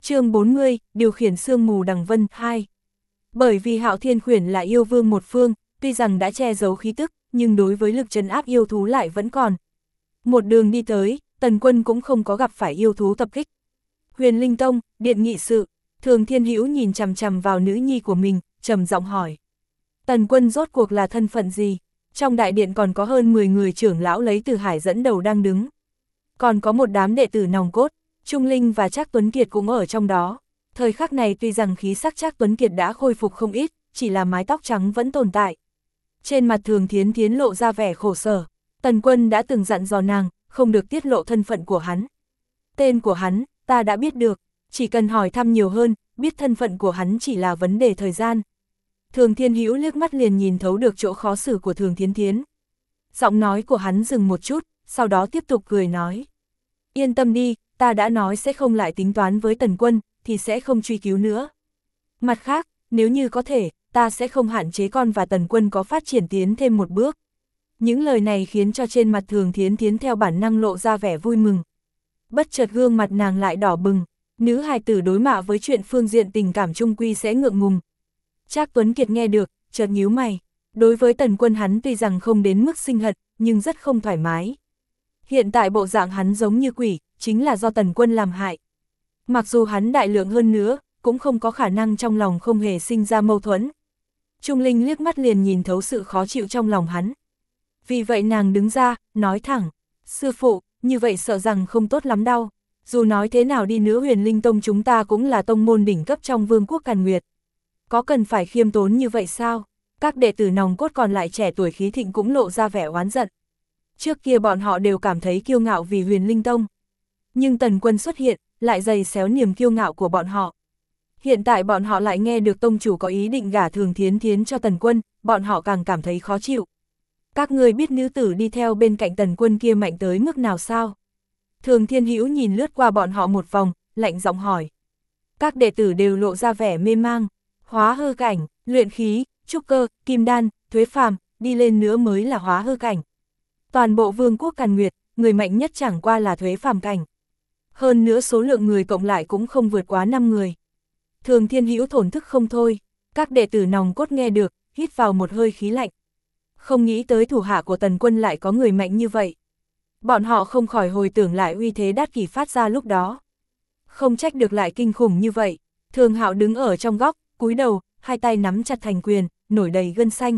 Chương 40, điều khiển sương mù đằng vân 2. Bởi vì Hạo Thiên Khuyển là yêu vương một phương, tuy rằng đã che giấu khí tức, nhưng đối với lực trấn áp yêu thú lại vẫn còn. Một đường đi tới, Tần Quân cũng không có gặp phải yêu thú tập kích. Huyền Linh Tông, điện nghị sự, Thường Thiên Hữu nhìn chằm chằm vào nữ nhi của mình, trầm giọng hỏi. Tần Quân rốt cuộc là thân phận gì? Trong đại điện còn có hơn 10 người trưởng lão lấy Từ Hải dẫn đầu đang đứng. Còn có một đám đệ tử nòng cốt, Trung Linh và Trác Tuấn Kiệt cũng ở trong đó. Thời khắc này tuy rằng khí sắc Trác Tuấn Kiệt đã khôi phục không ít, chỉ là mái tóc trắng vẫn tồn tại. Trên mặt Thường Thiến Thiến lộ ra vẻ khổ sở. Tần Quân đã từng dặn dò nàng, không được tiết lộ thân phận của hắn. Tên của hắn, ta đã biết được, chỉ cần hỏi thăm nhiều hơn, biết thân phận của hắn chỉ là vấn đề thời gian. Thường Thiên Hữu liếc mắt liền nhìn thấu được chỗ khó xử của Thường Thiến Thiến. Giọng nói của hắn dừng một chút, sau đó tiếp tục cười nói. Yên tâm đi, ta đã nói sẽ không lại tính toán với Tần Quân, thì sẽ không truy cứu nữa. Mặt khác, nếu như có thể, ta sẽ không hạn chế con và Tần Quân có phát triển tiến thêm một bước. Những lời này khiến cho trên mặt Thường Thiến Thiến theo bản năng lộ ra vẻ vui mừng. Bất chợt gương mặt nàng lại đỏ bừng, nữ hài tử đối mặt với chuyện phương diện tình cảm chung quy sẽ ngượng ngùng. Trác Tuấn Kiệt nghe được, chợt nhíu mày. Đối với Tần Quân hắn tuy rằng không đến mức sinh hận, nhưng rất không thoải mái. Hiện tại bộ dạng hắn giống như quỷ, chính là do Tần Quân làm hại. Mặc dù hắn đại lượng hơn nữa, cũng không có khả năng trong lòng không hề sinh ra mâu thuẫn. Trung Linh liếc mắt liền nhìn thấu sự khó chịu trong lòng hắn. Vì vậy nàng đứng ra, nói thẳng, sư phụ, như vậy sợ rằng không tốt lắm đâu. Dù nói thế nào đi nữa Huyền Linh Tông chúng ta cũng là tông môn đỉnh cấp trong Vương quốc Càn Nguyệt. Có cần phải khiêm tốn như vậy sao? Các đệ tử nòng cốt còn lại trẻ tuổi khí thịnh cũng lộ ra vẻ oán giận. Trước kia bọn họ đều cảm thấy kiêu ngạo vì Huyền Linh Tông. Nhưng Tần Quân xuất hiện, lại giày xéo niềm kiêu ngạo của bọn họ. Hiện tại bọn họ lại nghe được tông chủ có ý định gả Thường Thiến Thiến cho Tần Quân, bọn họ càng cảm thấy khó chịu. Các người biết nữ tử đi theo bên cạnh Tần Quân kia mạnh tới mức nào sao? Thường Thiên Hữu nhìn lướt qua bọn họ một vòng, lạnh giọng hỏi. Các đệ tử đều lộ ra vẻ mê mang, hóa hư cảnh, luyện khí, trúc cơ, kim đan, thuế phàm, đi lên nữa mới là hóa hư cảnh. Toàn bộ Vương quốc Càn Nguyệt, người mạnh nhất chẳng qua là thuế phàm cảnh. Hơn nữa số lượng người cộng lại cũng không vượt quá 5 người. Thường Thiên Hữu thổn thức không thôi, các đệ tử nòng cốt nghe được, hít vào một hơi khí lạnh. Không nghĩ tới thủ hạ của Tần Quân lại có người mạnh như vậy. Bọn họ không khỏi hồi tưởng lại uy thế Đát Kỷ phát ra lúc đó. Không trách được lại kinh khủng như vậy. Thường Hạo đứng ở trong góc, cúi đầu, hai tay nắm chặt thành quyền, nổi đầy gân xanh.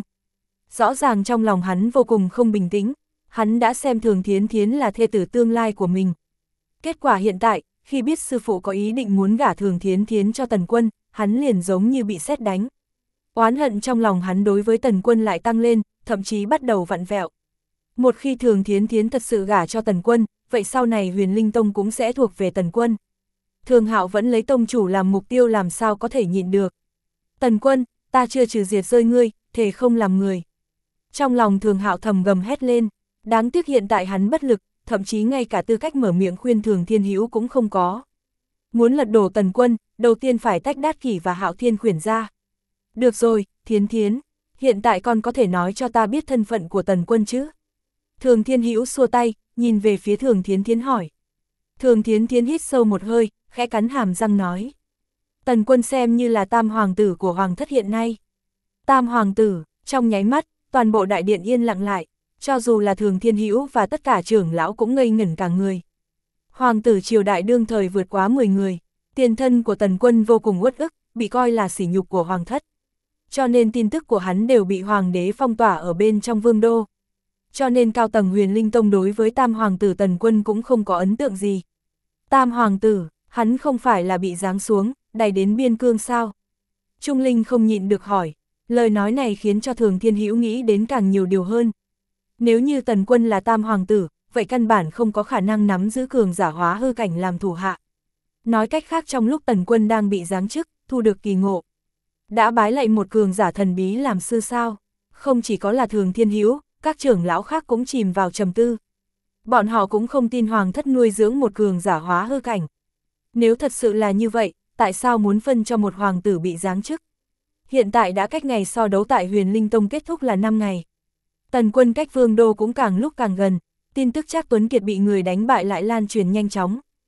Rõ ràng trong lòng hắn vô cùng không bình tĩnh, hắn đã xem Thường Thiến Thiến là thê tử tương lai của mình. Kết quả hiện tại, khi biết sư phụ có ý định muốn gả Thường Thiến Thiến cho Tần Quân, hắn liền giống như bị sét đánh. Oán hận trong lòng hắn đối với Tần Quân lại tăng lên, thậm chí bắt đầu vặn vẹo. Một khi Thường Thiến Thiến thật sự gả cho Tần Quân, vậy sau này Huyền Linh Tông cũng sẽ thuộc về Tần Quân. Thường Hạo vẫn lấy tông chủ làm mục tiêu làm sao có thể nhịn được. Tần Quân, ta chưa trừ diệt rơi ngươi, thề không làm người. Trong lòng Thường Hạo thầm gầm hét lên, đáng tiếc hiện tại hắn bất lực, thậm chí ngay cả tư cách mở miệng khuyên Thường Thiên Hữu cũng không có. Muốn lật đổ Tần Quân, đầu tiên phải tách Đát Kỷ và Hạo Thiên Khuyển ra. Được rồi, Thiến Thiến, hiện tại con có thể nói cho ta biết thân phận của Tần Quân chứ? Thường Thiên Hữu xua tay, nhìn về phía Thường Thiến Thiến hỏi. Thường Thiến Thiến hít sâu một hơi, khẽ cắn hàm răng nói. Tần Quân xem như là tam hoàng tử của hoàng thất hiện nay. Tam hoàng tử, trong nháy mắt, toàn bộ đại điện yên lặng lại, cho dù là Thường Thiên Hữu và tất cả trưởng lão cũng ngây ngẩn cả người. Hoàng tử triều đại đương thời vượt quá 10 người, tiền thân của Tần Quân vô cùng uất ức, bị coi là sỉ nhục của hoàng thất. Cho nên tin tức của hắn đều bị hoàng đế phong tỏa ở bên trong vương đô. Cho nên cao tầng Huyền Linh Tông đối với tam hoàng tử Tần Quân cũng không có ấn tượng gì. Tam hoàng tử, hắn không phải là bị giáng xuống, đày đến biên cương sao? Trung Linh không nhịn được hỏi, lời nói này khiến cho Thường Thiên Hữu nghĩ đến càng nhiều điều hơn. Nếu như Tần Quân là tam hoàng tử, vậy căn bản không có khả năng nắm giữ cường giả hóa hư cảnh làm thủ hạ. Nói cách khác trong lúc Tần Quân đang bị giáng chức, thu được kỳ ngộ, đã bái lạy một cường giả thần bí làm sư sao? Không chỉ có là Thường Thiên Hữu, các trưởng lão khác cũng chìm vào trầm tư. Bọn họ cũng không tin hoàng thất nuôi dưỡng một cường giả hóa hư cảnh. Nếu thật sự là như vậy, tại sao muốn phân cho một hoàng tử bị giáng chức? Hiện tại đã cách ngày so đấu tại Huyền Linh Tông kết thúc là 5 ngày. Tần Quân cách vương đô cũng càng lúc càng gần, tin tức Trác Tuấn Kiệt bị người đánh bại lại lan truyền nhanh chóng.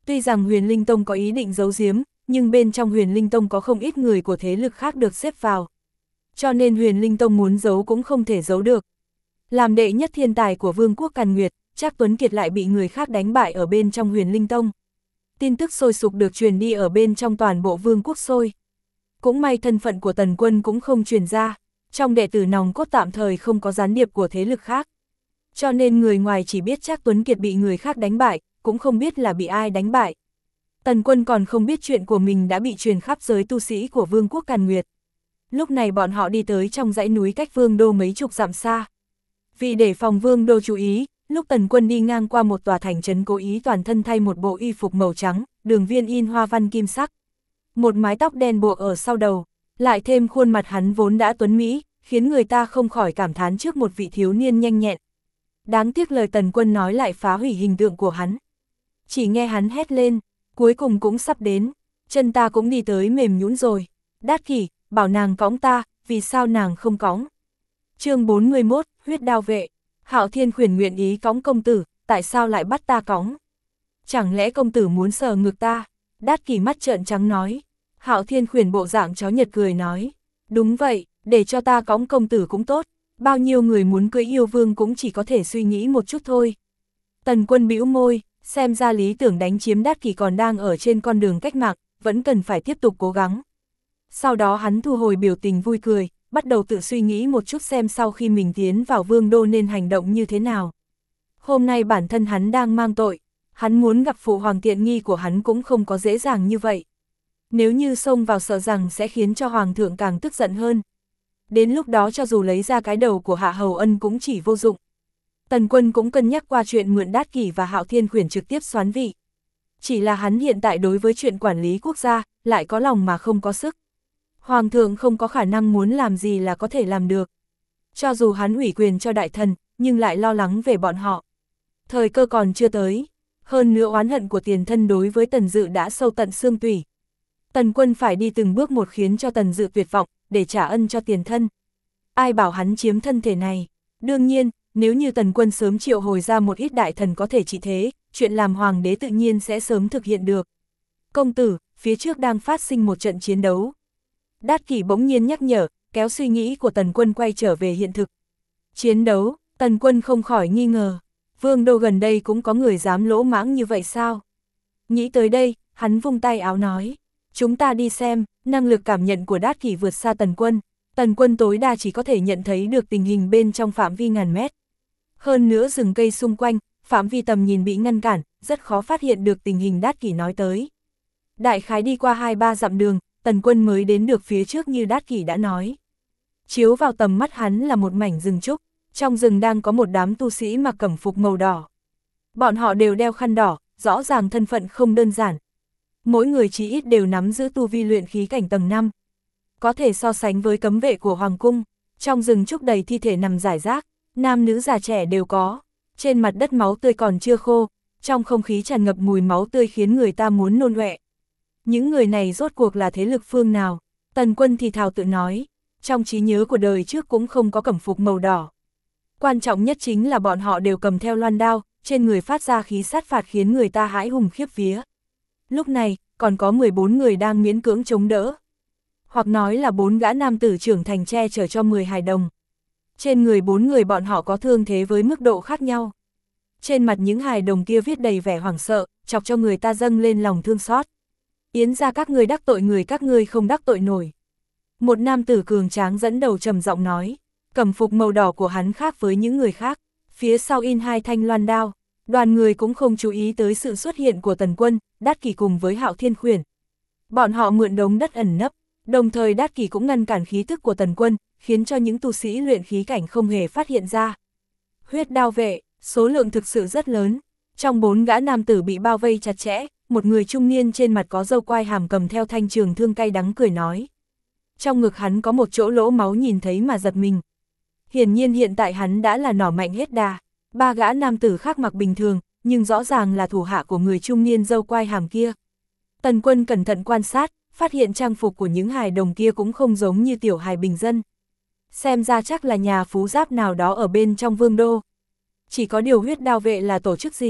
Tuy rằng Huyền Linh Tông có ý định giấu giếm, nhưng bên trong Huyền Linh Tông có không ít người của thế lực khác được xếp vào. Cho nên Huyền Linh Tông muốn giấu cũng không thể giấu được. Làm đệ nhất thiên tài của Vương quốc Càn Nguyệt, Trác Tuấn Kiệt lại bị người khác đánh bại ở bên trong Huyền Linh Tông. Tin tức sôi sục được truyền đi ở bên trong toàn bộ Vương quốc sôi. Cũng may thân phận của Tần Quân cũng không truyền ra, trong đệ tử nòng cốt tạm thời không có gián điệp của thế lực khác. Cho nên người ngoài chỉ biết Trác Tuấn Kiệt bị người khác đánh bại, cũng không biết là bị ai đánh bại. Tần Quân còn không biết chuyện của mình đã bị truyền khắp giới tu sĩ của Vương quốc Càn Nguyệt. Lúc này bọn họ đi tới trong dãy núi cách Vương đô mấy chục dặm xa. Vì để phòng Vương đô chú ý, lúc Tần Quân đi ngang qua một tòa thành trấn cố ý toàn thân thay một bộ y phục màu trắng, đường viên in hoa văn kim sắc. Một mái tóc đen buộc ở sau đầu, lại thêm khuôn mặt hắn vốn đã tuấn mỹ, khiến người ta không khỏi cảm thán trước một vị thiếu niên nhanh nhẹn. Đáng tiếc lời Tần Quân nói lại phá hủy hình tượng của hắn. Chỉ nghe hắn hét lên, cuối cùng cũng sắp đến, chân ta cũng đi tới mềm nhũn rồi. Đát Kỷ, bảo nàng cõng ta, vì sao nàng không cõng? Chương 41, huyết đao vệ. Hạo Thiên Khuyển nguyện ý cõng công tử, tại sao lại bắt ta cõng? Chẳng lẽ công tử muốn sờ ngực ta? Đát Kỷ mắt trợn trắng nói. Hạo Thiên Khuyển bộ dạng chó nhật cười nói. Đúng vậy, để cho ta cõng công tử cũng tốt. Bao nhiêu người muốn cưỡi yêu vương cũng chỉ có thể suy nghĩ một chút thôi. Tần Quân bĩu môi, xem ra lý tưởng đánh chiếm Đát Kỷ còn đang ở trên con đường cách mạng, vẫn cần phải tiếp tục cố gắng. Sau đó hắn thu hồi biểu tình vui cười, bắt đầu tự suy nghĩ một chút xem sau khi mình tiến vào Vương đô nên hành động như thế nào. Hôm nay bản thân hắn đang mang tội, hắn muốn gặp phụ hoàng tiện nghi của hắn cũng không có dễ dàng như vậy. Nếu như xông vào sợ rằng sẽ khiến cho hoàng thượng càng tức giận hơn. Đến lúc đó cho dù lấy ra cái đầu của Hạ Hầu Ân cũng chỉ vô dụng. Tần Quân cũng cân nhắc qua chuyện mượn Đát Kỷ và Hạo Thiên Khuyển trực tiếp soán vị. Chỉ là hắn hiện tại đối với chuyện quản lý quốc gia, lại có lòng mà không có sức. Hoàng thượng không có khả năng muốn làm gì là có thể làm được. Cho dù hắn ủy quyền cho đại thần, nhưng lại lo lắng về bọn họ. Thời cơ còn chưa tới. Hơn nữa oán hận của Tiền Thân đối với Tần Dự đã sâu tận xương tủy. Tần Quân phải đi từng bước một khiến cho Tần Dự tuyệt vọng, để trả ân cho Tiền Thân. Ai bảo hắn chiếm thân thể này? Đương nhiên, nếu như Tần Quân sớm triệu hồi ra một ít đại thần có thể trị thế, chuyện làm hoàng đế tự nhiên sẽ sớm thực hiện được. Công tử, phía trước đang phát sinh một trận chiến đấu. Đát Kỷ bỗng nhiên nhắc nhở, kéo suy nghĩ của Tần Quân quay trở về hiện thực. Chiến đấu, Tần Quân không khỏi nghi ngờ. Vương đô gần đây cũng có người dám lỗ mãng như vậy sao? Nghĩ tới đây, hắn vung tay áo nói. Chúng ta đi xem, năng lực cảm nhận của Đát Kỷ vượt xa Tần Quân. Tần Quân tối đa chỉ có thể nhận thấy được tình hình bên trong phạm vi ngàn mét. Hơn nữa rừng cây xung quanh, phạm vi tầm nhìn bị ngăn cản, rất khó phát hiện được tình hình Đát Kỷ nói tới. Đại khái đi qua 2-3 dặm đường, Tần Quân mới đến được phía trước như Đát Kỷ đã nói. Chiếu vào tầm mắt hắn là một mảnh rừng trúc, trong rừng đang có một đám tu sĩ mặc cẩm phục màu đỏ. Bọn họ đều đeo khăn đỏ, rõ ràng thân phận không đơn giản. Mỗi người chỉ ít đều nắm giữ tu vi luyện khí cảnh tầng 5. Có thể so sánh với cấm vệ của Hoàng cung, trong rừng trúc đầy thi thể nằm rải rác, nam nữ già trẻ đều có. Trên mặt đất máu tươi còn chưa khô, trong không khí tràn ngập mùi máu tươi khiến người ta muốn nôn ọe. Những người này rốt cuộc là thế lực phương nào? Tần Quân thì thào tự nói, trong trí nhớ của đời trước cũng không có cẩm phục màu đỏ. Quan trọng nhất chính là bọn họ đều cầm theo loan đao, trên người phát ra khí sát phạt khiến người ta hãi hùng khiếp vía. Lúc này, còn có 14 người đang miễn cưỡng chống đỡ. Hoặc nói là 4 gã nam tử trưởng thành che chở cho 10 hài đồng. Trên người 4 người bọn họ có thương thế với mức độ khác nhau. Trên mặt những hài đồng kia viết đầy vẻ hoảng sợ, chọc cho người ta dâng lên lòng thương xót. Yến ra các ngươi đắc tội người các ngươi không đắc tội nổi. Một nam tử cường tráng dẫn đầu trầm giọng nói, cẩm phục màu đỏ của hắn khác với những người khác, phía sau in 2 thanh loan đao. Đoàn người cũng không chú ý tới sự xuất hiện của Tần Quân, Đát Kỷ cùng với Hạo Thiên Khuyển. Bọn họ mượn đống đất ẩn nấp, đồng thời Đát Kỷ cũng ngăn cản khí tức của Tần Quân, khiến cho những tu sĩ luyện khí cảnh không hề phát hiện ra. Huyết đao vệ, số lượng thực sự rất lớn. Trong 4 gã nam tử bị bao vây chặt chẽ, một người trung niên trên mặt có râu quai hàm cầm theo thanh trường thương cay đắng cười nói. Trong ngực hắn có một chỗ lỗ máu nhìn thấy mà giật mình. Hiển nhiên hiện tại hắn đã là nỏ mạnh hết đà. 3 gã nam tử khác mặc bình thường, nhưng rõ ràng là thủ hạ của người trung niên râu quai hàm kia. Tần Quân cẩn thận quan sát, phát hiện trang phục của những hài đồng kia cũng không giống như tiểu hài bình dân. Xem ra chắc là nhà phú giáp nào đó ở bên trong vương đô. Chỉ có điều huyết đao vệ là tổ chức gì?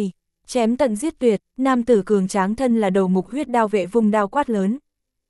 Chém tận giết tuyệt, nam tử cường tráng thân là đầu mục huyết đao vệ vung đao quát lớn.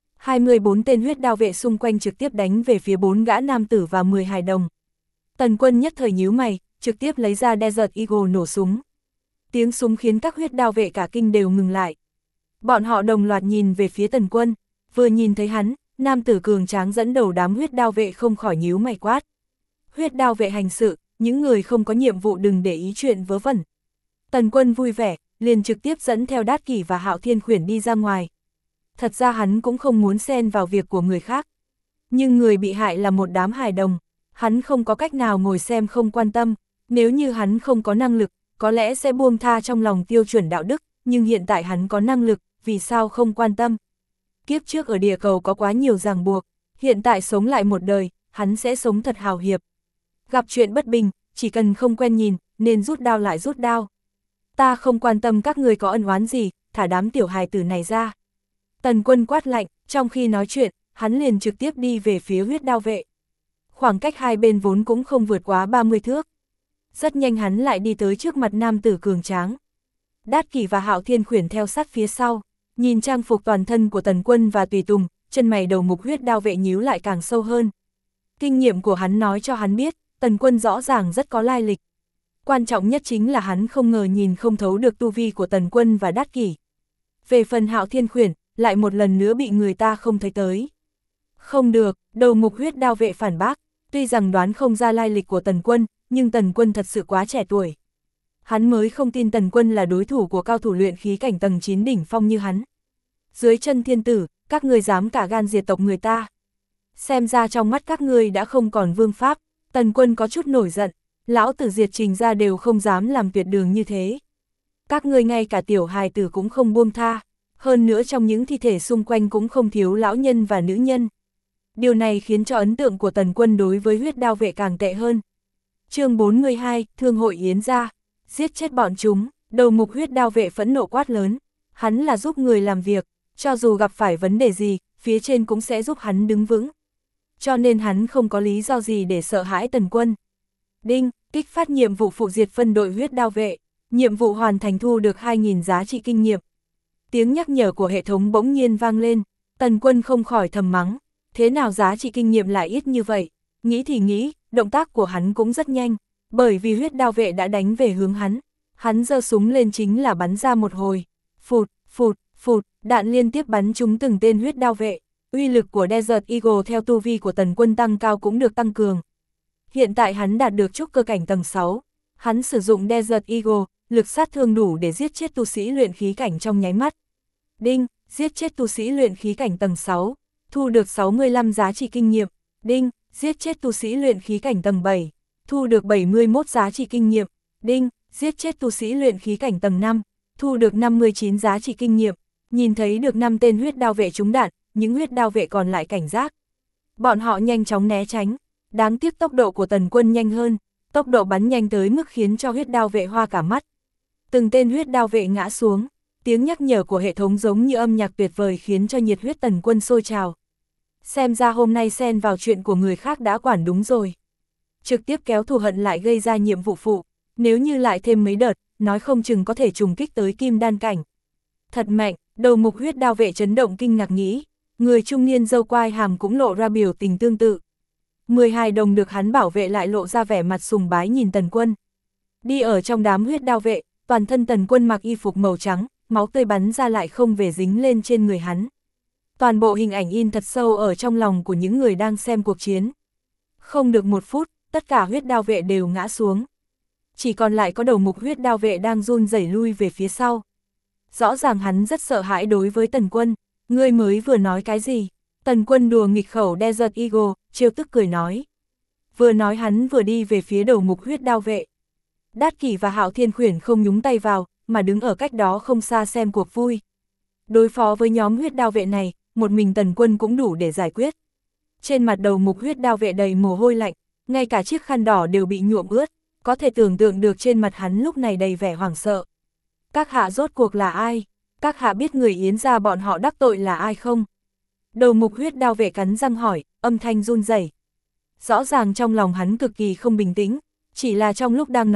24 tên huyết đao vệ xung quanh trực tiếp đánh về phía 4 gã nam tử và 10 hài đồng. Tần Quân nhất thời nhíu mày, trực tiếp lấy ra Desert Eagle nổ súng. Tiếng súng khiến các huyết đao vệ cả kinh đều ngừng lại. Bọn họ đồng loạt nhìn về phía Tần Quân, vừa nhìn thấy hắn, nam tử cường tráng dẫn đầu đám huyết đao vệ không khỏi nhíu mày quát. Huyết đao vệ hành sự, những người không có nhiệm vụ đừng để ý chuyện vớ vẩn. Tần Quân vui vẻ, liền trực tiếp dẫn theo Đát Kỷ và Hạo Thiên Khuyển đi ra ngoài. Thật ra hắn cũng không muốn xen vào việc của người khác. Nhưng người bị hại là một đám hài đồng, hắn không có cách nào ngồi xem không quan tâm, nếu như hắn không có năng lực, có lẽ sẽ buông tha trong lòng tiêu chuẩn đạo đức, nhưng hiện tại hắn có năng lực, vì sao không quan tâm. Kiếp trước ở địa cầu có quá nhiều ràng buộc, hiện tại sống lại một đời, hắn sẽ sống thật hào hiệp. Gặp chuyện bất bình, chỉ cần không quen nhìn, nên rút đao lại rút đao. Ta không quan tâm các người có ân oán gì, thả đám tiểu hài tử này ra. Tần Quân quát lạnh, trong khi nói chuyện, hắn liền trực tiếp đi về phía huyết đao vệ. Khoảng cách hai bên vốn cũng không vượt quá 30 thước. Rất nhanh hắn lại đi tới trước mặt nam tử cường tráng. Đát Kỷ và Hạo Thiên Khuyển theo sát phía sau, nhìn trang phục toàn thân của Tần Quân và tùy tùng, chân mày đầu mục huyết đao vệ nhíu lại càng sâu hơn. Kinh nghiệm của hắn nói cho hắn biết, Tần Quân rõ ràng rất có lai lịch. Quan trọng nhất chính là hắn không ngờ nhìn không thấu được tu vi của Tần Quân và Đát Kỷ. Về phần Hạo Thiên Khuyển, lại một lần nữa bị người ta không thấy tới. Không được, đầu mục huyết đao vệ phản bác, tuy rằng đoán không ra lai lịch của Tần Quân, nhưng Tần Quân thật sự quá trẻ tuổi. Hắn mới không tin Tần Quân là đối thủ của cao thủ luyện khí cảnh tầng 9 đỉnh phong như hắn. Dưới chân thiên tử, các ngươi dám cả gan diệt tộc người ta. Xem ra trong mắt các ngươi đã không còn vương pháp, Tần Quân có chút nổi giận, lão tử diệt Trình ra đều không dám làm tuyệt đường như thế. Các ngươi ngay cả tiểu hài tử cũng không buông tha, hơn nữa trong những thi thể xung quanh cũng không thiếu lão nhân và nữ nhân. Điều này khiến cho ấn tượng của Tần Quân đối với huyết đao vệ càng tệ hơn. Chương 42, Thương hội Yến gia, giết chết bọn chúng, đầu mục huyết đao vệ phẫn nộ quát lớn, hắn là giúp người làm việc, cho dù gặp phải vấn đề gì, phía trên cũng sẽ giúp hắn đứng vững. Cho nên hắn không có lý do gì để sợ hãi Tần Quân. Đinh, kích phát nhiệm vụ phụ diệt phân đội huyết đao vệ, nhiệm vụ hoàn thành thu được 2.000 giá trị kinh nghiệm. Tiếng nhắc nhở của hệ thống bỗng nhiên vang lên, Tần Quân không khỏi thầm mắng, thế nào giá trị kinh nghiệm lại ít như vậy, nghĩ thì nghĩ, động tác của hắn cũng rất nhanh, bởi vì huyết đao vệ đã đánh về hướng hắn giơ súng lên chính là bắn ra một hồi, phụt, phụt, phụt, đạn liên tiếp bắn trúng từng tên huyết đao vệ, uy lực của Desert Eagle theo tu vi của Tần Quân tăng cao cũng được tăng cường. Hiện tại hắn đạt được trúc cơ cảnh tầng 6, hắn sử dụng Desert Eagle, lực sát thương đủ để giết chết tu sĩ luyện khí cảnh trong nháy mắt. Đinh, giết chết tu sĩ luyện khí cảnh tầng 6, thu được 65 giá trị kinh nghiệm. Đinh, giết chết tu sĩ luyện khí cảnh tầng 7, thu được 71 giá trị kinh nghiệm. Đinh, giết chết tu sĩ luyện khí cảnh tầng 5, thu được 59 giá trị kinh nghiệm. Nhìn thấy được 5 tên huyết đao vệ trúng đạn, những huyết đao vệ còn lại cảnh giác. Bọn họ nhanh chóng né tránh, đáng tiếc tốc độ của Tần Quân nhanh hơn, tốc độ bắn nhanh tới mức khiến cho huyết đao vệ hoa cả mắt. Từng tên huyết đao vệ ngã xuống, tiếng nhắc nhở của hệ thống giống như âm nhạc tuyệt vời khiến cho nhiệt huyết Tần Quân sôi trào. Xem ra hôm nay xen vào chuyện của người khác đã quản đúng rồi. Trực tiếp kéo thù hận lại gây ra nhiệm vụ phụ, nếu như lại thêm mấy đợt, nói không chừng có thể trùng kích tới kim đan cảnh. Thật mạnh, đầu mục huyết đao vệ chấn động kinh ngạc nghĩ, người trung niên râu quai hàm cũng lộ ra biểu tình tương tự. 10 hài đồng được hắn bảo vệ lại lộ ra vẻ mặt sùng bái nhìn Tần Quân. Đi ở trong đám huyết đao vệ, toàn thân Tần Quân mặc y phục màu trắng, máu tươi bắn ra lại không về dính lên trên người hắn. Toàn bộ hình ảnh in thật sâu ở trong lòng của những người đang xem cuộc chiến. Không được một phút, tất cả huyết đao vệ đều ngã xuống. Chỉ còn lại có đầu mục huyết đao vệ đang run rẩy lui về phía sau. Rõ ràng hắn rất sợ hãi đối với Tần Quân, ngươi mới vừa nói cái gì? Tần Quân đùa nghịch khẩu Desert Eagle, trêu tức cười nói. Vừa nói hắn vừa đi về phía đầu mục huyết đao vệ. Đát Kỷ và Hạo Thiên Khuyển không nhúng tay vào, mà đứng ở cách đó không xa xem cuộc vui. Đối phó với nhóm huyết đao vệ này, một mình Tần Quân cũng đủ để giải quyết. Trên mặt đầu mục huyết đao vệ đầy mồ hôi lạnh, ngay cả chiếc khăn đỏ đều bị nhuộm ướt, có thể tưởng tượng được trên mặt hắn lúc này đầy vẻ hoảng sợ. Các hạ rốt cuộc là ai? Các hạ biết người Yến gia bọn họ đắc tội là ai không? Đầu mục huyết đao vệ cắn răng hỏi, âm thanh run rẩy. Rõ ràng trong lòng hắn cực kỳ không bình tĩnh, chỉ là trong lúc đang nói,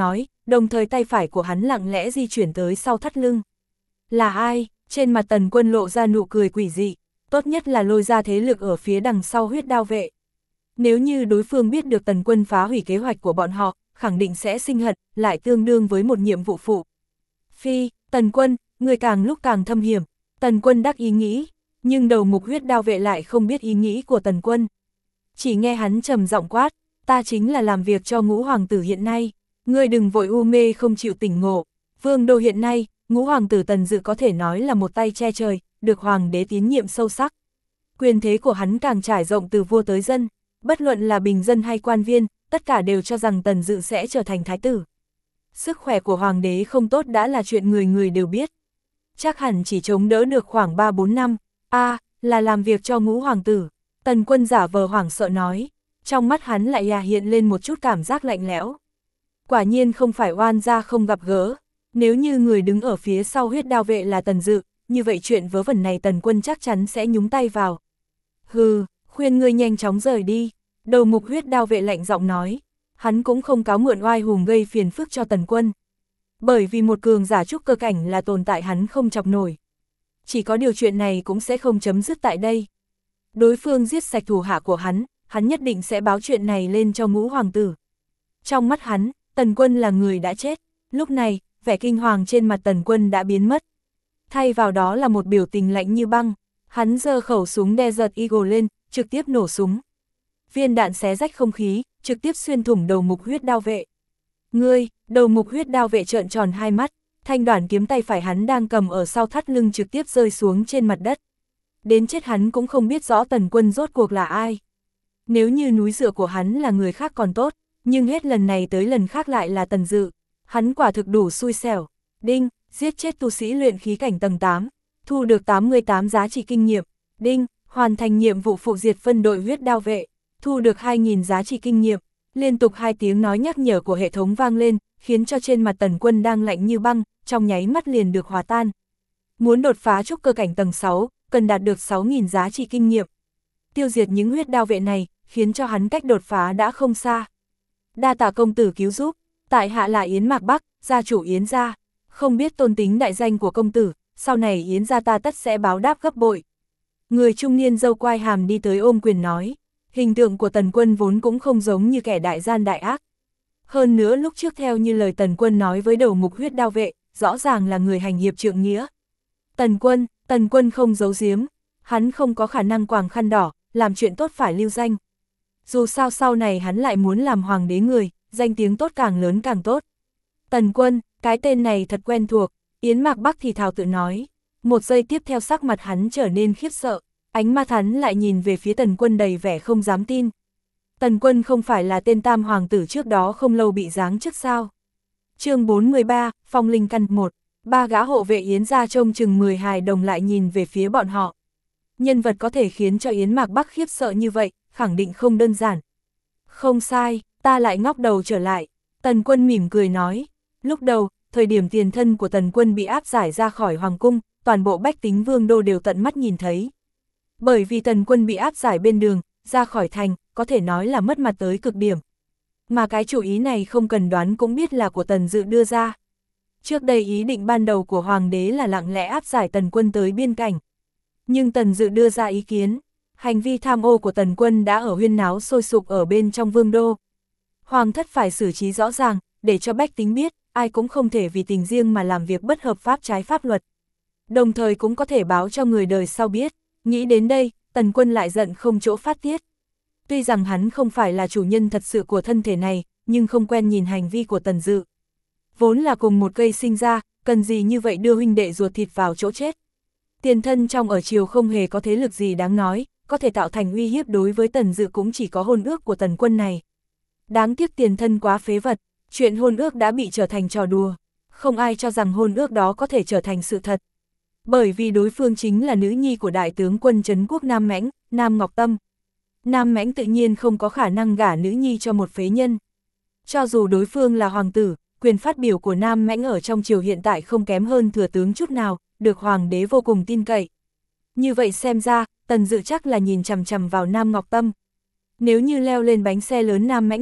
đồng thời tay phải của hắn lặng lẽ di chuyển tới sau thắt lưng. Là ai? Trên mặt Tần Quân lộ ra nụ cười quỷ dị, tốt nhất là lôi ra thế lực ở phía đằng sau Huyết Đao vệ. Nếu như đối phương biết được Tần Quân phá hủy kế hoạch của bọn họ, khẳng định sẽ sinh hận, lại tương đương với một nhiệm vụ phụ. Phi, Tần Quân, người càng lúc càng thâm hiểm, Tần Quân đắc ý nghĩ, nhưng đầu mục Huyết Đao vệ lại không biết ý nghĩ của Tần Quân. Chỉ nghe hắn trầm giọng quát, ta chính là làm việc cho Ngũ Hoàng tử hiện nay, ngươi đừng vội u mê không chịu tỉnh ngộ, vương đô hiện nay, Ngũ Hoàng tử Tần Dự có thể nói là một tay che trời, được Hoàng đế tín nhiệm sâu sắc. Quyền thế của hắn càng trải rộng từ vua tới dân, bất luận là bình dân hay quan viên, tất cả đều cho rằng Tần Dự sẽ trở thành thái tử. Sức khỏe của Hoàng đế không tốt đã là chuyện người người đều biết. Chắc hẳn chỉ chống đỡ được khoảng 3-4 năm, là làm việc cho Ngũ Hoàng tử. Tần Quân giả vờ hoảng sợ nói, trong mắt hắn lại hiện lên một chút cảm giác lạnh lẽo. Quả nhiên không phải oan gia không gặp gỡ, nếu như người đứng ở phía sau Huyết Đao vệ là Tần Dự, như vậy chuyện vớ vẩn này Tần Quân chắc chắn sẽ nhúng tay vào. Hừ, khuyên ngươi nhanh chóng rời đi, đầu mục Huyết Đao vệ lạnh giọng nói, hắn cũng không cáo mượn oai hùng gây phiền phức cho Tần Quân. Bởi vì một cường giả trúc cơ cảnh là tồn tại hắn không chọc nổi. Chỉ có điều chuyện này cũng sẽ không chấm dứt tại đây. Đối phương giết sạch thủ hạ của hắn nhất định sẽ báo chuyện này lên cho Ngũ Hoàng tử. Trong mắt hắn, Tần Quân là người đã chết, lúc này, vẻ kinh hoàng trên mặt Tần Quân đã biến mất. Thay vào đó là một biểu tình lạnh như băng, hắn giơ khẩu súng Desert Eagle lên, trực tiếp nổ súng. Viên đạn xé rách không khí, trực tiếp xuyên thủng đầu mục Huyết Đao vệ. Ngươi, đầu mục Huyết Đao vệ trợn tròn hai mắt, thanh đoản kiếm tay phải hắn đang cầm ở sau thắt lưng trực tiếp rơi xuống trên mặt đất. Đến chết hắn cũng không biết rõ Tần Quân rốt cuộc là ai. Nếu như núi dựa của hắn là người khác còn tốt, nhưng hết lần này tới lần khác lại là Tần Dự. Hắn quả thực đủ xui xẻo. Đinh, giết chết tu sĩ luyện khí cảnh tầng 8, thu được 88 giá trị kinh nghiệm. Đinh, hoàn thành nhiệm vụ phụ diệt phân đội Huyết Đao vệ, thu được 2.000 giá trị kinh nghiệm. Liên tục 2 tiếng nói nhắc nhở của hệ thống vang lên, khiến cho trên mặt Tần Quân đang lạnh như băng, trong nháy mắt liền được hòa tan. Muốn đột phá trúc cơ cảnh tầng 6, cần đạt được 6.000 giá trị kinh nghiệm. Tiêu diệt những Huyết Đao vệ này, khiến cho hắn cách đột phá đã không xa. Đa tạ công tử cứu giúp, tại hạ là Yến Mạc Bắc, gia chủ Yến gia, không biết tôn tính đại danh của công tử, sau này Yến gia ta tất sẽ báo đáp gấp bội. Người trung niên râu quai hàm đi tới ôm quyền nói, hình tượng của Tần Quân vốn cũng không giống như kẻ đại gian đại ác. Hơn nữa lúc trước theo như lời Tần Quân nói với đầu mục Huyết Đao vệ, rõ ràng là người hành hiệp trượng nghĩa. Tần Quân không giấu giếm, hắn không có khả năng quàng khăn đỏ, làm chuyện tốt phải lưu danh. Dù sao sau này hắn lại muốn làm hoàng đế người, danh tiếng tốt càng lớn càng tốt. Tần Quân, cái tên này thật quen thuộc, Yến Mạc Bắc thì thào tự nói. Một giây tiếp theo sắc mặt hắn trở nên khiếp sợ, ánh mắt hắn lại nhìn về phía Tần Quân đầy vẻ không dám tin. Tần Quân không phải là tên tam hoàng tử trước đó không lâu bị giáng chức sao? Chương 413, Phong Linh Căn 1, 3 gã hộ vệ Yến gia trông chừng 10 hài đồng lại nhìn về phía bọn họ. Nhân vật có thể khiến cho Yến Mạc Bắc khiếp sợ như vậy, khẳng định không đơn giản. Không sai, ta lại ngóc đầu trở lại. Tần Quân mỉm cười nói. Lúc đầu, thời điểm tiền thân của Tần Quân bị áp giải ra khỏi hoàng cung, toàn bộ bách tính vương đô đều tận mắt nhìn thấy. Bởi vì Tần Quân bị áp giải bên đường, ra khỏi thành, có thể nói là mất mặt tới cực điểm. Mà cái chủ ý này không cần đoán cũng biết là của Tần Dự đưa ra. Trước đây ý định ban đầu của hoàng đế là lặng lẽ áp giải Tần Quân tới biên cảnh. Nhưng Tần Dự đưa ra ý kiến, hành vi tham ô của Tần Quân đã ở huyên náo sôi sục ở bên trong vương đô. Hoàng thất phải xử trí rõ ràng, để cho bách tính biết, ai cũng không thể vì tình riêng mà làm việc bất hợp pháp trái pháp luật. Đồng thời cũng có thể báo cho người đời sau biết, nghĩ đến đây, Tần Quân lại giận không chỗ phát tiết. Tuy rằng hắn không phải là chủ nhân thật sự của thân thể này, nhưng không quen nhìn hành vi của Tần Dự. Vốn là cùng một cây sinh ra, cần gì như vậy đưa huynh đệ ruột thịt vào chỗ chết. Tiền thân trong ở triều không hề có thế lực gì đáng nói, có thể tạo thành uy hiếp đối với Tần Dự cũng chỉ có hôn ước của Tần Quân này. Đáng tiếc tiền thân quá phế vật, chuyện hôn ước đã bị trở thành trò đùa. Không ai cho rằng hôn ước đó có thể trở thành sự thật. Bởi vì đối phương chính là nữ nhi của đại tướng quân trấn quốc Nam Mãnh, Nam Ngọc Tâm. Nam Mãnh tự nhiên không có khả năng gả nữ nhi cho một phế nhân. Cho dù đối phương là hoàng tử, quyền phát biểu của Nam Mãnh ở trong triều hiện tại không kém hơn thừa tướng chút nào, được hoàng đế vô cùng tin cậy. Như vậy xem ra, Tần Dự chắc là nhìn chằm chằm vào Nam Ngọc Tâm. Nếu như leo lên bánh xe lớn Nam Mãnh này,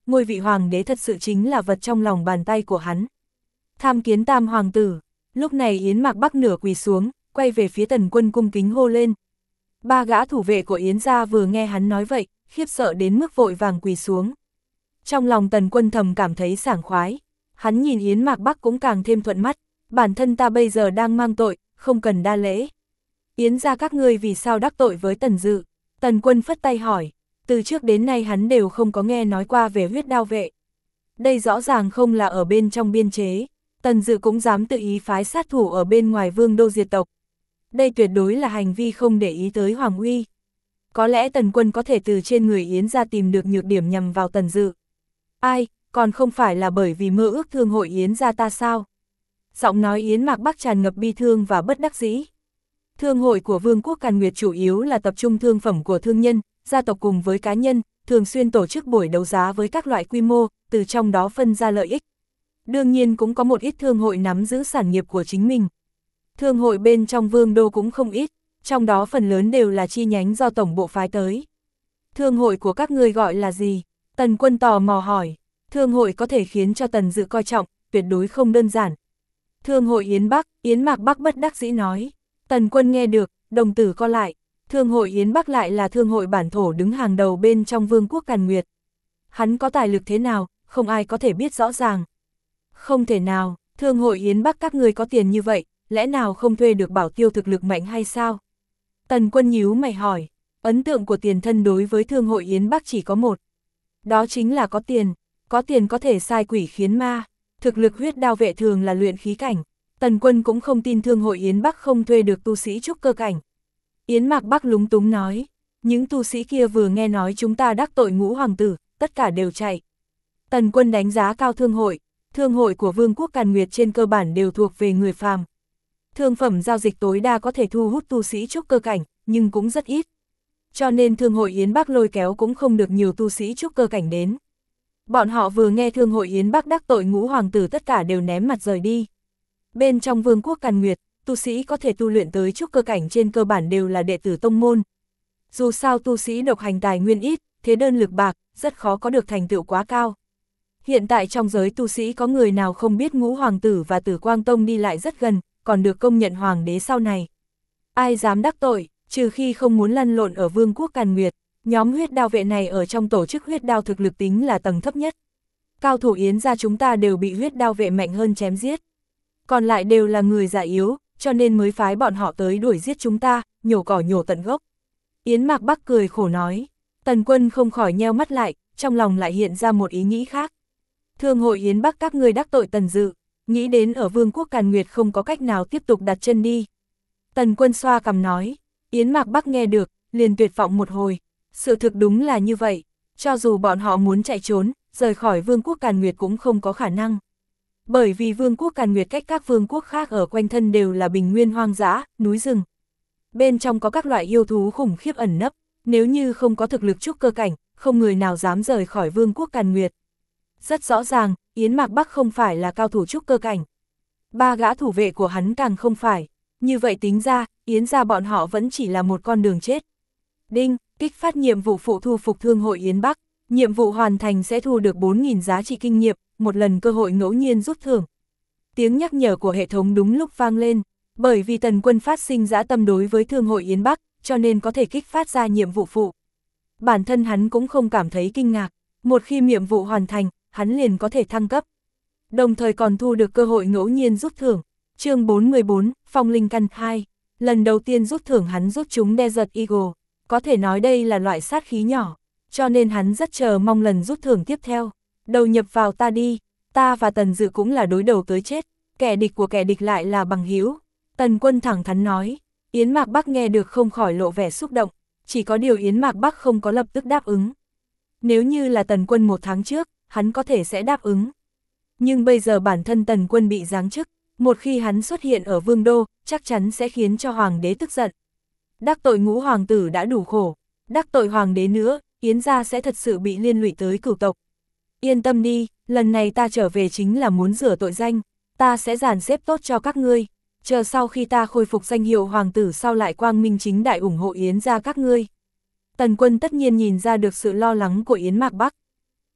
ngôi vị hoàng đế thật sự chính là vật trong lòng bàn tay của hắn. Tham kiến tam hoàng tử. Lúc này Yến Mạc Bắc nửa quỳ xuống, quay về phía Tần Quân cung kính hô lên. Ba gã thủ vệ của Yến gia vừa nghe hắn nói vậy, khiếp sợ đến mức vội vàng quỳ xuống. Trong lòng Tần Quân thầm cảm thấy sảng khoái. Hắn nhìn Yến Mạc Bắc cũng càng thêm thuận mắt. Bản thân ta bây giờ đang mang tội, không cần đa lễ. Yến gia các ngươi vì sao đắc tội với Tần Dự? Tần Quân phất tay hỏi. Từ trước đến nay hắn đều không có nghe nói qua về huyết đao vệ. Đây rõ ràng không là ở bên trong biên chế. Tần Dự cũng dám tự ý phái sát thủ ở bên ngoài vương đô diệt tộc. Đây tuyệt đối là hành vi không để ý tới hoàng uy. Có lẽ Tần Quân có thể từ trên người Yến gia tìm được nhược điểm nhằm vào Tần Dự. Ai, còn không phải là bởi vì mơ ước thương hội Yến gia ta sao? Giọng nói Yến Mạc Bắc tràn ngập bi thương và bất đắc dĩ. Thương hội của Vương quốc Càn Nguyệt chủ yếu là tập trung thương phẩm của thương nhân, gia tộc cùng với cá nhân, thường xuyên tổ chức buổi đấu giá với các loại quy mô, từ trong đó phân ra lợi ích. Đương nhiên cũng có một ít thương hội nắm giữ sản nghiệp của chính mình. Thương hội bên trong vương đô cũng không ít, trong đó phần lớn đều là chi nhánh do tổng bộ phái tới. Thương hội của các ngươi gọi là gì? Tần Quân tò mò hỏi. Thương hội có thể khiến cho Tần Dự coi trọng, tuyệt đối không đơn giản. Thương hội Yến Bắc, Yến Mạc Bắc bất đắc dĩ nói. Tần Quân nghe được, đồng tử co lại. Thương hội Yến Bắc lại là thương hội bản thổ đứng hàng đầu bên trong vương quốc Càn Nguyệt. Hắn có tài lực thế nào, không ai có thể biết rõ ràng. Không thể nào, thương hội Yến Bắc các ngươi có tiền như vậy, lẽ nào không thuê được bảo tiêu thực lực mạnh hay sao? Tần Quân nhíu mày hỏi. Ấn tượng của tiền thân đối với thương hội Yến Bắc chỉ có một. Đó chính là có tiền có thể sai quỷ khiến ma. Thực lực huyết đao vệ thường là luyện khí cảnh. Tần Quân cũng không tin thương hội Yến Bắc không thuê được tu sĩ trúc cơ cảnh. Yến Mạc Bắc lúng túng nói. Những tu sĩ kia vừa nghe nói chúng ta đắc tội Ngũ hoàng tử, tất cả đều chạy. Tần Quân đánh giá cao thương hội của Vương quốc Càn Nguyệt trên cơ bản đều thuộc về người phàm. Thương phẩm giao dịch tối đa có thể thu hút tu sĩ trúc cơ cảnh, nhưng cũng rất ít. Cho nên thương hội Yến Bắc lôi kéo cũng không được nhiều tu sĩ trúc cơ cảnh đến. Bọn họ vừa nghe thương hội Yến Bắc đắc tội Ngũ hoàng tử tất cả đều ném mặt rời đi. Bên trong Vương quốc Càn Nguyệt, tu sĩ có thể tu luyện tới trúc cơ cảnh trên cơ bản đều là đệ tử tông môn. Dù sao tu sĩ độc hành tài nguyên ít, thế đơn lực bạc, rất khó có được thành tựu quá cao. Hiện tại trong giới tu sĩ có người nào không biết Ngũ hoàng tử và Tử Quang Tông đi lại rất gần, còn được công nhận hoàng đế sau này. Ai dám đắc tội, trừ khi không muốn lăn lộn ở Vương quốc Càn Nguyệt, nhóm huyết đao vệ này ở trong tổ chức huyết đao thực lực tính là tầng thấp nhất. Cao thủ Yến gia chúng ta đều bị huyết đao vệ mạnh hơn chém giết. Còn lại đều là người già yếu, cho nên mới phái bọn họ tới đuổi giết chúng ta, nhổ cỏ nhổ tận gốc. Yến Mạc Bắc cười khổ nói. Tần Quân không khỏi nheo mắt lại, trong lòng lại hiện ra một ý nghĩ khác. Thương hội Yến Bắc các ngươi đắc tội Tần Dự, nghĩ đến ở Vương quốc Càn Nguyệt không có cách nào tiếp tục đặt chân đi. Tần Quân xoa cằm nói. Yến Mạc Bắc nghe được, liền tuyệt vọng một hồi. Sự thực đúng là như vậy, cho dù bọn họ muốn chạy trốn, rời khỏi Vương quốc Càn Nguyệt cũng không có khả năng. Bởi vì Vương quốc Càn Nguyệt cách các vương quốc khác ở quanh thân đều là bình nguyên hoang dã, núi rừng. Bên trong có các loại yêu thú khủng khiếp ẩn nấp, nếu như không có thực lực trúc cơ cảnh, không người nào dám rời khỏi Vương quốc Càn Nguyệt. Rất rõ ràng, Yến Mạc Bắc không phải là cao thủ trúc cơ cảnh. Ba gã thủ vệ của hắn càng không phải. Như vậy tính ra, Yến gia bọn họ vẫn chỉ là một con đường chết. Đinh, kích phát nhiệm vụ phụ thu phục thương hội Yến Bắc. Nhiệm vụ hoàn thành sẽ thu được 4.000 giá trị kinh nghiệm, một lần cơ hội ngẫu nhiên rút thưởng. Tiếng nhắc nhở của hệ thống đúng lúc vang lên, bởi vì Tần Quân phát sinh dã tâm đối với thương hội Yến Bắc, cho nên có thể kích phát ra nhiệm vụ phụ. Bản thân hắn cũng không cảm thấy kinh ngạc, một khi nhiệm vụ hoàn thành, hắn liền có thể thăng cấp. Đồng thời còn thu được cơ hội ngẫu nhiên rút thưởng. Chương 414, Phong Linh Căn 2. Lần đầu tiên rút thưởng hắn rút trúng Desert Eagle, có thể nói đây là loại sát khí nhỏ, cho nên hắn rất chờ mong lần rút thưởng tiếp theo. Đầu nhập vào ta đi, ta và Tần Dự cũng là đối đầu tới chết, kẻ địch của kẻ địch lại là bằng hữu. Tần Quân thẳng thắn nói. Yến Mạc Bắc nghe được không khỏi lộ vẻ xúc động, chỉ có điều Yến Mạc Bắc không có lập tức đáp ứng. Nếu như là Tần Quân 1 tháng trước, hắn có thể sẽ đáp ứng. Nhưng bây giờ bản thân Tần Quân bị giáng chức, một khi hắn xuất hiện ở Vương đô, chắc chắn sẽ khiến cho hoàng đế tức giận. Đắc tội Ngũ hoàng tử đã đủ khổ, đắc tội hoàng đế nữa, Yến gia sẽ thật sự bị liên lụy tới cửu tộc. Yên tâm đi, lần này ta trở về chính là muốn rửa tội danh, ta sẽ dàn xếp tốt cho các ngươi, chờ sau khi ta khôi phục danh hiệu hoàng tử sau lại quang minh chính đại ủng hộ Yến gia các ngươi. Tần Quân tất nhiên nhìn ra được sự lo lắng của Yến Mạc Bắc.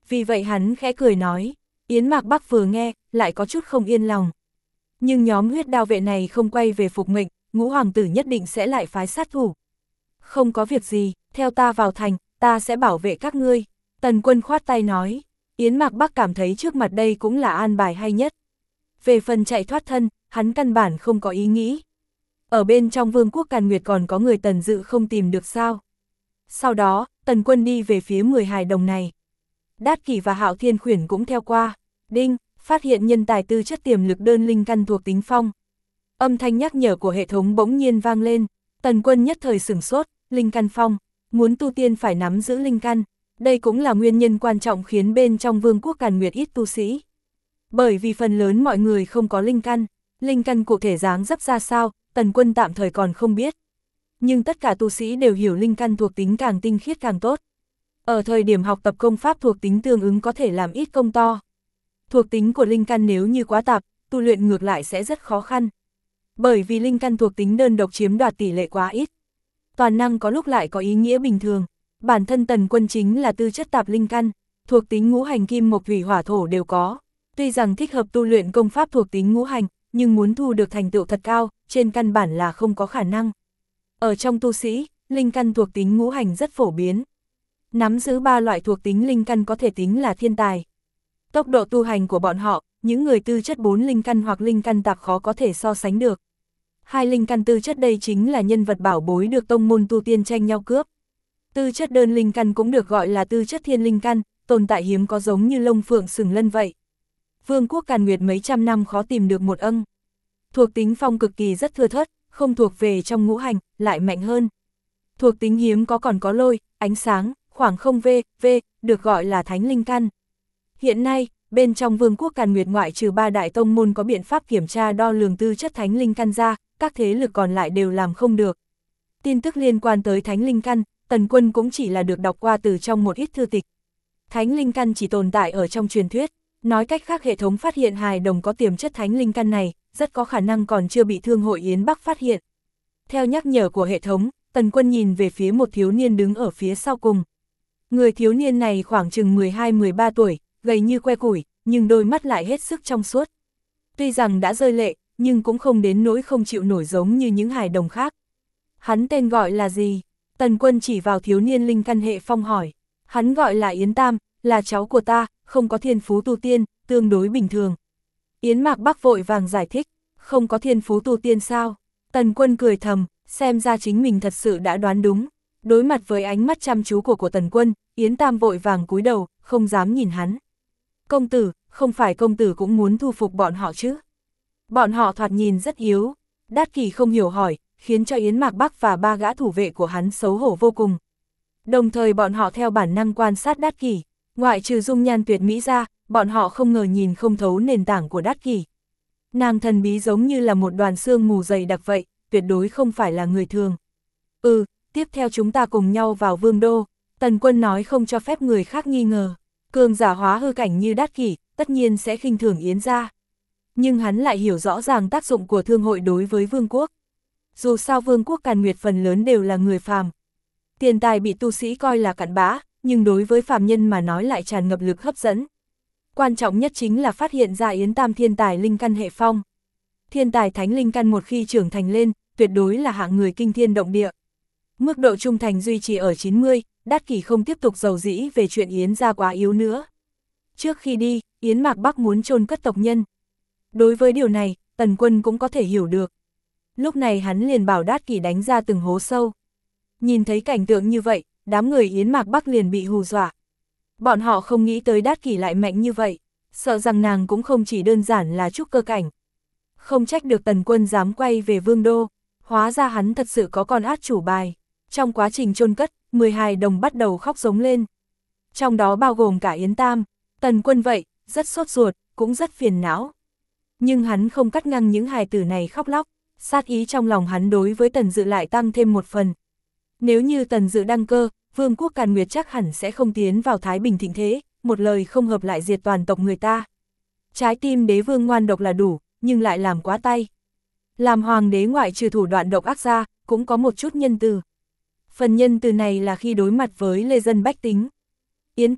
Vì vậy hắn khẽ cười nói, Yến Mạc Bắc vừa nghe, lại có chút không yên lòng. Nhưng nhóm huyết đao vệ này không quay về phục mệnh, Ngũ hoàng tử nhất định sẽ lại phái sát thủ. Không có việc gì, theo ta vào thành, ta sẽ bảo vệ các ngươi. Tần Quân khoát tay nói, Yến Mạc Bắc cảm thấy trước mặt đây cũng là an bài hay nhất. Về phần chạy thoát thân, hắn căn bản không có ý nghĩ. Ở bên trong Vương quốc Càn Nguyệt còn có người Tần Dự không tìm được sao. Sau đó, Tần Quân đi về phía 10 hài đồng này. Đát Kỷ và Hạo Thiên Khuyển cũng theo qua. Đinh, phát hiện nhân tài tư chất tiềm lực đơn linh căn thuộc tính phong. Âm thanh nhắc nhở của hệ thống bỗng nhiên vang lên. Tần Quân nhất thời sửng sốt, linh căn phong, muốn tu tiên phải nắm giữ linh căn. Đây cũng là nguyên nhân quan trọng khiến bên trong Vương quốc Càn Nguyệt ít tu sĩ. Bởi vì phần lớn mọi người không có linh căn cụ thể dáng dấp ra sao, Tần Quân tạm thời còn không biết. Nhưng tất cả tu sĩ đều hiểu linh căn thuộc tính càng tinh khiết càng tốt. Ở thời điểm học tập công pháp thuộc tính tương ứng có thể làm ít công to. Thuộc tính của linh căn nếu như quá tạp, tu luyện ngược lại sẽ rất khó khăn. Bởi vì linh căn thuộc tính đơn độc chiếm đoạt tỷ lệ quá ít. Toàn năng có lúc lại có ý nghĩa bình thường. Bản thân Tần Quân chính là tư chất tạp linh căn, thuộc tính ngũ hành kim mộc thủy hỏa thổ đều có. Tuy rằng thích hợp tu luyện công pháp thuộc tính ngũ hành, nhưng muốn thu được thành tựu thật cao, trên căn bản là không có khả năng. Ở trong tu sĩ, linh căn thuộc tính ngũ hành rất phổ biến. Nắm giữ 3 loại thuộc tính linh căn có thể tính là thiên tài. Tốc độ tu hành của bọn họ, những người tư chất 4 linh căn hoặc linh căn tạp khó có thể so sánh được. 2 linh căn tư chất đây chính là nhân vật bảo bối được tông môn tu tiên tranh nhau cướp. Tư chất đơn linh căn cũng được gọi là tư chất thiên linh căn, tồn tại hiếm có giống như lông phượng sừng lân vậy. Vương quốc Càn Nguyệt mấy trăm năm khó tìm được một âng. Thuộc tính phong cực kỳ rất thưa thớt, không thuộc về trong ngũ hành, lại mạnh hơn. Thuộc tính hiếm có còn có lôi, ánh sáng, khoảng không v, được gọi là thánh linh căn. Hiện nay, bên trong Vương quốc Càn Nguyệt ngoại trừ 3 đại tông môn có biện pháp kiểm tra đo lường tư chất thánh linh căn ra, các thế lực còn lại đều làm không được. Tin tức liên quan tới thánh linh căn, Tần Quân cũng chỉ là được đọc qua từ trong một ít thư tịch. Thánh linh căn chỉ tồn tại ở trong truyền thuyết, nói cách khác hệ thống phát hiện hài đồng có tiềm chất thánh linh căn này, rất có khả năng còn chưa bị Thương hội Yến Bắc phát hiện. Theo nhắc nhở của hệ thống, Tần Quân nhìn về phía một thiếu niên đứng ở phía sau cùng. Người thiếu niên này khoảng chừng 12-13 tuổi, gầy như que củi, nhưng đôi mắt lại hết sức trong suốt. Tuy rằng đã rơi lệ, nhưng cũng không đến nỗi không chịu nổi giống như những hài đồng khác. Hắn tên gọi là gì? Tần Quân chỉ vào thiếu niên linh căn hệ phong hỏi. Hắn gọi là Yến Tam, là cháu của ta, không có thiên phú tu tiên, tương đối bình thường. Yến Mạc Bắc vội vàng giải thích, không có thiên phú tu tiên sao? Tần Quân cười thầm, xem ra chính mình thật sự đã đoán đúng. Đối mặt với ánh mắt chăm chú của Tần Quân, Yến Tam vội vàng cúi đầu, không dám nhìn hắn. Công tử, không phải công tử cũng muốn thu phục bọn họ chứ? Bọn họ thoạt nhìn rất yếu. Đát Kỷ không hiểu hỏi, khiến cho Yến Mạc Bắc và 3 gã thủ vệ của hắn xấu hổ vô cùng. Đồng thời bọn họ theo bản năng quan sát Đát Kỷ, ngoại trừ dung nhan tuyệt mỹ ra, bọn họ không ngờ nhìn không thấu nền tảng của Đát Kỷ. Nàng thần bí giống như là một đoàn sương mù dày đặc vậy, tuyệt đối không phải là người thường. Tiếp theo chúng ta cùng nhau vào Vương đô, Tần Quân nói không cho phép người khác nghi ngờ. Cường giả hóa hư cảnh như Đát Kỷ, tất nhiên sẽ khinh thường Yến gia. Nhưng hắn lại hiểu rõ ràng tác dụng của thương hội đối với vương quốc. Dù sao Vương quốc Càn Nguyệt phần lớn đều là người phàm. Tiền tài bị tu sĩ coi là cặn bã, nhưng đối với phàm nhân mà nói lại tràn ngập lực hấp dẫn. Quan trọng nhất chính là phát hiện ra Yến Tam thiên tài linh căn hệ phong. Thiên tài thánh linh căn một khi trưởng thành lên, tuyệt đối là hạng người kinh thiên động địa. Mức độ trung thành duy trì ở 90, Đát Kỷ không tiếp tục dầu dĩ về chuyện Yến gia quá yếu nữa. Trước khi đi, Yến Mạc Bắc muốn chôn cất tộc nhân. Đối với điều này, Tần Quân cũng có thể hiểu được. Lúc này hắn liền bảo Đát Kỷ đánh ra từng hố sâu. Nhìn thấy cảnh tượng như vậy, đám người Yến Mạc Bắc liền bị hù dọa. Bọn họ không nghĩ tới Đát Kỷ lại mạnh như vậy, sợ rằng nàng cũng không chỉ đơn giản là trúc cơ cảnh. Không trách được Tần Quân dám quay về Vương đô, hóa ra hắn thật sự có con át chủ bài. Trong quá trình chôn cất, 10 hài đồng bắt đầu khóc giống lên. Trong đó bao gồm cả Yến Tam. Tần Quân vậy, rất sốt ruột, cũng rất phiền não. Nhưng hắn không cắt ngang những hài tử này khóc lóc, sát ý trong lòng hắn đối với Tần Dự lại tăng thêm một phần. Nếu như Tần Dự đăng cơ, Vương quốc Càn Nguyệt chắc hẳn sẽ không tiến vào thái bình thịnh thế, một lời không hợp lại diệt toàn tộc người ta. Trái tim đế vương ngoan độc là đủ, nhưng lại làm quá tay. Làm hoàng đế ngoại trừ thủ đoạn độc ác ra, cũng có một chút nhân từ. Phần nhân từ này là khi đối mặt với lê dân bách tính. Yến Tam,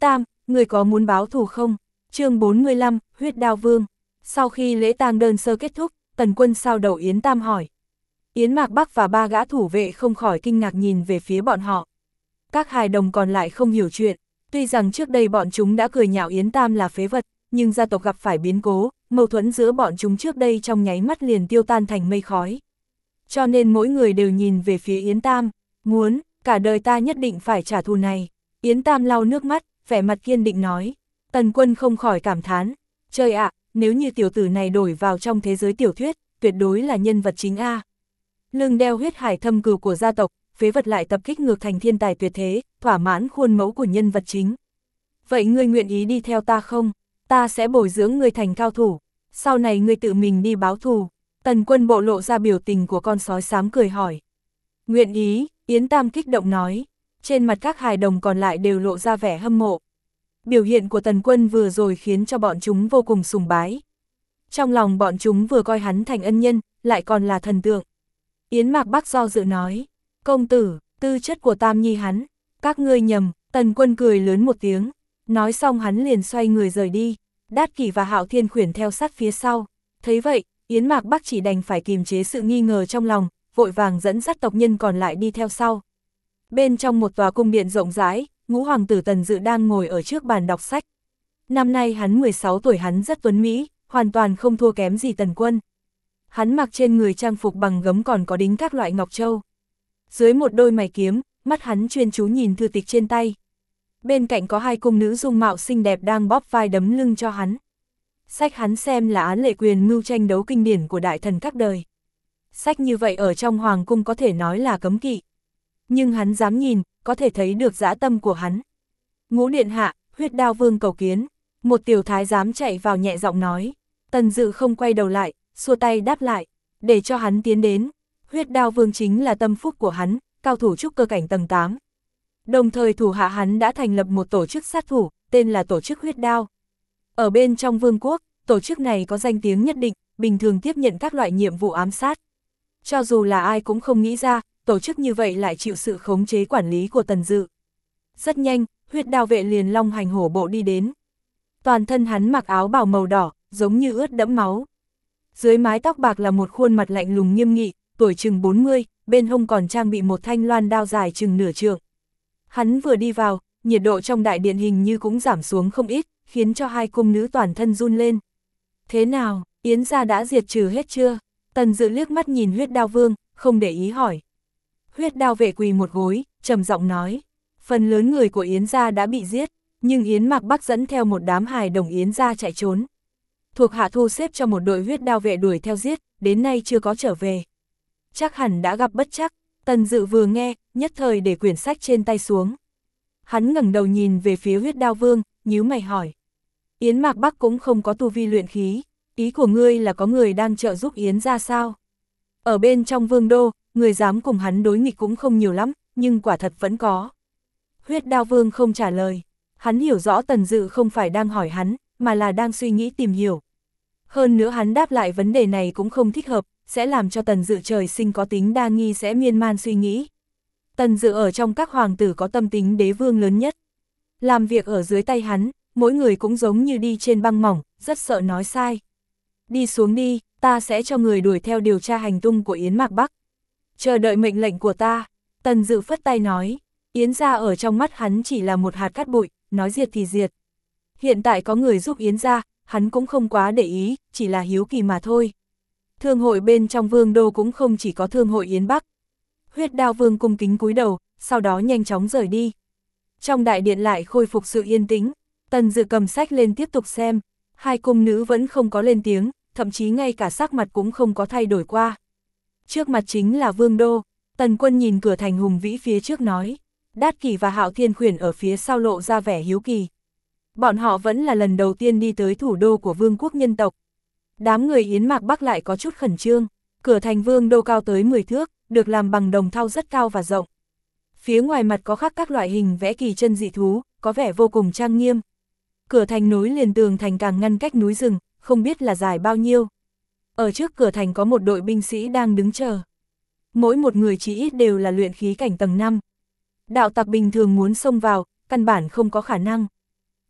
người có muốn báo thù không? Chương 45, huyết đao vương. Sau khi lễ tang đơn sơ kết thúc, Tần Quân sao đầu Yến Tam hỏi. Yến Mạc Bắc và ba gã thủ vệ không khỏi kinh ngạc nhìn về phía bọn họ. Các hài đồng còn lại không hiểu chuyện, tuy rằng trước đây bọn chúng đã cười nhạo Yến Tam là phế vật, nhưng gia tộc gặp phải biến cố, mâu thuẫn giữa bọn chúng trước đây trong nháy mắt liền tiêu tan thành mây khói. Cho nên mỗi người đều nhìn về phía Yến Tam, muốn, cả đời ta nhất định phải trả thù này. Yến Tam lau nước mắt, vẻ mặt kiên định nói. Tần Quân không khỏi cảm thán, trời ạ, nếu như tiểu tử này đổi vào trong thế giới tiểu thuyết, tuyệt đối là nhân vật chính A. Lưng đeo huyết hải thâm cừu của gia tộc, phế vật lại tập kích ngược thành thiên tài tuyệt thế, thỏa mãn khuôn mẫu của nhân vật chính. Vậy ngươi nguyện ý đi theo ta không? Ta sẽ bồi dưỡng ngươi thành cao thủ, sau này ngươi tự mình đi báo thù. Tần Quân bộ lộ ra biểu tình của con sói xám cười hỏi. Nguyện ý, Yến Tam kích động nói. Trên mặt các hài đồng còn lại đều lộ ra vẻ hâm mộ. Biểu hiện của Tần Quân vừa rồi khiến cho bọn chúng vô cùng sùng bái. Trong lòng bọn chúng vừa coi hắn thành ân nhân, lại còn là thần tượng. Yến Mạc Bắc do dự nói, công tử, tư chất của Tam Nhi hắn, các ngươi nhầm. Tần Quân cười lớn một tiếng, nói xong hắn liền xoay người rời đi. Đát Kỷ và Hạo Thiên Khuyển theo sát phía sau. Thấy vậy, Yến Mạc Bắc chỉ đành phải kìm chế sự nghi ngờ trong lòng, vội vàng dẫn dắt tộc nhân còn lại đi theo sau. Bên trong một tòa cung điện rộng rãi, ngũ hoàng tử Tần Dự đang ngồi ở trước bàn đọc sách. Năm nay hắn 16 tuổi, hắn rất tuấn mỹ, hoàn toàn không thua kém gì Tần Quân. Hắn mặc trên người trang phục bằng gấm còn có đính các loại ngọc châu. Dưới một đôi mày kiếm, mắt hắn chuyên chú nhìn thư tịch trên tay. Bên cạnh có hai cung nữ dung mạo xinh đẹp đang bóp vai đấm lưng cho hắn. Sách hắn xem là Án Lệ Quyền Mưu tranh đấu kinh điển của đại thần các đời. Sách như vậy ở trong hoàng cung có thể nói là cấm kỵ. Nhưng hắn dám nhìn, có thể thấy được dã tâm của hắn. Ngũ điện hạ, huyết đao vương cầu kiến. Một tiểu thái giám chạy vào nhẹ giọng nói. Tần Dự không quay đầu lại, xua tay đáp lại, để cho hắn tiến đến. Huyết đao vương chính là tâm phúc của hắn, cao thủ trúc cơ cảnh tầng 8. Đồng thời thủ hạ hắn đã thành lập một tổ chức sát thủ, tên là tổ chức huyết đao. Ở bên trong vương quốc, tổ chức này có danh tiếng nhất định, bình thường tiếp nhận các loại nhiệm vụ ám sát. Cho dù là ai cũng không nghĩ ra, tổ chức như vậy lại chịu sự khống chế quản lý của Tần Dự. Rất nhanh, huyết đao vệ liền long hành hổ bộ đi đến. Toàn thân hắn mặc áo bào màu đỏ, giống như ướt đẫm máu. Dưới mái tóc bạc là một khuôn mặt lạnh lùng nghiêm nghị, tuổi chừng 40, bên hông còn trang bị một thanh loan đao dài chừng nửa trượng. Hắn vừa đi vào, nhiệt độ trong đại điện hình như cũng giảm xuống không ít, khiến cho hai cung nữ toàn thân run lên. Thế nào, Yến gia đã diệt trừ hết chưa? Tần Dự liếc mắt nhìn huyết đao vương, không để ý hỏi. Huyết đao vệ quỳ một gối, trầm giọng nói. Phần lớn người của Yến gia đã bị giết, nhưng Yến Mạc Bắc dẫn theo một đám hài đồng Yến gia chạy trốn. Thuộc hạ thu xếp cho một đội huyết đao vệ đuổi theo giết, đến nay chưa có trở về. Chắc hẳn đã gặp bất trắc. Tần Dự vừa nghe, nhất thời để quyển sách trên tay xuống. Hắn ngẩng đầu nhìn về phía huyết đao vương, nhíu mày hỏi. Yến Mạc Bắc cũng không có tu vi luyện khí, ý của ngươi là có người đang trợ giúp Yến gia sao? Ở bên trong vương đô, người dám cùng hắn đối nghịch cũng không nhiều lắm, nhưng quả thật vẫn có. Huyết đao vương không trả lời, hắn hiểu rõ Tần Dự không phải đang hỏi hắn, mà là đang suy nghĩ tìm hiểu. Hơn nữa hắn đáp lại vấn đề này cũng không thích hợp, sẽ làm cho Tần Dự trời sinh có tính đa nghi sẽ miên man suy nghĩ. Tần Dự ở trong các hoàng tử có tâm tính đế vương lớn nhất. Làm việc ở dưới tay hắn, mỗi người cũng giống như đi trên băng mỏng, rất sợ nói sai. Đi xuống đi, ta sẽ cho người đuổi theo điều tra hành tung của Yến Mạc Bắc. Chờ đợi mệnh lệnh của ta. Tần Dự phất tay nói, Yến gia ở trong mắt hắn chỉ là một hạt cát bụi, nói diệt thì diệt. Hiện tại có người giúp Yến gia, hắn cũng không quá để ý, chỉ là hiếu kỳ mà thôi. Thương hội bên trong vương đô cũng không chỉ có thương hội Yến Bắc. Huyết đao vương cung kính cúi đầu, sau đó nhanh chóng rời đi. Trong đại điện lại khôi phục sự yên tĩnh, Tần Dự cầm sách lên tiếp tục xem, hai cung nữ vẫn không có lên tiếng, thậm chí ngay cả sắc mặt cũng không có thay đổi qua. Trước mặt chính là vương đô, Tần Quân nhìn cửa thành hùng vĩ phía trước nói, Đát Kỷ và Hạo Thiên Khuyển ở phía sau lộ ra vẻ hiếu kỳ. Bọn họ vẫn là lần đầu tiên đi tới thủ đô của vương quốc nhân tộc. Đám người Yến Mạc Bắc lại có chút khẩn trương, cửa thành vương đô cao tới 10 thước, được làm bằng đồng thau rất cao và rộng. Phía ngoài mặt có khắc các loại hình vẽ kỳ chân dị thú, có vẻ vô cùng trang nghiêm. Cửa thành nối liền tường thành càng ngăn cách núi rừng, không biết là dài bao nhiêu. Ở trước cửa thành có một đội binh sĩ đang đứng chờ. Mỗi một người chỉ ít đều là luyện khí cảnh tầng 5. Đạo tặc bình thường muốn xông vào, căn bản không có khả năng.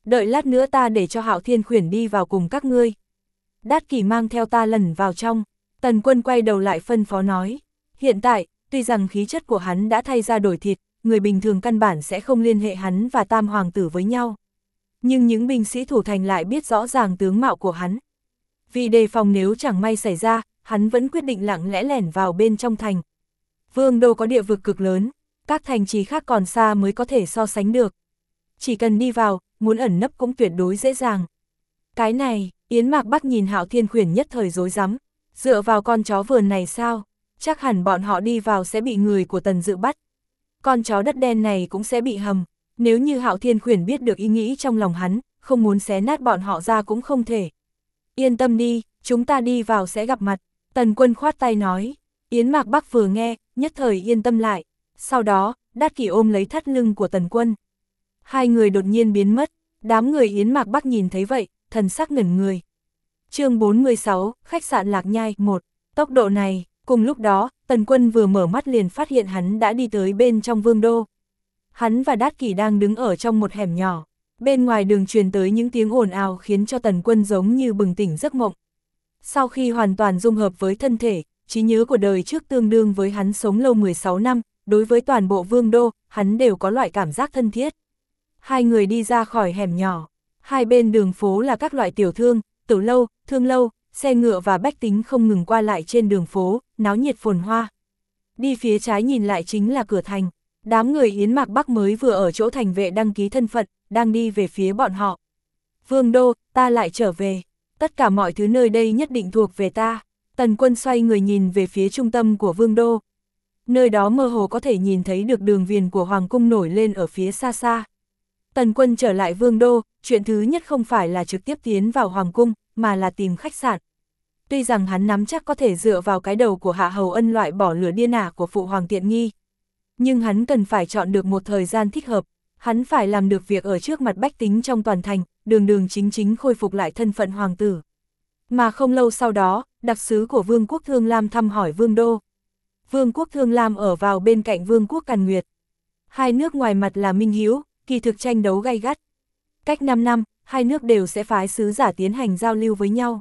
đợi lát nữa ta để cho Hạo Thiên Khuyển đi vào cùng các ngươi. Đát Kỷ mang theo ta lẩn vào trong, Tần Quân quay đầu lại phân phó nói. Hiện tại, tuy rằng khí chất của hắn đã thay ra đổi thịt, người bình thường căn bản sẽ không liên hệ hắn và Tam Hoàng tử với nhau. Nhưng những binh sĩ thủ thành lại biết rõ ràng tướng mạo của hắn. Vì đề phòng nếu chẳng may xảy ra, hắn vẫn quyết định lặng lẽ lẻn vào bên trong thành. Vương đô có địa vực cực lớn, các thành trì khác còn xa mới có thể so sánh được. Chỉ cần đi vào, muốn ẩn nấp cũng tuyệt đối dễ dàng. Cái này, Yến Mạc Bắc nhìn Hạo Thiên Khuyển nhất thời rối rắm, dựa vào con chó vườn này sao, chắc hẳn bọn họ đi vào sẽ bị người của Tần Dự bắt. Con chó đất đen này cũng sẽ bị hầm, nếu như Hạo Thiên Khuyển biết được ý nghĩ trong lòng hắn, không muốn xé nát bọn họ ra cũng không thể. Yên tâm đi, chúng ta đi vào sẽ gặp mặt, Tần Quân khoát tay nói. Yến Mạc Bắc vừa nghe, nhất thời yên tâm lại, sau đó, Đát Kỷ ôm lấy thắt lưng của Tần Quân. Hai người đột nhiên biến mất, đám người Yến Mạc Bắc nhìn thấy vậy, thần sắc ngẩn người. Chương 46, khách sạn Lạc Nhai 1, tốc độ này, cùng lúc đó, Tần Quân vừa mở mắt liền phát hiện hắn đã đi tới bên trong vương đô. Hắn và Đát Kỷ đang đứng ở trong một hẻm nhỏ, bên ngoài đường truyền tới những tiếng ồn ào khiến cho Tần Quân giống như bừng tỉnh giấc mộng. Sau khi hoàn toàn dung hợp với thân thể, trí nhớ của đời trước tương đương với hắn sống lâu 16 năm, đối với toàn bộ vương đô, hắn đều có loại cảm giác thân thiết. Hai người đi ra khỏi hẻm nhỏ, hai bên đường phố là các loại tiểu thương, tiểu lâu, thương lâu, xe ngựa và bách tính không ngừng qua lại trên đường phố, náo nhiệt phồn hoa. Đi phía trái nhìn lại chính là cửa thành, đám người Yến Mạc Bắc mới vừa ở chỗ thành vệ đăng ký thân phận, đang đi về phía bọn họ. Vương đô, ta lại trở về, tất cả mọi thứ nơi đây nhất định thuộc về ta. Tần Quân xoay người nhìn về phía trung tâm của vương đô. Nơi đó mơ hồ có thể nhìn thấy được đường viền của Hoàng cung nổi lên ở phía xa xa. Tần Quân trở lại vương đô, chuyện thứ nhất không phải là trực tiếp tiến vào Hoàng cung, mà là tìm khách sạn. Tuy rằng hắn nắm chắc có thể dựa vào cái đầu của Hạ Hầu Ân loại bỏ lửa điên ả của phụ hoàng tiện nghi. Nhưng hắn cần phải chọn được một thời gian thích hợp, hắn phải làm được việc ở trước mặt bách tính trong toàn thành, đường chính chính khôi phục lại thân phận hoàng tử. Mà không lâu sau đó, đặc sứ của Vương quốc Thương Lam thăm hỏi vương đô. Vương quốc Thương Lam ở vào bên cạnh Vương quốc Càn Nguyệt. Hai nước ngoài mặt là minh hữu, kỳ thực tranh đấu gay gắt. Cách 5 năm, hai nước đều sẽ phái sứ giả tiến hành giao lưu với nhau.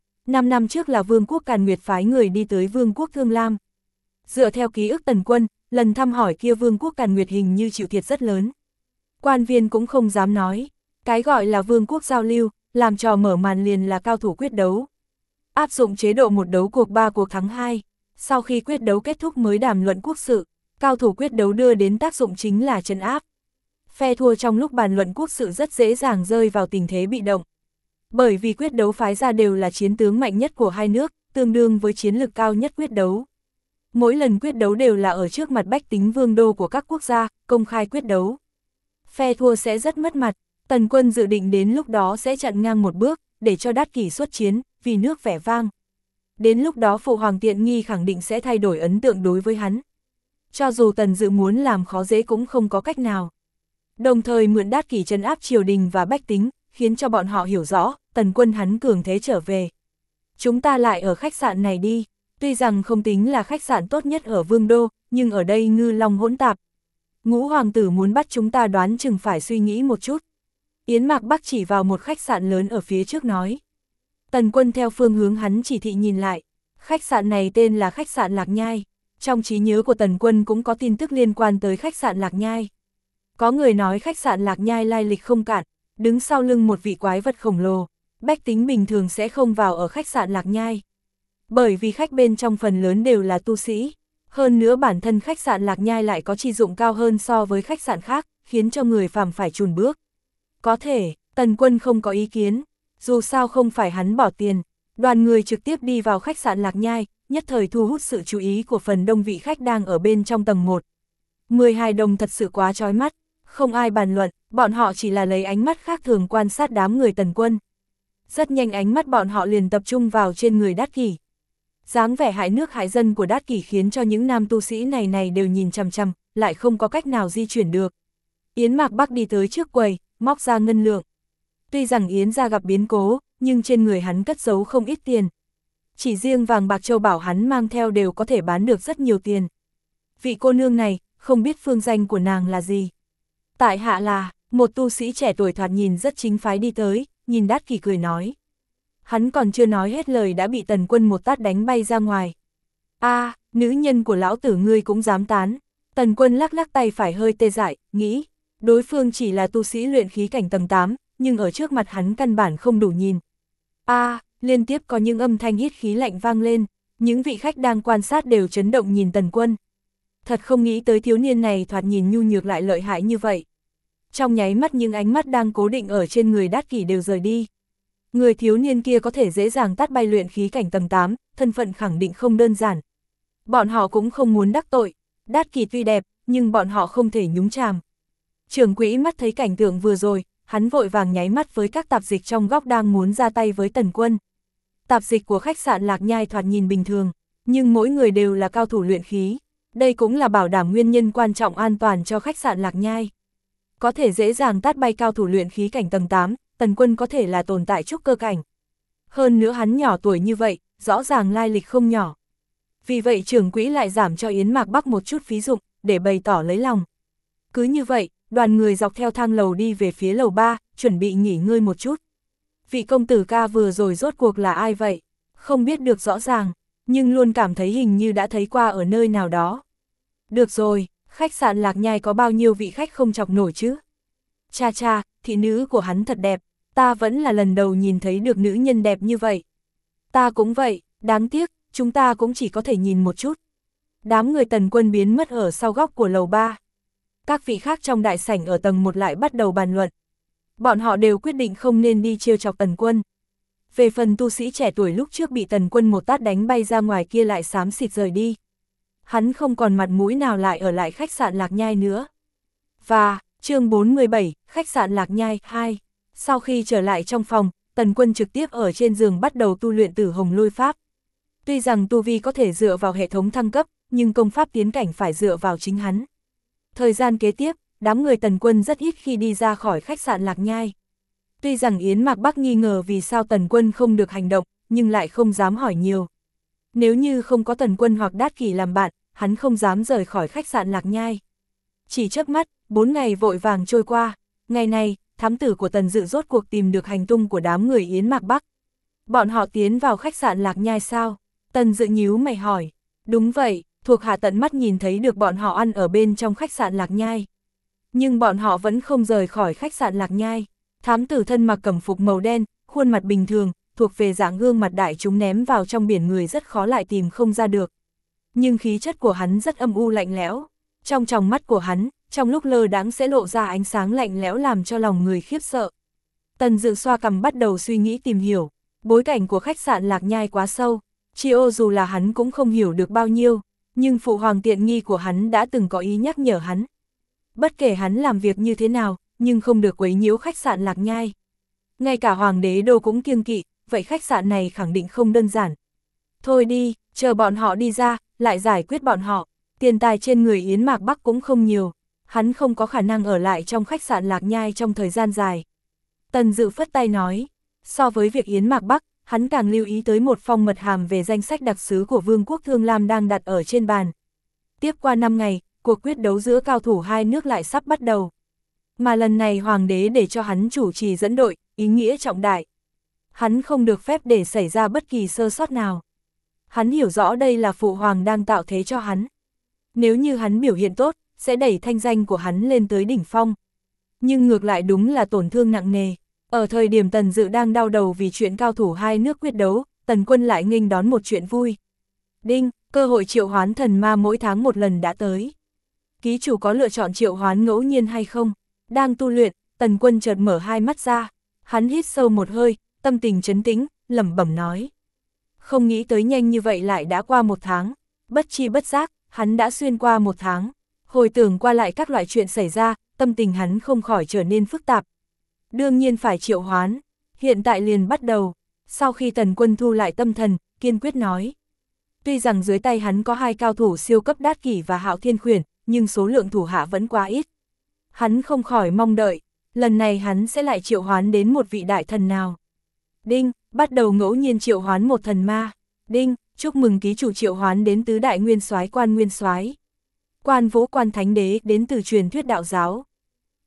5 năm trước là Vương quốc Càn Nguyệt phái người đi tới Vương quốc Thương Lam. Dựa theo ký ức Tần Quân, lần thăm hỏi kia Vương quốc Càn Nguyệt hình như chịu thiệt rất lớn. Quan viên cũng không dám nói, cái gọi là Vương quốc giao lưu, làm trò mở màn liền là cao thủ quyết đấu. Áp dụng chế độ một đấu cuộc 3 cuộc thắng 2, sau khi quyết đấu kết thúc mới đàm luận quốc sự, cao thủ quyết đấu đưa đến tác dụng chính là trấn áp. Phe thua trong lúc bàn luận quốc sự rất dễ dàng rơi vào tình thế bị động. Bởi vì quyết đấu phái ra đều là chiến tướng mạnh nhất của hai nước, tương đương với chiến lực cao nhất quyết đấu. Mỗi lần quyết đấu đều là ở trước mặt bách tính vương đô của các quốc gia, công khai quyết đấu. Phe thua sẽ rất mất mặt, Tần Quân dự định đến lúc đó sẽ chặn ngang một bước, để cho Đát Kỷ xuất chiến, vì nước vẻ vang. Đến lúc đó phụ hoàng tiện nghi khẳng định sẽ thay đổi ấn tượng đối với hắn. Cho dù Tần Dự muốn làm khó dễ cũng không có cách nào. Đồng thời mượn Đát Kỷ trấn áp triều đình và bách tính, khiến cho bọn họ hiểu rõ, Tần Quân hắn cường thế trở về. Chúng ta lại ở khách sạn này đi, tuy rằng không tính là khách sạn tốt nhất ở Vương đô, nhưng ở đây ngư long hỗn tạp. Ngũ hoàng tử muốn bắt chúng ta đoán chừng phải suy nghĩ một chút. Yến Mạc Bắc chỉ vào một khách sạn lớn ở phía trước nói. Tần Quân theo phương hướng hắn chỉ thị nhìn lại, khách sạn này tên là khách sạn Lạc Nhai. Trong trí nhớ của Tần Quân cũng có tin tức liên quan tới khách sạn Lạc Nhai. Có người nói khách sạn Lạc Nhai lai lịch không cạn, đứng sau lưng một vị quái vật khổng lồ, bách tính bình thường sẽ không vào ở khách sạn Lạc Nhai. Bởi vì khách bên trong phần lớn đều là tu sĩ, hơn nữa bản thân khách sạn Lạc Nhai lại có chi dụng cao hơn so với khách sạn khác, khiến cho người phàm phải chùn bước. Có thể, Tần Quân không có ý kiến, dù sao không phải hắn bỏ tiền, đoàn người trực tiếp đi vào khách sạn Lạc Nhai, nhất thời thu hút sự chú ý của phần đông vị khách đang ở bên trong tầng 1. 12 đồng thật sự quá chói mắt, không ai bàn luận, bọn họ chỉ là lấy ánh mắt khác thường quan sát đám người Tần Quân. Rất nhanh ánh mắt bọn họ liền tập trung vào trên người Đát Kỷ. Dáng vẻ hại nước hại dân của Đát Kỷ khiến cho những nam tu sĩ này đều nhìn chằm chằm, lại không có cách nào di chuyển được. Yến Mạc Bắc đi tới trước quầy, móc ra ngân lượng. Tuy rằng Yến gia gặp biến cố, nhưng trên người hắn cất giấu không ít tiền. Chỉ riêng vàng bạc châu bảo hắn mang theo đều có thể bán được rất nhiều tiền. Vị cô nương này, không biết phương danh của nàng là gì. Tại hạ là, Một tu sĩ trẻ tuổi thoạt nhìn rất chính phái đi tới, nhìn Đát Kỷ cười nói. Hắn còn chưa nói hết lời đã bị Tần Quân một tát đánh bay ra ngoài. A, nữ nhân của lão tử ngươi cũng dám tán. Tần Quân lắc lắc tay phải hơi tê dại, nghĩ, đối phương chỉ là tu sĩ luyện khí cảnh tầng 8, nhưng ở trước mặt hắn căn bản không đủ nhìn. A, liên tiếp có những âm thanh hít khí lạnh vang lên, những vị khách đang quan sát đều chấn động nhìn Tần Quân. Thật không nghĩ tới thiếu niên này thoạt nhìn nhu nhược lại lợi hại như vậy. Trong nháy mắt những ánh mắt đang cố định ở trên người Đát Kỷ đều rời đi. Người thiếu niên kia có thể dễ dàng tát bay luyện khí cảnh tầng 8, thân phận khẳng định không đơn giản. Bọn họ cũng không muốn đắc tội, Đát Kỷ tuy đẹp, nhưng bọn họ không thể nhúng chàm. Trưởng quỹ mắt thấy cảnh tượng vừa rồi, hắn vội vàng nháy mắt với các tạp dịch trong góc đang muốn ra tay với Tần Quân. Tạp dịch của khách sạn Lạc Nhai thoạt nhìn bình thường, nhưng mỗi người đều là cao thủ luyện khí. Đây cũng là bảo đảm nguyên nhân quan trọng an toàn cho khách sạn Lạc Nhai. Có thể dễ dàng tát bay cao thủ luyện khí cảnh tầng 8, Tần Quân có thể là tồn tại trúc cơ cảnh. Hơn nữa hắn nhỏ tuổi như vậy, rõ ràng lai lịch không nhỏ. Vì vậy trưởng quỹ lại giảm cho Yến Mạc Bắc một chút phí dụng, để bày tỏ lấy lòng. Cứ như vậy, đoàn người dọc theo thang lầu đi về phía lầu 3, chuẩn bị nghỉ ngơi một chút. Vị công tử ca vừa rồi rốt cuộc là ai vậy? Không biết được rõ ràng, nhưng luôn cảm thấy hình như đã thấy qua ở nơi nào đó. Được rồi, khách sạn Lạc Nhai có bao nhiêu vị khách không chọc nổi chứ? Cha cha, thị nữ của hắn thật đẹp, ta vẫn là lần đầu nhìn thấy được nữ nhân đẹp như vậy. Ta cũng vậy, đáng tiếc, chúng ta cũng chỉ có thể nhìn một chút. Đám người Tần Quân biến mất ở sau góc của lầu 3. Các vị khác trong đại sảnh ở tầng 1 lại bắt đầu bàn luận. Bọn họ đều quyết định không nên đi trêu chọc Tần Quân. Về phần tu sĩ trẻ tuổi lúc trước bị Tần Quân một tát đánh bay ra ngoài kia lại xám xịt rời đi. Hắn không còn mặt mũi nào lại ở lại khách sạn Lạc Nhai nữa. Và, chương 47, khách sạn Lạc Nhai 2. Sau khi trở lại trong phòng, Tần Quân trực tiếp ở trên giường bắt đầu tu luyện Tử Hồng Lôi Pháp. Tuy rằng tu vi có thể dựa vào hệ thống thăng cấp, nhưng công pháp tiến cảnh phải dựa vào chính hắn. Thời gian kế tiếp, đám người Tần Quân rất ít khi đi ra khỏi khách sạn Lạc Nhai. Tuy rằng Yến Mạc Bắc nghi ngờ vì sao Tần Quân không được hành động, nhưng lại không dám hỏi nhiều. Nếu như không có Tần Quân hoặc Đát Kỷ làm bạn, hắn không dám rời khỏi khách sạn Lạc Nhai. Chỉ chớp mắt, 4 ngày vội vàng trôi qua. Ngày này, thám tử của Tần Dự rốt cuộc tìm được hành tung của đám người Yến Mạc Bắc. Bọn họ tiến vào khách sạn Lạc Nhai sao? Tần Dự nhíu mày hỏi. Đúng vậy, thuộc hạ tận mắt nhìn thấy được bọn họ ăn ở bên trong khách sạn Lạc Nhai. Nhưng bọn họ vẫn không rời khỏi khách sạn Lạc Nhai. Thám tử thân mặc cẩm phục màu đen, khuôn mặt bình thường, thuộc về dạng gương mặt đại chúng ném vào trong biển người rất khó lại tìm không ra được. Nhưng khí chất của hắn rất âm u lạnh lẽo. Trong tròng mắt của hắn, trong lúc lơ đãng sẽ lộ ra ánh sáng lạnh lẽo làm cho lòng người khiếp sợ. Tần Dự xoa cằm bắt đầu suy nghĩ tìm hiểu. Bối cảnh của khách sạn Lạc Nhai quá sâu. Chi ô dù là hắn cũng không hiểu được bao nhiêu, nhưng phụ hoàng tiện nghi của hắn đã từng có ý nhắc nhở hắn. Bất kể hắn làm việc như thế nào, nhưng không được quấy nhiễu khách sạn Lạc Nhai. Ngay cả hoàng đế đô cũng kiêng kỵ, vậy khách sạn này khẳng định không đơn giản. Thôi đi, chờ bọn họ đi ra, lại giải quyết bọn họ. Tiền tài trên người Yến Mạc Bắc cũng không nhiều, hắn không có khả năng ở lại trong khách sạn Lạc Nhai trong thời gian dài. Tần Dự phất tay nói, so với việc Yến Mạc Bắc, hắn càng lưu ý tới một phong mật hàm về danh sách đặc sứ của Vương quốc Thương Lam đang đặt ở trên bàn. Tiếp qua 5 ngày, cuộc quyết đấu giữa cao thủ hai nước lại sắp bắt đầu. Mà lần này hoàng đế để cho hắn chủ trì dẫn đội, ý nghĩa trọng đại. Hắn không được phép để xảy ra bất kỳ sơ sót nào. Hắn hiểu rõ đây là phụ hoàng đang tạo thế cho hắn. Nếu như hắn biểu hiện tốt, sẽ đẩy thanh danh của hắn lên tới đỉnh phong. Nhưng ngược lại đúng là tổn thương nặng nề. Ở thời điểm Tần Dự đang đau đầu vì chuyện cao thủ hai nước quyết đấu, Tần Quân lại nghênh đón một chuyện vui. Đinh, cơ hội triệu hoán thần ma mỗi tháng một lần đã tới. Ký chủ có lựa chọn triệu hoán ngẫu nhiên hay không? Đang tu luyện, Tần Quân chợt mở hai mắt ra. Hắn hít sâu một hơi, tâm tình trấn tĩnh, lẩm bẩm nói. Không nghĩ tới nhanh như vậy lại đã qua 1 tháng. Bất chi bất giác, hắn đã xuyên qua 1 tháng. Hồi tưởng qua lại các loại chuyện xảy ra, tâm tình hắn không khỏi trở nên phức tạp. Đương nhiên phải triệu hoán, hiện tại liền bắt đầu. Sau khi Tần Quân thu lại tâm thần, kiên quyết nói. Tuy rằng dưới tay hắn có 2 cao thủ siêu cấp Đát Kỷ và Hạo Thiên Khuyển, nhưng số lượng thủ hạ vẫn quá ít. Hắn không khỏi mong đợi, lần này hắn sẽ lại triệu hoán đến một vị đại thần nào. Đinh, bắt đầu ngẫu nhiên triệu hoán một thần ma. Đinh, chúc mừng ký chủ triệu hoán đến tứ đại nguyên soái Quan Nguyên Soái, Quan Vũ Quan Thánh Đế đến từ truyền thuyết đạo giáo.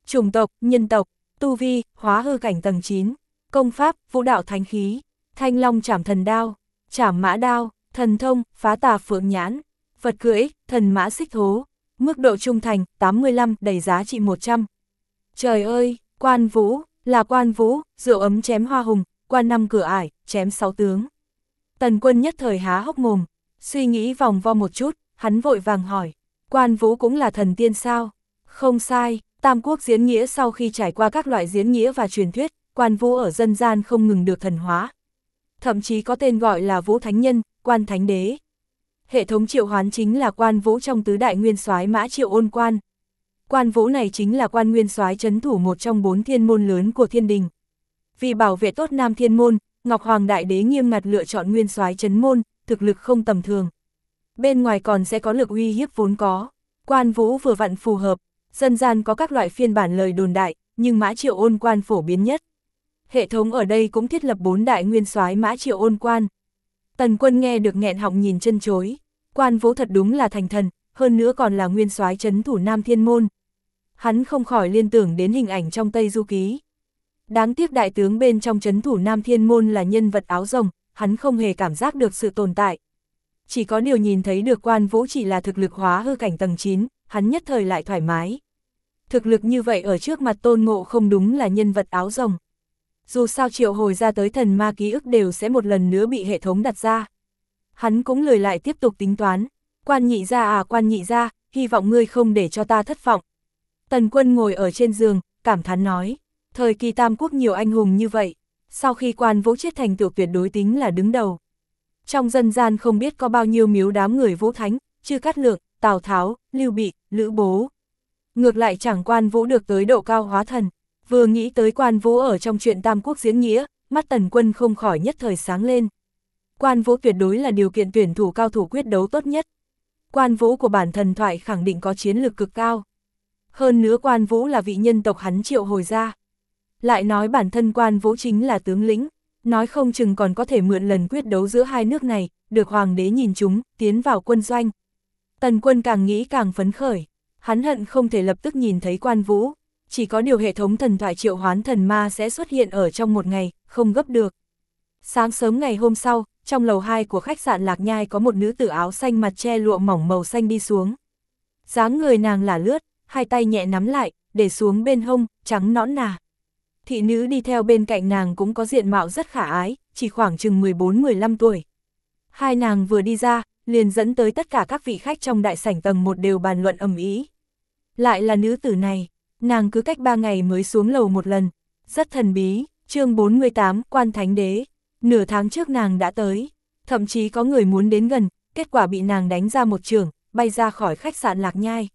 chủng tộc, nhân tộc, tu vi, hóa hư cảnh tầng 9, công pháp, vũ đạo thánh khí, thanh long trảm thần đao, trảm mã đao, thần thông, phá tà phượng nhãn, vật cưỡi, thần mã xích thố, mức độ trung thành, 85, đầy giá trị 100. Trời ơi, Quan Vũ, là Quan Vũ, rượu ấm chém hoa hùng, qua 5 cửa ải, chém 6 tướng. Tần Quân nhất thời há hốc mồm, suy nghĩ vòng vo một chút, hắn vội vàng hỏi, Quan Vũ cũng là thần tiên sao? Không sai, Tam Quốc diễn nghĩa sau khi trải qua các loại diễn nghĩa và truyền thuyết, Quan Vũ ở dân gian không ngừng được thần hóa. Thậm chí có tên gọi là Vũ Thánh Nhân, Quan Thánh Đế. Hệ thống triệu hoán chính là Quan Vũ trong tứ đại nguyên soái Mã Triệu Ôn Quan. Quan Vũ này chính là quan nguyên soái trấn thủ một trong 4 thiên môn lớn của thiên đình. Vì bảo vệ tốt Nam Thiên Môn, Ngọc Hoàng Đại Đế nghiêm ngặt lựa chọn nguyên soái trấn môn, thực lực không tầm thường. Bên ngoài còn sẽ có lực uy hiếp vốn có. Quan Vũ vừa vặn phù hợp, dân gian có các loại phiên bản lời đồn đại, nhưng Mã Triệu Ôn Quan phổ biến nhất. Hệ thống ở đây cũng thiết lập 4 đại nguyên soái Mã Triệu Ôn Quan. Tần Quân nghe được nghẹn họng nhìn chân chối. Quan Vũ thật đúng là thành thần, hơn nữa còn là nguyên soái trấn thủ Nam Thiên Môn. Hắn không khỏi liên tưởng đến hình ảnh trong Tây Du Ký. Đáng tiếc đại tướng bên trong trấn thủ Nam Thiên Môn là nhân vật áo rồng, hắn không hề cảm giác được sự tồn tại. Chỉ có điều nhìn thấy được Quan Vũ chỉ là thực lực hóa hư cảnh tầng 9, hắn nhất thời lại thoải mái. Thực lực như vậy ở trước mặt Tôn Ngộ không đúng là nhân vật áo rồng. Dù sao triệu hồi ra tới thần ma ký ức đều sẽ một lần nữa bị hệ thống đặt ra. Hắn cũng lười lại tiếp tục tính toán. Quan nhị gia Quan nhị gia, hy vọng ngươi không để cho ta thất vọng. Tần Quân ngồi ở trên giường, cảm thán nói, thời kỳ Tam Quốc nhiều anh hùng như vậy, sau khi Quan Vũ chết thành tựu tuyệt đối tính là đứng đầu. Trong dân gian không biết có bao nhiêu miếu đám người Vũ Thánh, Chư Cát Lượng, Tào Tháo, Lưu Bị, Lữ Bố. Ngược lại chẳng Quan Vũ được tới độ cao hóa thần. Vừa nghĩ tới Quan Vũ ở trong chuyện Tam Quốc diễn nghĩa, mắt Tần Quân không khỏi nhất thời sáng lên. Quan Vũ tuyệt đối là điều kiện tuyển thủ cao thủ quyết đấu tốt nhất. Quan Vũ của bản thần thoại khẳng định có chiến lược cực cao. Hơn nữa Quan Vũ là vị nhân tộc hắn triệu hồi ra. Lại nói bản thân Quan Vũ chính là tướng lĩnh, nói không chừng còn có thể mượn lần quyết đấu giữa hai nước này, được hoàng đế nhìn chúng, tiến vào quân doanh. Tần Quân càng nghĩ càng phấn khởi, hắn hận không thể lập tức nhìn thấy Quan Vũ, chỉ có điều hệ thống thần thoại triệu hoán thần ma sẽ xuất hiện ở trong một ngày, không gấp được. Sáng sớm ngày hôm sau, trong lầu 2 của khách sạn Lạc Nhai có một nữ tử áo xanh mặt che lụa mỏng màu xanh đi xuống. Dáng người nàng là lướt, hai tay nhẹ nắm lại, để xuống bên hông, trắng nõn nà. Thị nữ đi theo bên cạnh nàng cũng có diện mạo rất khả ái, chỉ khoảng chừng 14-15 tuổi. Hai nàng vừa đi ra, liền dẫn tới tất cả các vị khách trong đại sảnh tầng 1 đều bàn luận ầm ĩ. Lại là nữ tử này, nàng cứ cách 3 ngày mới xuống lầu một lần, rất thần bí. Chương 48, Quan Thánh Đế. Nửa tháng trước nàng đã tới, thậm chí có người muốn đến gần, kết quả bị nàng đánh ra một chưởng, bay ra khỏi khách sạn Lạc Nhai.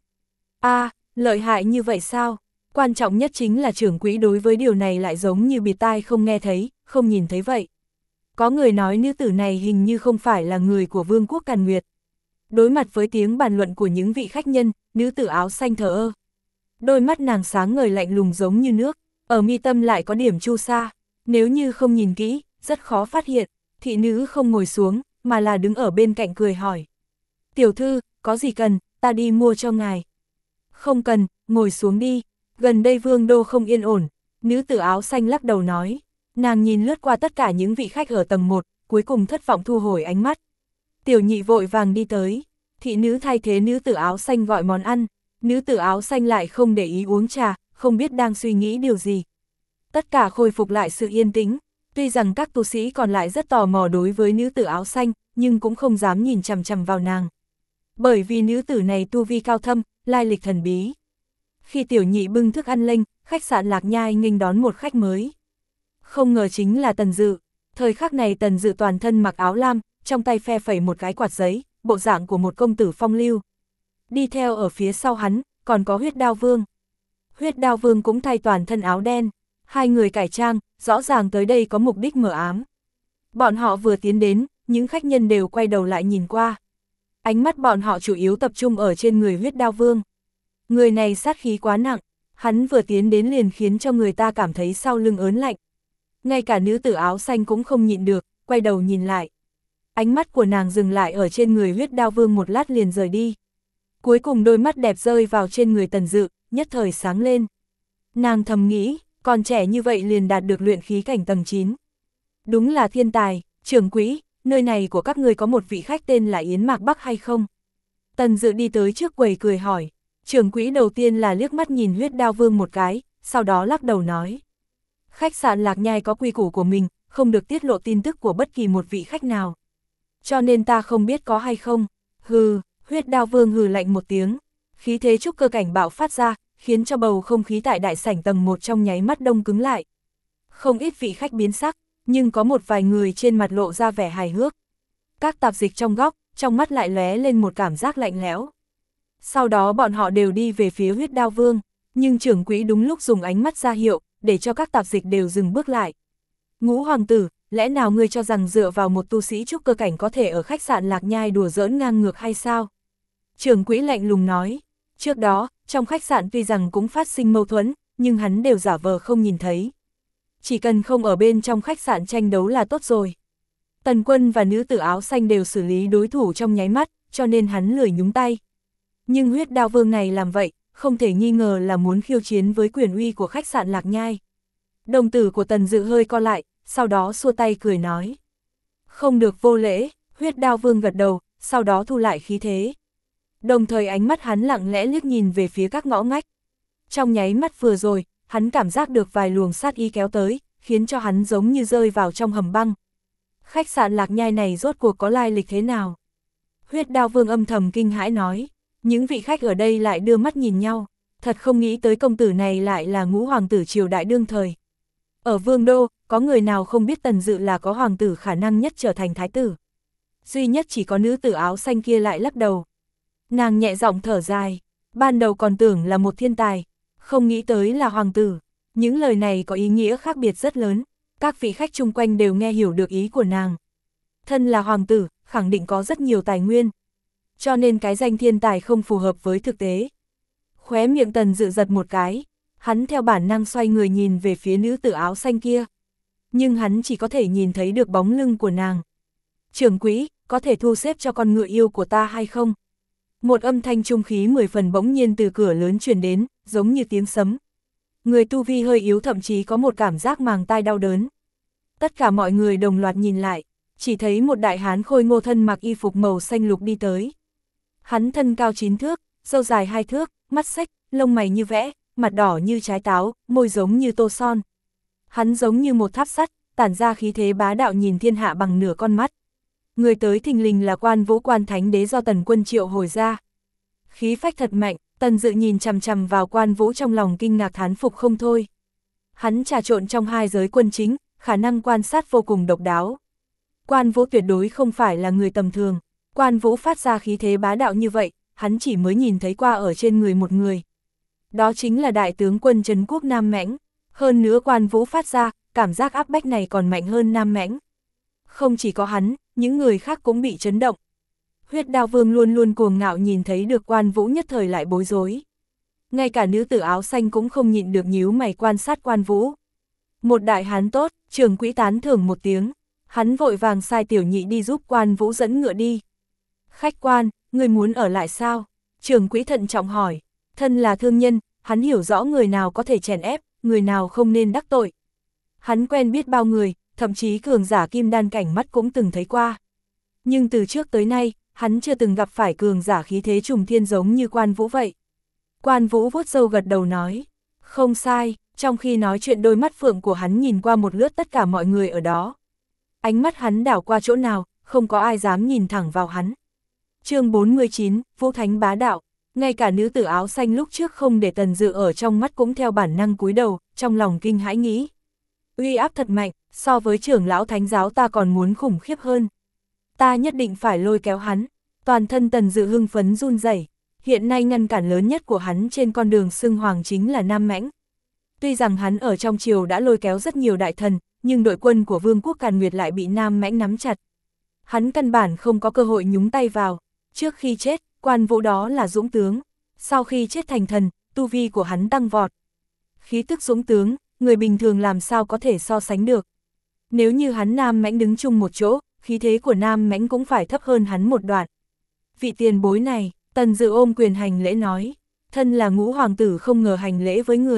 Lợi hại như vậy sao? Quan trọng nhất chính là trưởng quỹ đối với điều này lại giống như bịt tai không nghe thấy, không nhìn thấy vậy. Có người nói nữ tử này hình như không phải là người của Vương quốc Càn Nguyệt. Đối mặt với tiếng bàn luận của những vị khách nhân, nữ tử áo xanh thờ ơ. Đôi mắt nàng sáng ngời lạnh lùng giống như nước, ở mi tâm lại có điểm chu sa. Nếu như không nhìn kỹ, rất khó phát hiện. Thị nữ không ngồi xuống, mà là đứng ở bên cạnh cười hỏi. Tiểu thư, có gì cần, ta đi mua cho ngài. Không cần, ngồi xuống đi. Gần đây vương đô không yên ổn. Nữ tử áo xanh lắc đầu nói. Nàng nhìn lướt qua tất cả những vị khách ở tầng 1, cuối cùng thất vọng thu hồi ánh mắt. Tiểu nhị vội vàng đi tới. Thị nữ thay thế nữ tử áo xanh gọi món ăn. Nữ tử áo xanh lại không để ý uống trà, không biết đang suy nghĩ điều gì. Tất cả khôi phục lại sự yên tĩnh. Tuy rằng các tu sĩ còn lại rất tò mò đối với nữ tử áo xanh, nhưng cũng không dám nhìn chằm chằm vào nàng. Bởi vì nữ tử này tu vi cao thâm, lai lịch thần bí. Khi tiểu nhị bưng thức ăn lên, khách sạn Lạc Nhai nghênh đón một khách mới. Không ngờ chính là Tần Dự. Thời khắc này Tần Dự toàn thân mặc áo lam, trong tay phe phẩy một cái quạt giấy, bộ dạng của một công tử phong lưu. Đi theo ở phía sau hắn, còn có Huyết Đao Vương. Huyết Đao Vương cũng thay toàn thân áo đen. Hai người cải trang, rõ ràng tới đây có mục đích mờ ám. Bọn họ vừa tiến đến, những khách nhân đều quay đầu lại nhìn qua. Ánh mắt bọn họ chủ yếu tập trung ở trên người Huyết Đao Vương. Người này sát khí quá nặng, hắn vừa tiến đến liền khiến cho người ta cảm thấy sau lưng ớn lạnh. Ngay cả nữ tử áo xanh cũng không nhịn được, quay đầu nhìn lại. Ánh mắt của nàng dừng lại ở trên người Huyết Đao Vương một lát liền rời đi. Cuối cùng đôi mắt đẹp rơi vào trên người Tần Dự, nhất thời sáng lên. Nàng thầm nghĩ, còn trẻ như vậy liền đạt được luyện khí cảnh tầng 9. Đúng là thiên tài, trưởng quỹ, nơi này của các ngươi có một vị khách tên là Yến Mạc Bắc hay không? Tần Dự đi tới trước quầy cười hỏi, trưởng quỹ đầu tiên là liếc mắt nhìn Huyết Đao Vương một cái, sau đó lắc đầu nói. Khách sạn Lạc Nhai có quy củ của mình, không được tiết lộ tin tức của bất kỳ một vị khách nào. Cho nên ta không biết có hay không. Hừ, Huyết Đao Vương hừ lạnh một tiếng, khí thế trúc cơ cảnh bạo phát ra, khiến cho bầu không khí tại đại sảnh tầng 1 trong nháy mắt đông cứng lại. Không ít vị khách biến sắc, nhưng có một vài người trên mặt lộ ra vẻ hài hước. Các tạp dịch trong góc, trong mắt lại lóe lên một cảm giác lạnh lẽo. Sau đó bọn họ đều đi về phía Huyết Đao Vương, nhưng trưởng quỹ đúng lúc dùng ánh mắt ra hiệu, để cho các tạp dịch đều dừng bước lại. Ngũ hoàng tử, lẽ nào ngươi cho rằng dựa vào một tu sĩ trúc cơ cảnh có thể ở khách sạn Lạc Nhai đùa giỡn ngang ngược hay sao? Trưởng quỹ lạnh lùng nói, trước đó, trong khách sạn tuy rằng cũng phát sinh mâu thuẫn, nhưng hắn đều giả vờ không nhìn thấy. Chỉ cần không ở bên trong khách sạn tranh đấu là tốt rồi. Tần Quân và nữ tử áo xanh đều xử lý đối thủ trong nháy mắt, cho nên hắn lười nhúng tay. Nhưng Huyết Đao Vương này làm vậy, không thể nghi ngờ là muốn khiêu chiến với quyền uy của khách sạn Lạc Nhai. Đồng tử của Tần Dự hơi co lại, sau đó xua tay cười nói. Không được vô lễ, Huyết Đao Vương gật đầu, sau đó thu lại khí thế. Đồng thời ánh mắt hắn lặng lẽ liếc nhìn về phía các ngõ ngách. Trong nháy mắt vừa rồi, hắn cảm giác được vài luồng sát ý kéo tới, khiến cho hắn giống như rơi vào trong hầm băng. Khách sạn Lạc Nhai này rốt cuộc có lai lịch thế nào? Huyết Đao Vương âm thầm kinh hãi nói. Những vị khách ở đây lại đưa mắt nhìn nhau, thật không nghĩ tới công tử này lại là ngũ hoàng tử triều đại đương thời. Ở Vương Đô, có người nào không biết Tần Dự là có hoàng tử khả năng nhất trở thành thái tử? Duy nhất chỉ có nữ tử áo xanh kia lại lắc đầu. Nàng nhẹ giọng thở dài, ban đầu còn tưởng là một thiên tài, không nghĩ tới là hoàng tử. Những lời này có ý nghĩa khác biệt rất lớn, các vị khách chung quanh đều nghe hiểu được ý của nàng. Thân là hoàng tử, khẳng định có rất nhiều tài nguyên. Cho nên cái danh thiên tài không phù hợp với thực tế. Khóe miệng Tần Dự giật một cái, hắn theo bản năng xoay người nhìn về phía nữ tử áo xanh kia. Nhưng hắn chỉ có thể nhìn thấy được bóng lưng của nàng. Trưởng quỹ, có thể thu xếp cho con ngựa yêu của ta hay không? Một âm thanh trung khí 10 phần bỗng nhiên từ cửa lớn truyền đến, giống như tiếng sấm. Người tu vi hơi yếu thậm chí có một cảm giác màng tai đau đớn. Tất cả mọi người đồng loạt nhìn lại, chỉ thấy một đại hán khôi ngô thân mặc y phục màu xanh lục đi tới. Hắn thân cao 9 thước, râu dài 2 thước, mắt xếch, lông mày như vẽ, mặt đỏ như trái táo, môi giống như tô son. Hắn giống như một tháp sắt, tản ra khí thế bá đạo nhìn thiên hạ bằng nửa con mắt. Người tới thình lình là Quan Vũ Quan Thánh Đế do Tần Quân triệu hồi ra. Khí phách thật mạnh, Tần Dự nhìn chằm chằm vào Quan Vũ trong lòng kinh ngạc thán phục không thôi. Hắn trà trộn trong hai giới quân chính, khả năng quan sát vô cùng độc đáo. Quan Vũ tuyệt đối không phải là người tầm thường. Quan Vũ phát ra khí thế bá đạo như vậy, hắn chỉ mới nhìn thấy qua ở trên người một người. Đó chính là đại tướng quân trấn quốc Nam Mãnh. Hơn nữa Quan Vũ phát ra, cảm giác áp bách này còn mạnh hơn Nam Mãnh. Không chỉ có hắn, những người khác cũng bị chấn động. Huyết Đao Vương luôn luôn cuồng ngạo nhìn thấy được Quan Vũ nhất thời lại bối rối. Ngay cả nữ tử áo xanh cũng không nhịn được nhíu mày quan sát Quan Vũ. Một đại hán tốt, trưởng quỹ tán thưởng một tiếng. Hắn vội vàng sai tiểu nhị đi giúp Quan Vũ dẫn ngựa đi. Khách quan, người muốn ở lại sao? Trưởng quỹ thận trọng hỏi. Thân là thương nhân, hắn hiểu rõ người nào có thể chèn ép, người nào không nên đắc tội. Hắn quen biết bao người, thậm chí cường giả kim đan cảnh mắt cũng từng thấy qua. Nhưng từ trước tới nay, hắn chưa từng gặp phải cường giả khí thế trùng thiên giống như Quan Vũ vậy. Quan Vũ vuốt râu gật đầu nói. Không sai, trong khi nói chuyện đôi mắt phượng của hắn nhìn qua một lướt tất cả mọi người ở đó. Ánh mắt hắn đảo qua chỗ nào, không có ai dám nhìn thẳng vào hắn. Chương 49, Vũ Thánh bá đạo. Ngay cả nữ tử áo xanh lúc trước không để Tần Dự ở trong mắt cũng theo bản năng cúi đầu, trong lòng kinh hãi nghĩ. Uy áp thật mạnh, so với trưởng lão thánh giáo ta còn muốn khủng khiếp hơn. Ta nhất định phải lôi kéo hắn. Toàn thân Tần Dự hưng phấn run rẩy. Hiện nay ngăn cản lớn nhất của hắn trên con đường xưng hoàng chính là Nam Mãnh. Tuy rằng hắn ở trong triều đã lôi kéo rất nhiều đại thần, nhưng đội quân của Vương quốc Càn Nguyệt lại bị Nam Mãnh nắm chặt. Hắn căn bản không có cơ hội nhúng tay vào. Trước khi chết, Quan Vũ đó là dũng tướng. Sau khi chết thành thần, tu vi của hắn tăng vọt. Khí tức dũng tướng, người bình thường làm sao có thể so sánh được. Nếu như hắn Nam Mãnh đứng chung một chỗ, khí thế của Nam Mãnh cũng phải thấp hơn hắn một đoạn. Vị tiền bối này, Tần Dự ôm quyền hành lễ nói. Thân là ngũ hoàng tử không ngờ hành lễ với người.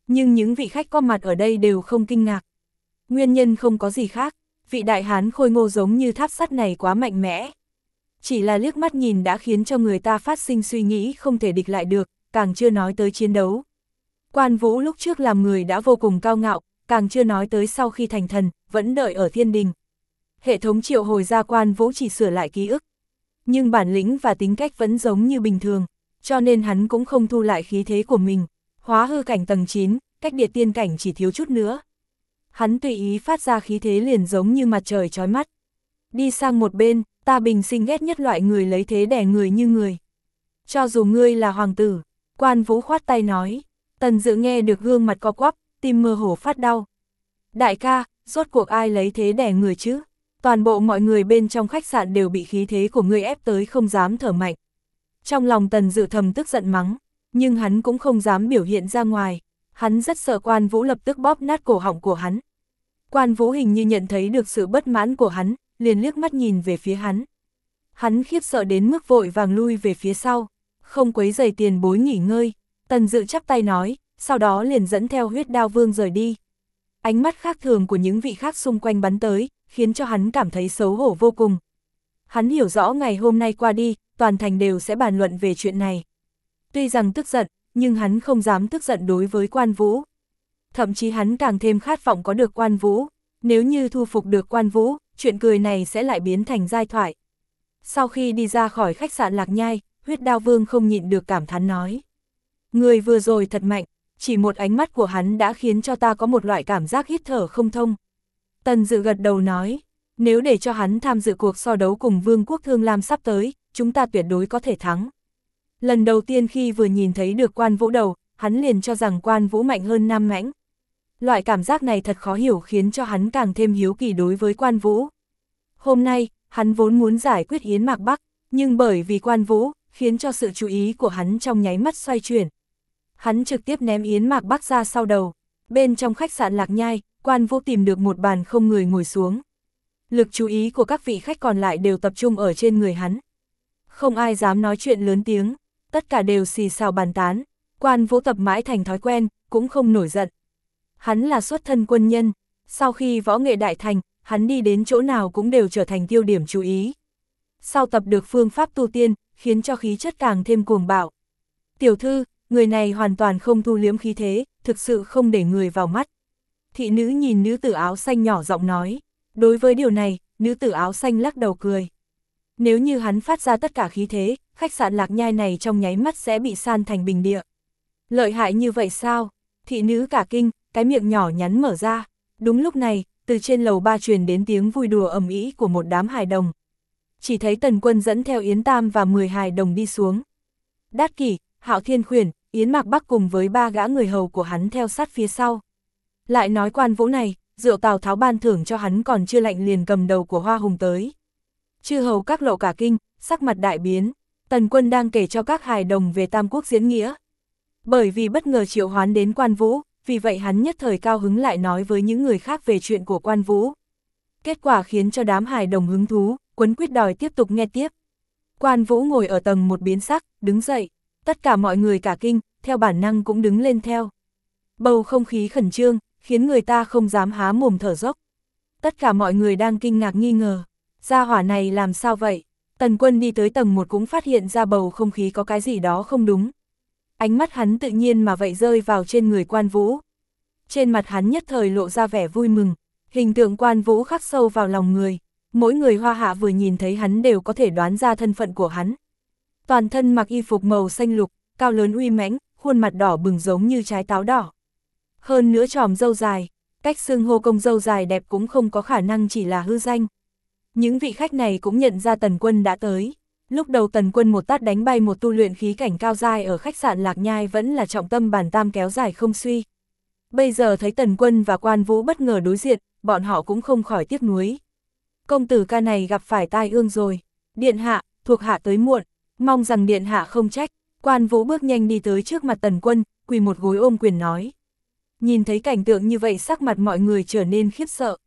Nhưng những vị khách có mặt ở đây đều không kinh ngạc. Nguyên nhân không có gì khác, vị đại hán khôi ngô giống như tháp sắt này quá mạnh mẽ. Chỉ là liếc mắt nhìn đã khiến cho người ta phát sinh suy nghĩ không thể địch lại được, càng chưa nói tới chiến đấu. Quan Vũ lúc trước làm người đã vô cùng cao ngạo, càng chưa nói tới sau khi thành thần, vẫn đợi ở thiên đình. Hệ thống triệu hồi ra Quan Vũ chỉ sửa lại ký ức. Nhưng bản lĩnh và tính cách vẫn giống như bình thường, cho nên hắn cũng không thu lại khí thế của mình. Hóa hư cảnh tầng 9, cách địa tiên cảnh chỉ thiếu chút nữa. Hắn tùy ý phát ra khí thế liền giống như mặt trời chói mắt. Đi sang một bên, ta bình sinh ghét nhất loại người lấy thế đè người như người. Cho dù ngươi là hoàng tử, Quan Vũ khoát tay nói. Tần Dự nghe được gương mặt co quắp, tim mơ hồ phát đau. Đại ca, rốt cuộc ai lấy thế đè người chứ? Toàn bộ mọi người bên trong khách sạn đều bị khí thế của ngươi ép tới không dám thở mạnh. Trong lòng Tần Dự thầm tức giận mắng, nhưng hắn cũng không dám biểu hiện ra ngoài. Hắn rất sợ Quan Vũ lập tức bóp nát cổ họng của hắn. Quan Vũ hình như nhận thấy được sự bất mãn của hắn, liền liếc mắt nhìn về phía hắn. Hắn khiếp sợ đến mức vội vàng lui về phía sau, không quấy rầy tiền bối nghỉ ngơi. Tần Dự chắp tay nói, sau đó liền dẫn theo Huyết Đao Vương rời đi. Ánh mắt khác thường của những vị khác xung quanh bắn tới, khiến cho hắn cảm thấy xấu hổ vô cùng. Hắn hiểu rõ ngày hôm nay qua đi, toàn thành đều sẽ bàn luận về chuyện này. Tuy rằng tức giận, nhưng hắn không dám tức giận đối với Quan Vũ. Thậm chí hắn càng thêm khát vọng có được Quan Vũ. Nếu như thu phục được Quan Vũ, chuyện cười này sẽ lại biến thành giai thoại. Sau khi đi ra khỏi khách sạn Lạc Nhai, Huyết Đao Vương không nhịn được cảm thán nói. Người vừa rồi thật mạnh, chỉ một ánh mắt của hắn đã khiến cho ta có một loại cảm giác hít thở không thông. Tần Dự gật đầu nói, nếu để cho hắn tham dự cuộc so đấu cùng Vương quốc Thương Lam sắp tới, chúng ta tuyệt đối có thể thắng. Lần đầu tiên khi vừa nhìn thấy được Quan Vũ đầu, hắn liền cho rằng Quan Vũ mạnh hơn Nam Mãnh. Loại cảm giác này thật khó hiểu khiến cho hắn càng thêm hiếu kỳ đối với Quan Vũ. Hôm nay, hắn vốn muốn giải quyết Yến Mạc Bắc, nhưng bởi vì Quan Vũ, khiến cho sự chú ý của hắn trong nháy mắt xoay chuyển. Hắn trực tiếp ném Yến Mạc Bắc ra sau đầu. Bên trong khách sạn Lạc Nhai, Quan Vũ tìm được một bàn không người ngồi xuống. Lực chú ý của các vị khách còn lại đều tập trung ở trên người hắn. Không ai dám nói chuyện lớn tiếng, tất cả đều xì xào bàn tán. Quan Vũ tập mãi thành thói quen, cũng không nổi giận. Hắn là xuất thân quân nhân, sau khi võ nghệ đại thành, hắn đi đến chỗ nào cũng đều trở thành tiêu điểm chú ý. Sau tập được phương pháp tu tiên, khiến cho khí chất càng thêm cuồng bạo. Tiểu thư, người này hoàn toàn không thu liếm khí thế, thực sự không để người vào mắt. Thị nữ nhìn nữ tử áo xanh nhỏ giọng nói. Đối với điều này, nữ tử áo xanh lắc đầu cười. Nếu như hắn phát ra tất cả khí thế, khách sạn Lạc Nhai này trong nháy mắt sẽ bị san thành bình địa. Lợi hại như vậy sao? Thị nữ cả kinh, cái miệng nhỏ nhắn mở ra. Đúng lúc này, từ trên lầu 3 truyền đến tiếng vui đùa ầm ĩ của một đám hài đồng. Chỉ thấy Tần Quân dẫn theo Yến Tam và 10 hài đồng đi xuống. Đát Kỷ, Hạo Thiên Khuyển, Yến Mạc Bắc cùng với 3 gã người hầu của hắn theo sát phía sau. Lại nói Quan Vũ này, rượu Tào Tháo ban thưởng cho hắn còn chưa lạnh liền cầm đầu của Hoa Hùng tới. Chư hầu các lộ cả kinh, sắc mặt đại biến. Tần Quân đang kể cho các hài đồng về Tam Quốc diễn nghĩa. Bởi vì bất ngờ triệu hoán đến Quan Vũ, vì vậy hắn nhất thời cao hứng lại nói với những người khác về chuyện của Quan Vũ. Kết quả khiến cho đám hài đồng hứng thú, quấn quýt đòi tiếp tục nghe tiếp. Quan Vũ ngồi ở tầng một biến sắc, đứng dậy. Tất cả mọi người cả kinh, theo bản năng cũng đứng lên theo. Bầu không khí khẩn trương, khiến người ta không dám há mồm thở dốc. Tất cả mọi người đang kinh ngạc nghi ngờ. Gia hỏa này làm sao vậy? Tần Quân đi tới tầng 1 cũng phát hiện ra bầu không khí có cái gì đó không đúng. Ánh mắt hắn tự nhiên mà vậy rơi vào trên người Quan Vũ. Trên mặt hắn nhất thời lộ ra vẻ vui mừng, hình tượng Quan Vũ khắc sâu vào lòng người. Mỗi người Hoa Hạ vừa nhìn thấy hắn đều có thể đoán ra thân phận của hắn. Toàn thân mặc y phục màu xanh lục, cao lớn uy mãnh, khuôn mặt đỏ bừng giống như trái táo đỏ. Hơn nữa tròm râu dài, cách xưng hô công râu dài đẹp cũng không có khả năng chỉ là hư danh. Những vị khách này cũng nhận ra Tần Quân đã tới. Lúc đầu Tần Quân một tát đánh bay một tu luyện khí cảnh cao giai ở khách sạn Lạc Nhai vẫn là trọng tâm bản tam kéo dài không suy. Bây giờ thấy Tần Quân và Quan Vũ bất ngờ đối diện, bọn họ cũng không khỏi tiếc nuối. Công tử ca này gặp phải tai ương rồi. Điện hạ, thuộc hạ tới muộn, mong rằng điện hạ không trách. Quan Vũ bước nhanh đi tới trước mặt Tần Quân, quỳ một gối ôm quyền nói. Nhìn thấy cảnh tượng như vậy sắc mặt mọi người trở nên khiếp sợ.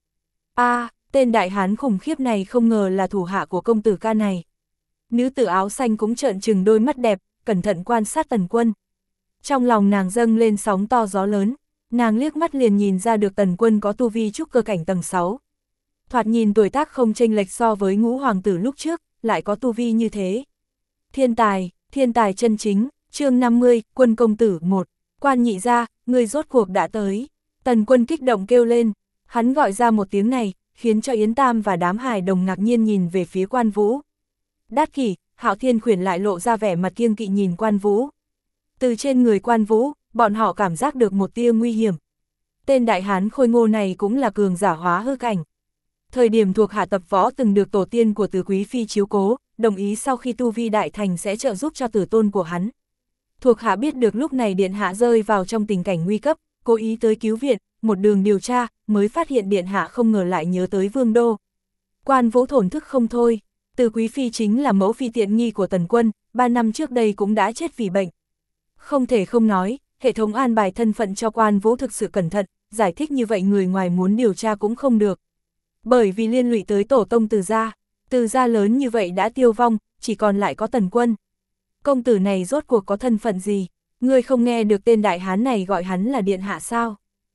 Tên đại hán khủng khiếp này không ngờ là thủ hạ của công tử ca này. Nữ tử áo xanh cũng trợn trừng đôi mắt đẹp, cẩn thận quan sát Tần Quân. Trong lòng nàng dâng lên sóng to gió lớn, Nàng liếc mắt liền nhìn ra được Tần Quân có tu vi trúc cơ cảnh tầng 6. Thoạt nhìn tuổi tác không chênh lệch so với Ngũ hoàng tử lúc trước, lại có tu vi như thế. Thiên tài chân chính, chương 50, Quân công tử 1, Quan nhị gia, người rốt cuộc đã tới. Tần Quân kích động kêu lên, hắn gọi ra một tiếng này, khiến cho Yến Tam và đám hài đồng ngạc nhiên nhìn về phía Quan Vũ. Đát Kỷ, Hạo Thiên Khuyển lại lộ ra vẻ mặt kiêng kỵ nhìn Quan Vũ. Từ trên người Quan Vũ, bọn họ cảm giác được một tia nguy hiểm. Tên đại hán khôi ngô này cũng là cường giả hóa hư cảnh. Thời điểm thuộc hạ tập võ từng được tổ tiên của Từ Quý Phi chiếu cố, đồng ý sau khi tu vi đại thành sẽ trợ giúp cho tử tôn của hắn. Thuộc hạ biết được lúc này điện hạ rơi vào trong tình cảnh nguy cấp, cố ý tới cứu viện, một đường điều tra, mới phát hiện điện hạ không ngờ lại nhớ tới Vương Đô. Quan Vũ thổn thức không thôi, Từ Quý Phi chính là mẫu phi tiện nghi của Tần Quân, 3 năm trước đây cũng đã chết vì bệnh. Không thể không nói, hệ thống an bài thân phận cho Quan Vũ thực sự cẩn thận, giải thích như vậy người ngoài muốn điều tra cũng không được. Bởi vì liên lụy tới tổ tông Từ gia lớn như vậy đã tiêu vong, chỉ còn lại có Tần Quân. Công tử này rốt cuộc có thân phận gì? Ngươi không nghe được tên đại hán này gọi hắn là điện hạ sao?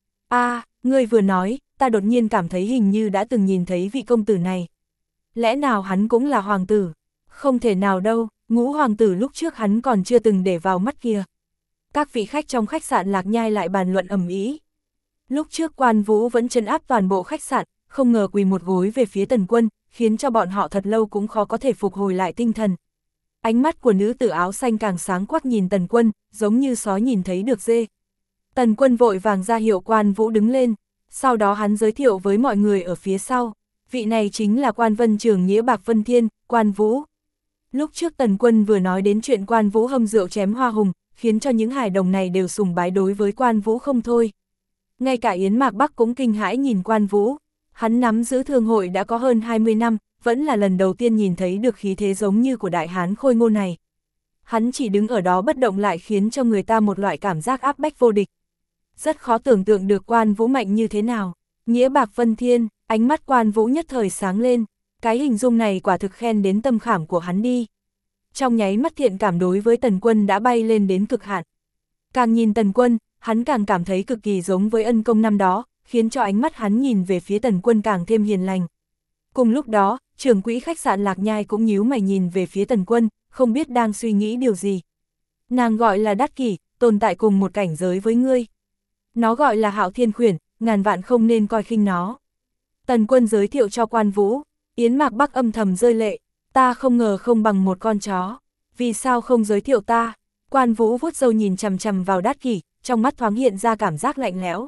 Ngươi vừa nói, ta đột nhiên cảm thấy hình như đã từng nhìn thấy vị công tử này. Lẽ nào hắn cũng là hoàng tử? Không thể nào đâu, Ngũ hoàng tử lúc trước hắn còn chưa từng để vào mắt kia. Các vị khách trong khách sạn Lạc Nhai lại bàn luận ầm ĩ. Lúc trước Quan Vũ vẫn trấn áp toàn bộ khách sạn, không ngờ quỳ một gối về phía Tần Quân, khiến cho bọn họ thật lâu cũng khó có thể phục hồi lại tinh thần. Ánh mắt của nữ tử áo xanh càng sáng quắc nhìn Tần Quân, giống như sói nhìn thấy được dê. Tần Quân vội vàng ra hiệu Quan Vũ đứng lên, sau đó hắn giới thiệu với mọi người ở phía sau, vị này chính là Quan Vân Trường Nghĩa Bạc Vân Thiên, Quan Vũ. Lúc trước Tần Quân vừa nói đến chuyện Quan Vũ hâm rượu chém hoa hùng, khiến cho những hài đồng này đều sùng bái đối với Quan Vũ không thôi. Ngay cả Yến Mạc Bắc cũng kinh hãi nhìn Quan Vũ, hắn nắm giữ thương hội đã có hơn 20 năm, vẫn là lần đầu tiên nhìn thấy được khí thế giống như của đại hán khôi ngô này. Hắn chỉ đứng ở đó bất động lại khiến cho người ta một loại cảm giác áp bách vô địch. Rất khó tưởng tượng được Quan Vũ mạnh như thế nào. Nghĩa Bạc Vân Thiên, ánh mắt Quan Vũ nhất thời sáng lên, cái hình dung này quả thực khen đến tâm khảm của hắn đi. Trong nháy mắt thiện cảm đối với Tần Quân đã bay lên đến cực hạn. Càng nhìn Tần Quân, hắn càng cảm thấy cực kỳ giống với ân công năm đó, khiến cho ánh mắt hắn nhìn về phía Tần Quân càng thêm hiền lành. Cùng lúc đó, trưởng quỹ khách sạn Lạc Nhai cũng nhíu mày nhìn về phía Tần Quân, không biết đang suy nghĩ điều gì. Nàng gọi là Đát Kỷ, tồn tại cùng một cảnh giới với ngươi. Nó gọi là Hạo Thiên Khuyển, ngàn vạn không nên coi khinh nó. Tần Quân giới thiệu cho Quan Vũ, Yến Mạc Bắc âm thầm rơi lệ, ta không ngờ không bằng một con chó. Vì sao không giới thiệu ta? Quan Vũ vuốt râu nhìn chằm chằm vào Đát Kỷ, trong mắt thoáng hiện ra cảm giác lạnh lẽo.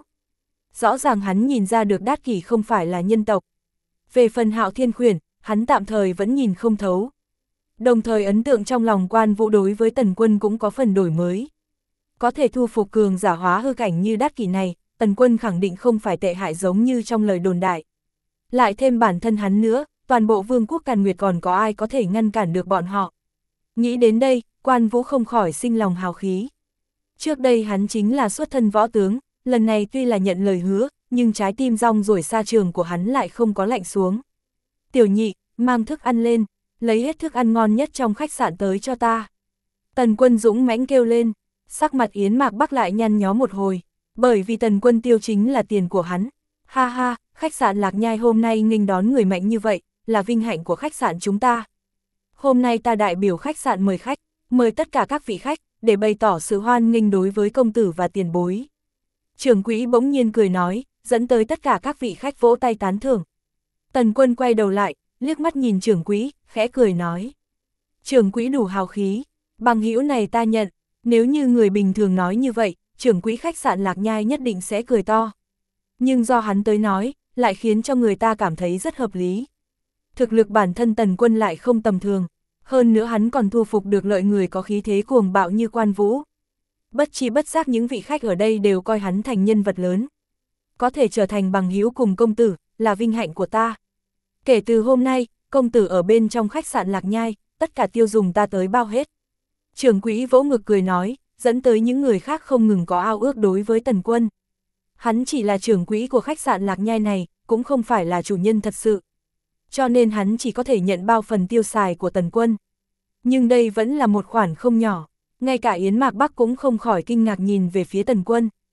Rõ ràng hắn nhìn ra được Đát Kỷ không phải là nhân tộc. Về phần Hạo Thiên Khuyển, hắn tạm thời vẫn nhìn không thấu. Đồng thời ấn tượng trong lòng Quan Vũ đối với Tần Quân cũng có phần đổi mới. Có thể thu phục cường giả hóa hư cảnh như Đát Kỷ này, Tần Quân khẳng định không phải tệ hại giống như trong lời đồn đại. Lại thêm bản thân hắn nữa, toàn bộ vương quốc Càn Nguyệt còn có ai có thể ngăn cản được bọn họ. Nghĩ đến đây, Quan Vũ không khỏi sinh lòng hào khí. Trước đây hắn chính là xuất thân võ tướng, lần này tuy là nhận lời hứa, nhưng trái tim rong ruổi xa trường của hắn lại không có lạnh xuống. Tiểu nhị, mang thức ăn lên, lấy hết thức ăn ngon nhất trong khách sạn tới cho ta. Tần Quân dũng mãnh kêu lên, sắc mặt Yến Mạc Bắc lại nhăn nhó một hồi, bởi vì Tần Quân tiêu chính là tiền của hắn. Ha ha, khách sạn Lạc Nhai hôm nay nghênh đón người mạnh như vậy, là vinh hạnh của khách sạn chúng ta. Hôm nay ta đại biểu khách sạn mời khách, mời tất cả các vị khách, để bày tỏ sự hoan nghênh đối với công tử và tiền bối. Trưởng quỹ bỗng nhiên cười nói, dẫn tới tất cả các vị khách vỗ tay tán thưởng. Tần Quân quay đầu lại, liếc mắt nhìn trưởng quỹ, khẽ cười nói. Trưởng quỹ đủ hào khí, bằng hữu này ta nhận, nếu như người bình thường nói như vậy, trưởng quỹ khách sạn Lạc Nhai nhất định sẽ cười to. Nhưng do hắn tới nói, lại khiến cho người ta cảm thấy rất hợp lý. Thực lực bản thân Tần Quân lại không tầm thường, hơn nữa hắn còn thu phục được lợi người có khí thế cuồng bạo như Quan Vũ. Bất chi bất giác những vị khách ở đây đều coi hắn thành nhân vật lớn. Có thể trở thành bằng hữu cùng công tử, là vinh hạnh của ta. Kể từ hôm nay, công tử ở bên trong khách sạn Lạc Nhai, tất cả tiêu dùng ta tới bao hết. Trưởng quỹ vỗ ngực cười nói, dẫn tới những người khác không ngừng có ao ước đối với Tần Quân. Hắn chỉ là trưởng quỹ của khách sạn Lạc Nhai này, cũng không phải là chủ nhân thật sự. Cho nên hắn chỉ có thể nhận bao phần tiêu xài của Tần Quân. Nhưng đây vẫn là một khoản không nhỏ, ngay cả Yến Mạc Bắc cũng không khỏi kinh ngạc nhìn về phía Tần Quân.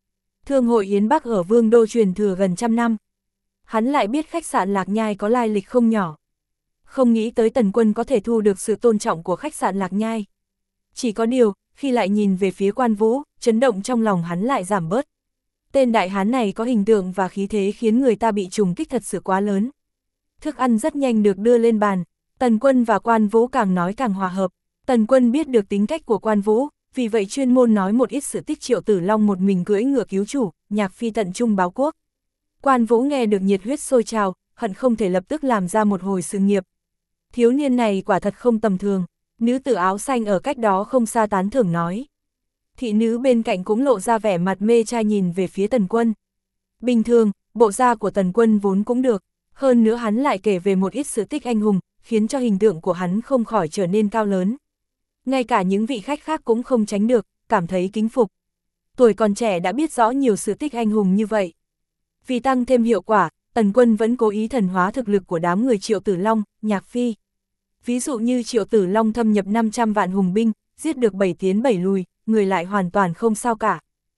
Thương hội Yến Bắc ở Vương Đô truyền thừa gần trăm năm. Hắn lại biết khách sạn Lạc Nhai có lai lịch không nhỏ. Không nghĩ tới Tần Quân có thể thu được sự tôn trọng của khách sạn Lạc Nhai. Chỉ có điều, khi lại nhìn về phía Quan Vũ, chấn động trong lòng hắn lại giảm bớt. Tên đại hán này có hình tượng và khí thế khiến người ta bị trùng kích thật sự quá lớn. Thức ăn rất nhanh được đưa lên bàn, Tần Quân và Quan Vũ càng nói càng hòa hợp. Tần Quân biết được tính cách của Quan Vũ, vì vậy chuyên môn nói một ít sự tích Triệu Tử Long một mình cưỡi ngựa cứu chủ, nhạc phi tận trung báo quốc. Quan Vũ nghe được nhiệt huyết sôi trào, hận không thể lập tức làm ra một hồi sự nghiệp. Thiếu niên này quả thật không tầm thường, nữ tử áo xanh ở cách đó không xa tán thưởng nói. Thị nữ bên cạnh cũng lộ ra vẻ mặt mê trai nhìn về phía Tần Quân. Bình thường, bộ da của Tần Quân vốn cũng được, hơn nữa hắn lại kể về một ít sự tích anh hùng, khiến cho hình tượng của hắn không khỏi trở nên cao lớn. Ngay cả những vị khách khác cũng không tránh được, cảm thấy kính phục. Tuổi còn trẻ đã biết rõ nhiều sự tích anh hùng như vậy. Vì tăng thêm hiệu quả, Tần Quân vẫn cố ý thần hóa thực lực của đám người Triệu Tử Long, Nhạc Phi. Ví dụ như Triệu Tử Long thâm nhập 500 vạn hùng binh, giết được 7 tiến 7 lùi, người lại hoàn toàn không sao cả.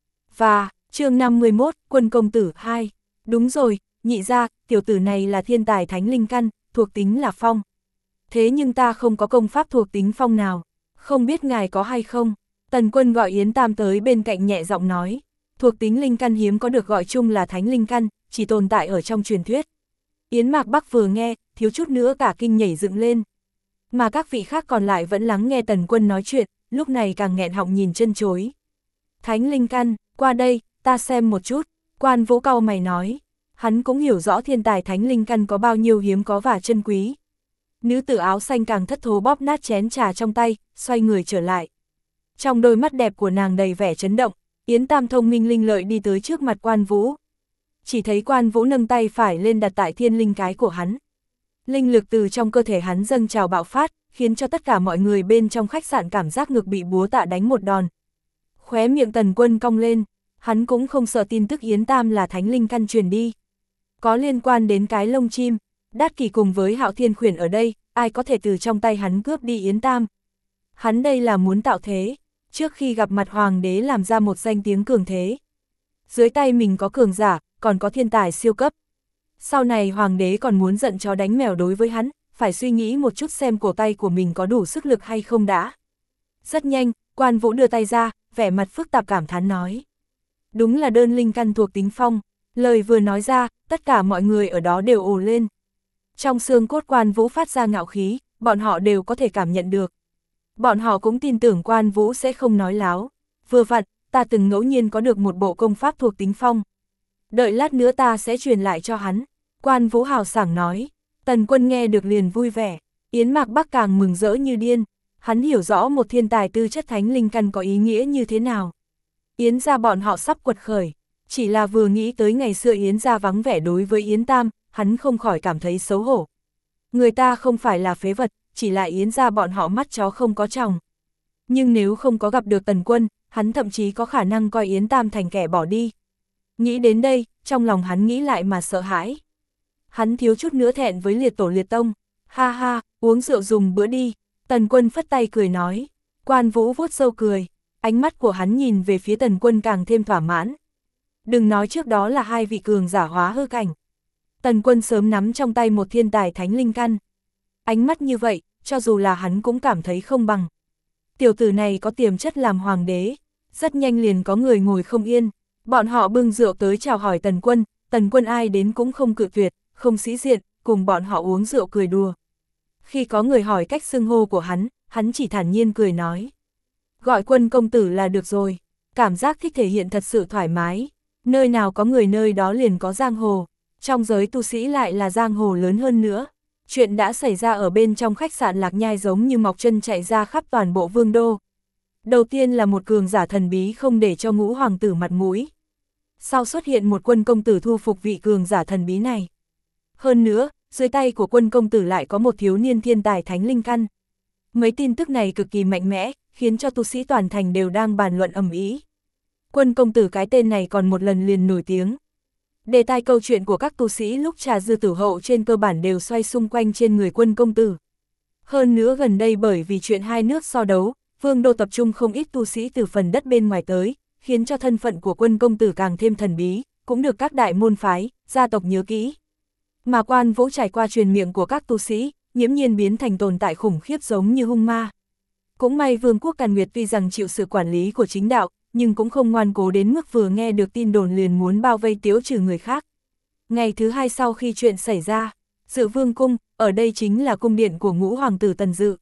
Và, chương 51, Quân công tử 2. Đúng rồi, nhị ra, tiểu tử này là thiên tài thánh linh căn, thuộc tính là phong. Thế nhưng ta không có công pháp thuộc tính phong nào, không biết ngài có hay không? Tần Quân gọi Yến Tam tới bên cạnh nhẹ giọng nói. Thuộc tính linh căn hiếm có được gọi chung là thánh linh căn, chỉ tồn tại ở trong truyền thuyết. Yến Mạc Bắc vừa nghe, thiếu chút nữa cả kinh nhảy dựng lên. Mà các vị khác còn lại vẫn lắng nghe Tần Quân nói chuyện, lúc này càng nghẹn họng nhìn chân chối. Thánh linh căn, qua đây, ta xem một chút, Quan Vũ cau mày nói. Hắn cũng hiểu rõ thiên tài thánh linh căn có bao nhiêu hiếm có và chân quý. Nữ tử áo xanh càng thất thố bóp nát chén trà trong tay, xoay người trở lại. Trong đôi mắt đẹp của nàng đầy vẻ chấn động, Yến Tam thông minh linh lợi đi tới trước mặt Quan Vũ. Chỉ thấy Quan Vũ nâng tay phải lên đặt tại thiên linh cái của hắn. Linh lực từ trong cơ thể hắn dâng trào bạo phát, khiến cho tất cả mọi người bên trong khách sạn cảm giác ngực bị búa tạ đánh một đòn. Khóe miệng Tần Quân cong lên, hắn cũng không sợ tin tức Yến Tam là thánh linh căn truyền đi. Có liên quan đến cái lông chim, Đát Kỷ cùng với Hạo Thiên Khuyển ở đây, ai có thể từ trong tay hắn cướp đi Yến Tam. Hắn đây là muốn tạo thế, trước khi gặp mặt hoàng đế làm ra một danh tiếng cường thế. Dưới tay mình có cường giả, còn có thiên tài siêu cấp. Sau này hoàng đế còn muốn giận chó đánh mèo đối với hắn, phải suy nghĩ một chút xem cổ tay của mình có đủ sức lực hay không đã. Rất nhanh, Quan Vũ đưa tay ra, vẻ mặt phức tạp cảm thán nói. Đúng là đơn linh căn thuộc tính phong, lời vừa nói ra, tất cả mọi người ở đó đều ồ lên. Trong xương cốt Quan Vũ phát ra ngạo khí, bọn họ đều có thể cảm nhận được. Bọn họ cũng tin tưởng Quan Vũ sẽ không nói láo. Vừa vặn, ta từng ngẫu nhiên có được một bộ công pháp thuộc tính phong. Đợi lát nữa ta sẽ truyền lại cho hắn. Quan Vũ hào sảng nói. Tần Quân nghe được liền vui vẻ. Yến Mạc Bắc càng mừng rỡ như điên. Hắn hiểu rõ một thiên tài tư chất thánh linh căn có ý nghĩa như thế nào. Yến gia bọn họ sắp quật khởi. Chỉ là vừa nghĩ tới ngày xưa Yến gia vắng vẻ đối với Yến Tam, hắn không khỏi cảm thấy xấu hổ. Người ta không phải là phế vật, chỉ là Yến gia bọn họ mắt chó không có tròng. Nhưng nếu không có gặp được Tần Quân, hắn thậm chí có khả năng coi Yến Tam thành kẻ bỏ đi. Nghĩ đến đây, trong lòng hắn nghĩ lại mà sợ hãi. Hắn thiếu chút nữa thẹn với liệt tổ liệt tông. Ha ha, uống rượu dùng bữa đi. Tần Quân phất tay cười nói. Quan Vũ vuốt râu cười. Ánh mắt của hắn nhìn về phía Tần Quân càng thêm thỏa mãn. Đừng nói trước đó là hai vị cường giả hóa hư cảnh. Tần Quân sớm nắm trong tay một thiên tài thánh linh căn. Ánh mắt như vậy, cho dù là hắn cũng cảm thấy không bằng. Tiểu tử này có tiềm chất làm hoàng đế. Rất nhanh liền có người ngồi không yên. Bọn họ bưng rượu tới chào hỏi Tần Quân ai đến cũng không cự tuyệt, không sĩ diện, cùng bọn họ uống rượu cười đùa. Khi có người hỏi cách xưng hô của hắn chỉ thản nhiên cười nói. Gọi Quân công tử là được rồi, cảm giác thích thể hiện thật sự thoải mái. Nơi nào có người nơi đó liền có giang hồ, trong giới tu sĩ lại là giang hồ lớn hơn nữa. Chuyện đã xảy ra ở bên trong khách sạn Lạc Nhai giống như mọc chân chạy ra khắp toàn bộ Vương Đô. Đầu tiên là một cường giả thần bí không để cho Ngũ hoàng tử mặt mũi. Sau xuất hiện một Quân công tử thu phục vị cường giả thần bí này. Hơn nữa, dưới tay của Quân công tử lại có một thiếu niên thiên tài thánh linh căn. Mấy tin tức này cực kỳ mạnh mẽ, khiến cho tu sĩ toàn thành đều đang bàn luận ầm ĩ. Quân công tử cái tên này còn một lần liền nổi tiếng. Đề tài câu chuyện của các tu sĩ lúc trà dư tử hậu trên cơ bản đều xoay xung quanh trên người Quân công tử. Hơn nữa gần đây bởi vì chuyện hai nước so đấu, Vương Đô tập trung không ít tu sĩ từ phần đất bên ngoài tới, khiến cho thân phận của Quân công tử càng thêm thần bí, cũng được các đại môn phái, gia tộc nhớ kỹ. Mà Quan Vũ trải qua truyền miệng của các tu sĩ, nghiễm nhiên biến thành tồn tại khủng khiếp giống như hung ma. Cũng may Vương quốc Càn Nguyệt tuy rằng chịu sự quản lý của chính đạo, nhưng cũng không ngoan cố đến mức vừa nghe được tin đồn liền muốn bao vây tiếu trừ người khác. Ngày thứ hai sau khi chuyện xảy ra, Dự Vương cung, ở đây chính là cung điện của ngũ hoàng tử Tần Dự.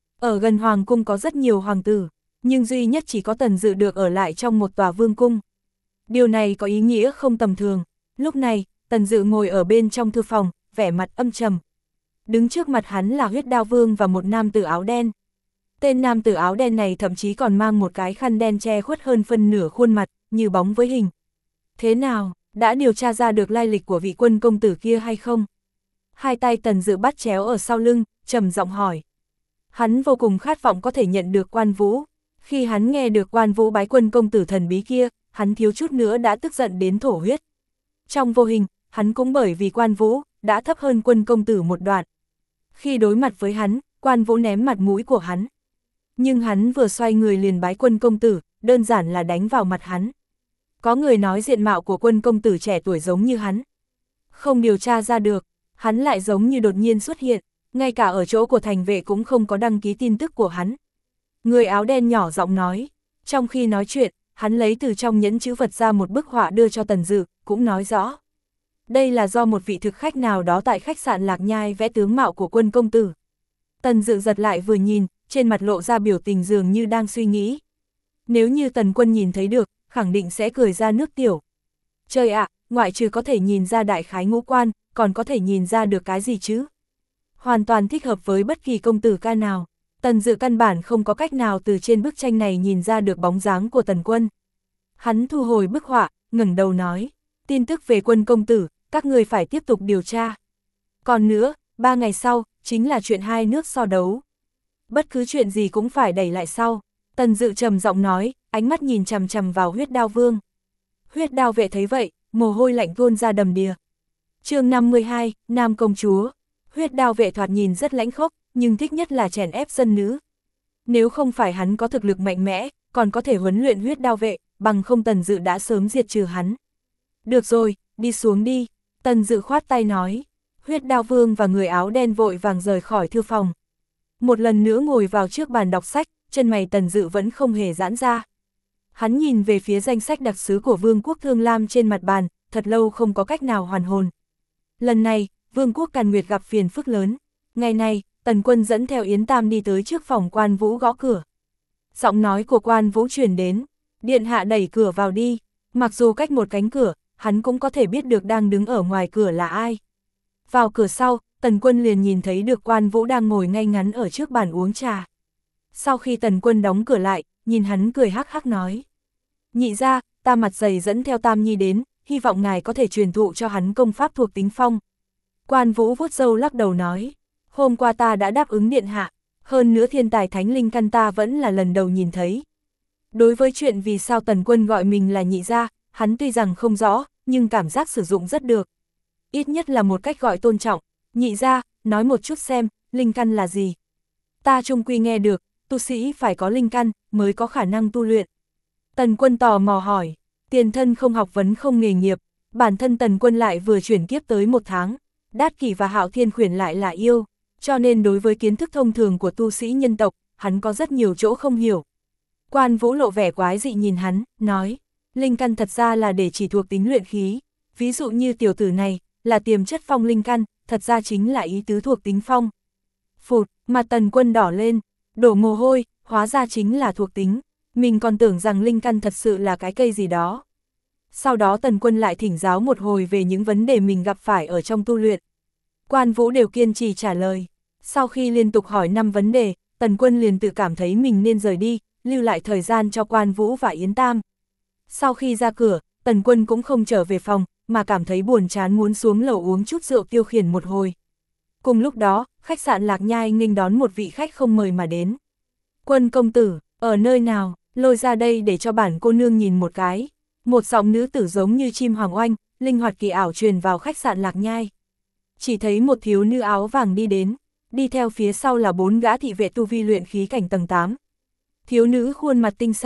Ở gần hoàng cung có rất nhiều hoàng tử, nhưng duy nhất chỉ có Tần Dự được ở lại trong một tòa vương cung. Điều này có ý nghĩa không tầm thường. Lúc này, Tần Dự ngồi ở bên trong thư phòng, vẻ mặt âm trầm. Đứng trước mặt hắn là Huyết Đao Vương và một nam tử áo đen. Tên nam tử áo đen này thậm chí còn mang một cái khăn đen che khuất hơn phân nửa khuôn mặt, như bóng với hình. Thế nào, đã điều tra ra được lai lịch của vị Quân công tử kia hay không? Hai tay Tần Dự bắt chéo ở sau lưng, trầm giọng hỏi. Hắn vô cùng khát vọng có thể nhận được Quan Vũ. Khi hắn nghe được Quan Vũ bái Quân công tử thần bí kia, hắn thiếu chút nữa đã tức giận đến thổ huyết. Trong vô hình, hắn cũng bởi vì Quan Vũ đã thấp hơn Quân công tử một đoạn. Khi đối mặt với hắn, Quan Vũ ném mặt mũi của hắn. Nhưng hắn vừa xoay người liền bái Quân công tử, đơn giản là đánh vào mặt hắn. Có người nói diện mạo của Quân công tử trẻ tuổi giống như hắn. Không điều tra ra được, hắn lại giống như đột nhiên xuất hiện, ngay cả ở chỗ của thành vệ cũng không có đăng ký tin tức của hắn. Người áo đen nhỏ giọng nói, trong khi nói chuyện, hắn lấy từ trong nhẫn chữ vật ra một bức họa đưa cho Tần Dự, cũng nói rõ. Đây là do một vị thực khách nào đó tại khách sạn Lạc Nhai vẽ tướng mạo của Quân công tử. Tần Dự giật lại vừa nhìn, trên mặt lộ ra biểu tình dường như đang suy nghĩ. Nếu như Tần Quân nhìn thấy được, khẳng định sẽ cười ra nước tiểu. Trời ạ, ngoại trừ có thể nhìn ra đại khái ngũ quan, còn có thể nhìn ra được cái gì chứ? Hoàn toàn thích hợp với bất kỳ công tử ca nào. Tần Dự căn bản không có cách nào từ trên bức tranh này nhìn ra được bóng dáng của Tần Quân. Hắn thu hồi bức họa, ngẩng đầu nói, tin tức về Quân công tử, các người phải tiếp tục điều tra. Còn nữa, 3 ngày sau, chính là chuyện hai nước so đấu. Bất cứ chuyện gì cũng phải đẩy lại sau. Tần Dự trầm giọng nói, ánh mắt nhìn chằm chằm vào Huyết Đao Vương. Huyết Đao vệ thấy vậy, mồ hôi lạnh tuôn ra đầm đìa. Chương 52, Nam công chúa. Huyết Đao vệ thoạt nhìn rất lãnh khốc, nhưng thích nhất là chèn ép dân nữ. Nếu không phải hắn có thực lực mạnh mẽ, còn có thể huấn luyện Huyết Đao vệ, bằng không Tần Dự đã sớm diệt trừ hắn. Được rồi, đi xuống đi. Tần Dự khoát tay nói. Huyết Đao Vương và người áo đen vội vàng rời khỏi thư phòng. Một lần nữa ngồi vào trước bàn đọc sách, chân mày Tần Dự vẫn không hề giãn ra. Hắn nhìn về phía danh sách đặc sứ của Vương quốc Thương Lam trên mặt bàn, thật lâu không có cách nào hoàn hồn. Lần này, Vương quốc Càn Nguyệt gặp phiền phức lớn. Ngày này, Tần Quân dẫn theo Yến Tam đi tới trước phòng Quan Vũ gõ cửa. Giọng nói của Quan Vũ truyền đến, điện hạ đẩy cửa vào đi. Mặc dù cách một cánh cửa, hắn cũng có thể biết được đang đứng ở ngoài cửa là ai. Vào cửa sau, Tần Quân liền nhìn thấy được Quan Vũ đang ngồi ngay ngắn ở trước bàn uống trà. Sau khi Tần Quân đóng cửa lại, nhìn hắn cười hắc hắc nói. Nhị ra, ta mặt dày dẫn theo Tam Nhi đến, hy vọng ngài có thể truyền thụ cho hắn công pháp thuộc tính phong. Quan Vũ vuốt râu lắc đầu nói. Hôm qua ta đã đáp ứng điện hạ, hơn nữa thiên tài thánh linh căn ta vẫn là lần đầu nhìn thấy. Đối với chuyện vì sao Tần Quân gọi mình là nhị gia, hắn tuy rằng không rõ, nhưng cảm giác sử dụng rất được. Ít nhất là một cách gọi tôn trọng. Nhị gia, nói một chút xem, linh căn là gì? Ta chung quy nghe được, tu sĩ phải có linh căn, mới có khả năng tu luyện. Tần Quân tò mò hỏi, tiền thân không học vấn không nghề nghiệp, bản thân Tần Quân lại vừa chuyển kiếp tới 1 tháng, Đát Kỷ và Hạo Thiên Khuyển lại là yêu, cho nên đối với kiến thức thông thường của tu sĩ nhân tộc, hắn có rất nhiều chỗ không hiểu. Quan Vũ lộ vẻ quái dị nhìn hắn, nói, linh căn thật ra là để chỉ thuộc tính luyện khí, ví dụ như tiểu tử này, là tiềm chất phong linh căn, thật ra chính là ý tứ thuộc tính phong. Phụt, mặt Tần Quân đỏ lên, đổ mồ hôi, hóa ra chính là thuộc tính, mình còn tưởng rằng linh căn thật sự là cái cây gì đó. Sau đó Tần Quân lại thỉnh giáo một hồi về những vấn đề mình gặp phải ở trong tu luyện. Quan Vũ đều kiên trì trả lời. Sau khi liên tục hỏi 5 vấn đề, Tần Quân liền tự cảm thấy mình nên rời đi, lưu lại thời gian cho Quan Vũ và Yến Tam. Sau khi ra cửa, Tần Quân cũng không trở về phòng, mà cảm thấy buồn chán muốn xuống lầu uống chút rượu tiêu khiển một hồi. Cùng lúc đó, khách sạn Lạc Nhai nghênh đón một vị khách không mời mà đến. Quân công tử, ở nơi nào, lôi ra đây để cho bản cô nương nhìn một cái. Một giọng nữ tử giống như chim hoàng oanh, linh hoạt kỳ ảo truyền vào khách sạn Lạc Nhai. Chỉ thấy một thiếu nữ áo vàng đi đến, đi theo phía sau là 4 gã thị vệ tu vi luyện khí cảnh tầng 8. Thiếu nữ khuôn mặt tinh xảo,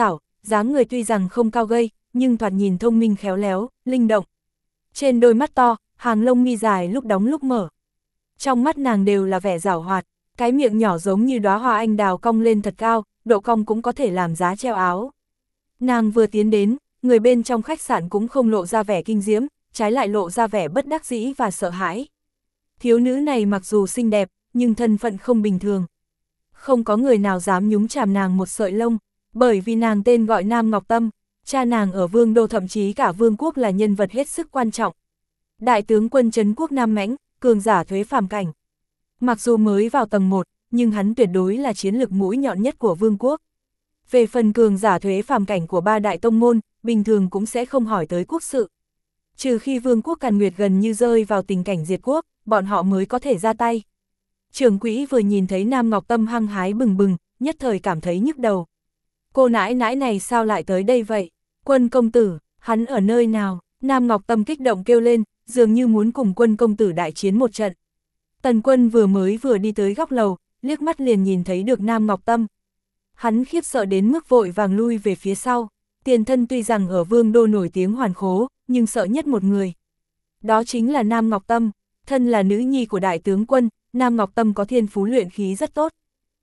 dáng người tuy rằng không cao gầy, nhưng thoạt nhìn thông minh khéo léo, linh động. Trên đôi mắt to, hàng lông mi dài lúc đóng lúc mở. Trong mắt nàng đều là vẻ giảo hoạt, cái miệng nhỏ giống như đóa hoa anh đào cong lên thật cao, độ cong cũng có thể làm giá treo áo. Nàng vừa tiến đến, người bên trong khách sạn cũng không lộ ra vẻ kinh diễm, trái lại lộ ra vẻ bất đắc dĩ và sợ hãi. Thiếu nữ này mặc dù xinh đẹp, nhưng thân phận không bình thường. Không có người nào dám nhúng chàm nàng một sợi lông, bởi vì nàng tên gọi Nam Ngọc Tâm, cha nàng ở Vương Đô thậm chí cả Vương quốc là nhân vật hết sức quan trọng. Đại tướng quân trấn quốc Nam Mãnh, cường giả thuế phàm cảnh. Mặc dù mới vào tầng 1, nhưng hắn tuyệt đối là chiến lược mũi nhọn nhất của Vương quốc. Về phần cường giả thuế phàm cảnh của 3 đại tông môn, bình thường cũng sẽ không hỏi tới quốc sự. Trừ khi Vương quốc Càn Nguyệt gần như rơi vào tình cảnh diệt quốc, bọn họ mới có thể ra tay. Trưởng quỹ vừa nhìn thấy Nam Ngọc Tâm hăng hái bừng bừng, nhất thời cảm thấy nhức đầu. Cô nãi nãi này sao lại tới đây vậy? Quân công tử, hắn ở nơi nào? Nam Ngọc Tâm kích động kêu lên, dường như muốn cùng Quân công tử đại chiến một trận. Tần Quân vừa đi tới góc lầu, liếc mắt liền nhìn thấy được Nam Ngọc Tâm. Hắn khiếp sợ đến mức vội vàng lui về phía sau. Tiền thân tuy rằng ở Vương Đô nổi tiếng hoàn khố, nhưng sợ nhất một người. Đó chính là Nam Ngọc Tâm, thân là nữ nhi của đại tướng quân, Nam Ngọc Tâm có thiên phú luyện khí rất tốt.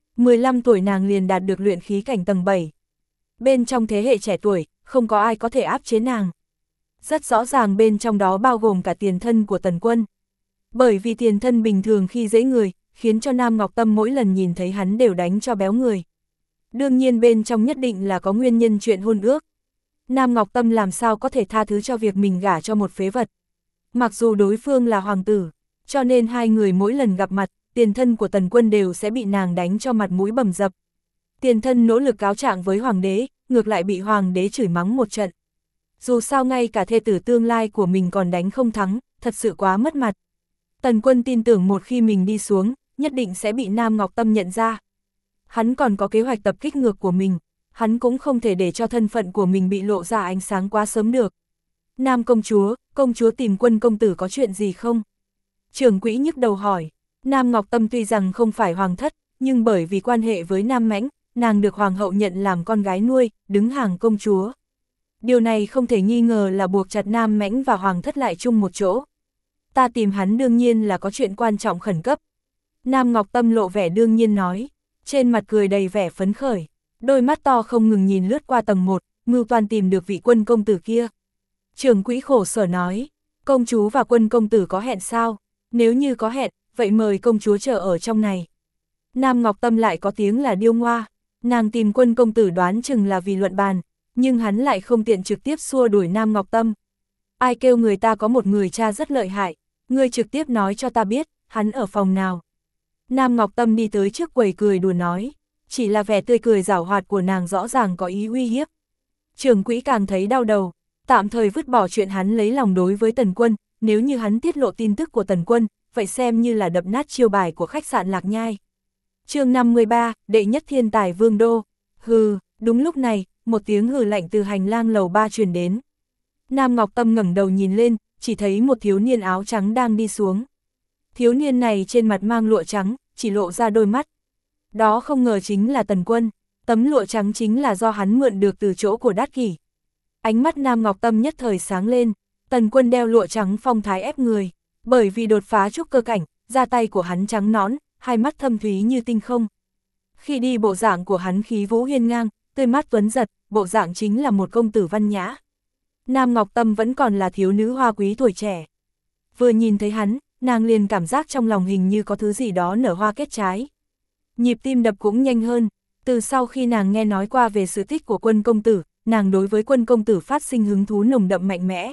15 tuổi nàng liền đạt được luyện khí cảnh tầng 7. Bên trong thế hệ trẻ tuổi, không có ai có thể áp chế nàng. Rất rõ ràng bên trong đó bao gồm cả tiền thân của Tần Quân. Bởi vì tiền thân bình thường khi dễ người, khiến cho Nam Ngọc Tâm mỗi lần nhìn thấy hắn đều đánh cho béo người. Đương nhiên bên trong nhất định là có nguyên nhân chuyện hôn ước. Nam Ngọc Tâm làm sao có thể tha thứ cho việc mình gả cho một phế vật. Mặc dù đối phương là hoàng tử, cho nên hai người mỗi lần gặp mặt, tiền thân của Tần Quân đều sẽ bị nàng đánh cho mặt mũi bầm dập. Tiền thân nỗ lực cáo trạng với hoàng đế, ngược lại bị hoàng đế chửi mắng một trận. Dù sao ngay cả thê tử tương lai của mình còn đánh không thắng, thật sự quá mất mặt. Tần Quân tin tưởng một khi mình đi xuống, nhất định sẽ bị Nam Ngọc Tâm nhận ra. Hắn còn có kế hoạch tập kích ngược của mình, hắn cũng không thể để cho thân phận của mình bị lộ ra ánh sáng quá sớm được. Nam công chúa tìm Quân công tử có chuyện gì không? Trưởng quỹ nhức đầu hỏi. Nam Ngọc Tâm tuy rằng không phải hoàng thất, nhưng bởi vì quan hệ với Nam Mãnh, nàng được hoàng hậu nhận làm con gái nuôi, đứng hàng công chúa. Điều này không thể nghi ngờ là buộc chặt Nam Mãnh và hoàng thất lại chung một chỗ. Ta tìm hắn đương nhiên là có chuyện quan trọng khẩn cấp. Nam Ngọc Tâm lộ vẻ đương nhiên nói, trên mặt cười đầy vẻ phấn khởi, đôi mắt to không ngừng nhìn lướt qua tầng 1, mưu toan tìm được vị Quân công tử kia. Trưởng quỹ khổ sở nói, công chúa và Quân công tử có hẹn sao? Nếu như có hẹn, vậy mời công chúa chờ ở trong này. Nam Ngọc Tâm lại có tiếng là điêu ngoa, nàng tìm Quân công tử đoán chừng là vì luận bàn, nhưng hắn lại không tiện trực tiếp xua đuổi Nam Ngọc Tâm. Ai kêu người ta có một người cha rất lợi hại, ngươi trực tiếp nói cho ta biết, hắn ở phòng nào. Nam Ngọc Tâm đi tới trước quầy cười đùa nói, chỉ là vẻ tươi cười giảo hoạt của nàng rõ ràng có ý uy hiếp. Trưởng quỹ càng thấy đau đầu, tạm thời vứt bỏ chuyện hắn lấy lòng đối với Tần Quân, nếu như hắn tiết lộ tin tức của Tần Quân, vậy xem như là đập nát chiêu bài của khách sạn Lạc Nhai. Chương 53, đệ nhất thiên tài Vương Đô. Hừ, đúng lúc này, một tiếng hừ lạnh từ hành lang lầu 3 truyền đến. Nam Ngọc Tâm ngẩng đầu nhìn lên, chỉ thấy một thiếu niên áo trắng đang đi xuống. Thiếu niên này trên mặt mang lụa trắng, chỉ lộ ra đôi mắt. Đó không ngờ chính là Tần Quân, tấm lụa trắng chính là do hắn mượn được từ chỗ của Đát Kỷ. Ánh mắt Nam Ngọc Tâm nhất thời sáng lên, Tần Quân đeo lụa trắng phong thái ép người, bởi vì đột phá trúc cơ cảnh, da tay của hắn trắng nõn, hai mắt thâm thúy như tinh không. Khi đi bộ dạng của hắn khí vũ hiên ngang, tươi mát tuấn giật, bộ dạng chính là một công tử văn nhã. Nam Ngọc Tâm vẫn còn là thiếu nữ hoa quý tuổi trẻ. Vừa nhìn thấy hắn, nàng liền cảm giác trong lòng hình như có thứ gì đó nở hoa kết trái. Nhịp tim đập cũng nhanh hơn, từ sau khi nàng nghe nói qua về sự tích của Quân công tử, nàng đối với Quân công tử phát sinh hứng thú nồng đậm mạnh mẽ.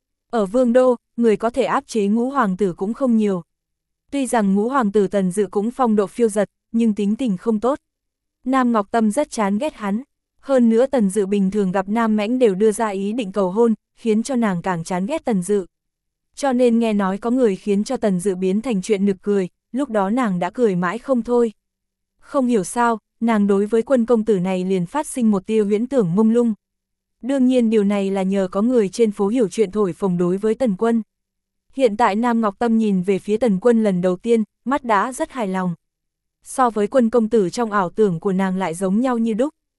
Ở Vương Đô, người có thể áp chế ngũ hoàng tử cũng không nhiều. Tuy rằng ngũ hoàng tử Tần Dự cũng phong độ phiêu giật, nhưng tính tình không tốt. Nam Ngọc Tâm rất chán ghét hắn. Hơn nữa Tần Dự bình thường gặp Nam Mãnh đều đưa ra ý định cầu hôn, khiến cho nàng càng chán ghét Tần Dự. Cho nên nghe nói có người khiến cho Tần Dự biến thành chuyện nực cười, lúc đó nàng đã cười mãi không thôi. Không hiểu sao, nàng đối với Quân công tử này liền phát sinh một tia huyễn tưởng mông lung. Đương nhiên điều này là nhờ có người trên phố hiểu chuyện thổi phồng đối với Tần Quân. Hiện tại Nam Ngọc Tâm nhìn về phía Tần Quân lần đầu tiên, mắt đã rất hài lòng. So với Quân công tử trong ảo tưởng của nàng lại giống nhau như đúc.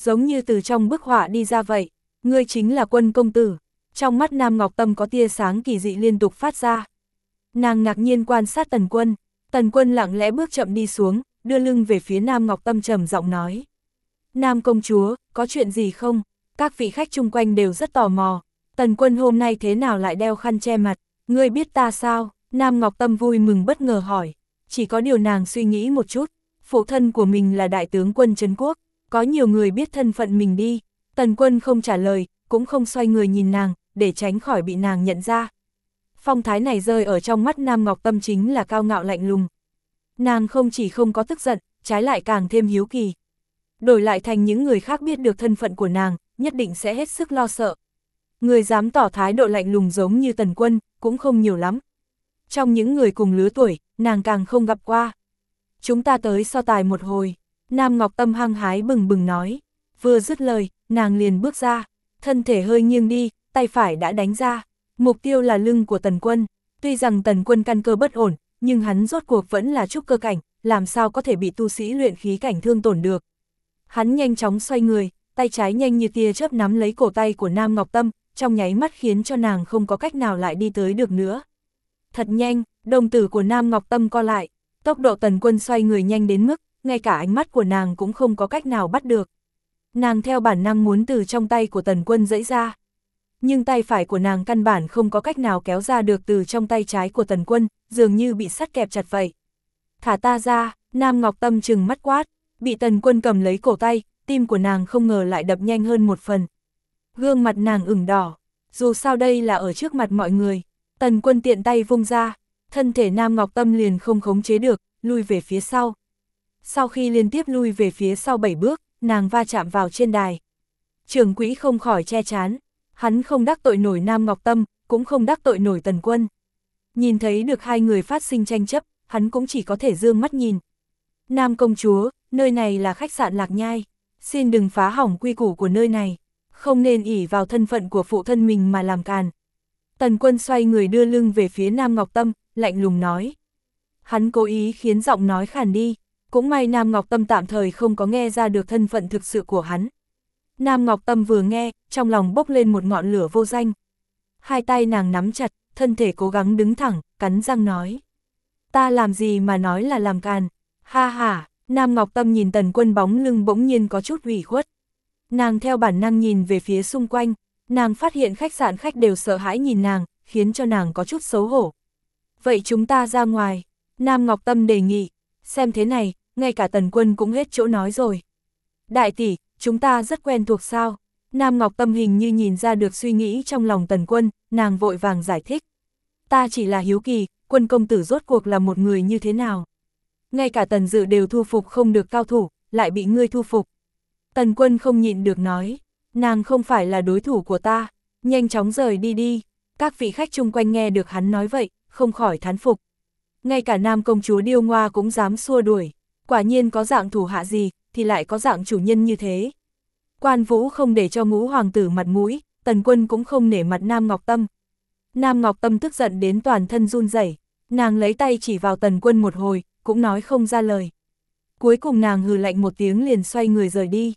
giống như từ trong bức họa đi ra vậy, ngươi chính là Quân công tử. Trong mắt Nam Ngọc Tâm có tia sáng kỳ dị liên tục phát ra. Nàng ngạc nhiên quan sát Tần Quân lặng lẽ bước chậm đi xuống, đưa lưng về phía Nam Ngọc Tâm trầm giọng nói. Nam công chúa, có chuyện gì không? Các vị khách chung quanh đều rất tò mò. Tần Quân hôm nay thế nào lại đeo khăn che mặt? Ngươi biết ta sao? Nam Ngọc Tâm vui mừng bất ngờ hỏi. Chỉ có điều nàng suy nghĩ một chút. Phụ thân của mình là đại tướng quân Trấn Quốc. Có nhiều người biết thân phận mình đi. Tần Quân không trả lời, cũng không xoay người nhìn nàng, để tránh khỏi bị nàng nhận ra. Phong thái này rơi ở trong mắt Nam Ngọc Tâm chính là cao ngạo lạnh lùng. Nàng không chỉ không có tức giận, trái lại càng thêm hiếu kỳ. Đổi lại thành những người khác biết được thân phận của nàng, nhất định sẽ hết sức lo sợ. Người dám tỏ thái độ lạnh lùng giống như Tần Quân, cũng không nhiều lắm. Trong những người cùng lứa tuổi, nàng càng không gặp qua. Chúng ta tới so tài một hồi. Nam Ngọc Tâm hăng hái bừng bừng nói. Vừa dứt lời, nàng liền bước ra. Thân thể hơi nghiêng đi, tay phải đã đánh ra. Mục tiêu là lưng của Tần Quân. Tuy rằng Tần Quân căn cơ bất ổn, nhưng hắn rốt cuộc vẫn là trúc cơ cảnh, làm sao có thể bị tu sĩ luyện khí cảnh thương tổn được. Hắn nhanh chóng xoay người, tay trái nhanh như tia chớp nắm lấy cổ tay của Nam Ngọc Tâm, trong nháy mắt khiến cho nàng không có cách nào lại đi tới được nữa. Thật nhanh, đồng tử của Nam Ngọc Tâm co lại, tốc độ Tần Quân xoay người nhanh đến mức, ngay cả ánh mắt của nàng cũng không có cách nào bắt được. Nàng theo bản năng muốn từ trong tay của Tần Quân giãy ra. Nhưng tay phải của nàng căn bản không có cách nào kéo ra được từ trong tay trái của Tần Quân, dường như bị sắt kẹp chặt vậy. Thả ta ra, Nam Ngọc Tâm trừng mắt quát, bị Tần Quân cầm lấy cổ tay, tim của nàng không ngờ lại đập nhanh hơn một phần. Gương mặt nàng ửng đỏ, dù sao đây là ở trước mặt mọi người. Tần Quân tiện tay vung ra, thân thể Nam Ngọc Tâm liền không khống chế được, lui về phía sau. Sau khi liên tiếp lui về phía sau 7 bước, nàng va chạm vào trên đài. Trưởng quỹ không khỏi che chán, hắn không đắc tội nổi Nam Ngọc Tâm, cũng không đắc tội nổi Tần Quân. Nhìn thấy được hai người phát sinh tranh chấp, hắn cũng chỉ có thể dương mắt nhìn. Nam công chúa, nơi này là khách sạn Lạc Nhai, xin đừng phá hỏng quy củ của nơi này, không nên ỷ vào thân phận của phụ thân mình mà làm càn. Tần Quân xoay người đưa lưng về phía Nam Ngọc Tâm, lạnh lùng nói. Hắn cố ý khiến giọng nói khàn đi, cũng may Nam Ngọc Tâm tạm thời không có nghe ra được thân phận thực sự của hắn. Nam Ngọc Tâm vừa nghe, trong lòng bốc lên một ngọn lửa vô danh. Hai tay nàng nắm chặt, thân thể cố gắng đứng thẳng, cắn răng nói. Ta làm gì mà nói là làm càn, ha ha. Nam Ngọc Tâm nhìn Tần Quân bóng lưng bỗng nhiên có chút ủy khuất. Nàng theo bản năng nhìn về phía xung quanh, nàng phát hiện khách sạn khách đều sợ hãi nhìn nàng, khiến cho nàng có chút xấu hổ. Vậy chúng ta ra ngoài, Nam Ngọc Tâm đề nghị, xem thế này, ngay cả Tần Quân cũng hết chỗ nói rồi. Đại tỷ, chúng ta rất quen thuộc sao? Nam Ngọc Tâm hình như nhìn ra được suy nghĩ trong lòng Tần Quân, nàng vội vàng giải thích. Ta chỉ là hiếu kỳ, Quân công tử rốt cuộc là một người như thế nào? Ngay cả Tần Dự đều thu phục không được cao thủ, lại bị ngươi thu phục. Tần Quân không nhịn được nói, nàng không phải là đối thủ của ta, nhanh chóng rời đi đi. Các vị khách chung quanh nghe được hắn nói vậy, không khỏi thán phục. Ngay cả Nam công chúa Điêu Ngoa cũng dám xua đuổi, quả nhiên có dạng thủ hạ gì, thì lại có dạng chủ nhân như thế. Quan Vũ không để cho Ngũ hoàng tử mặt mũi, Tần Quân cũng không nể mặt Nam Ngọc Tâm. Nam Ngọc Tâm tức giận đến toàn thân run rẩy, nàng lấy tay chỉ vào Tần Quân một hồi, cũng nói không ra lời. Cuối cùng nàng hừ lạnh một tiếng liền xoay người rời đi.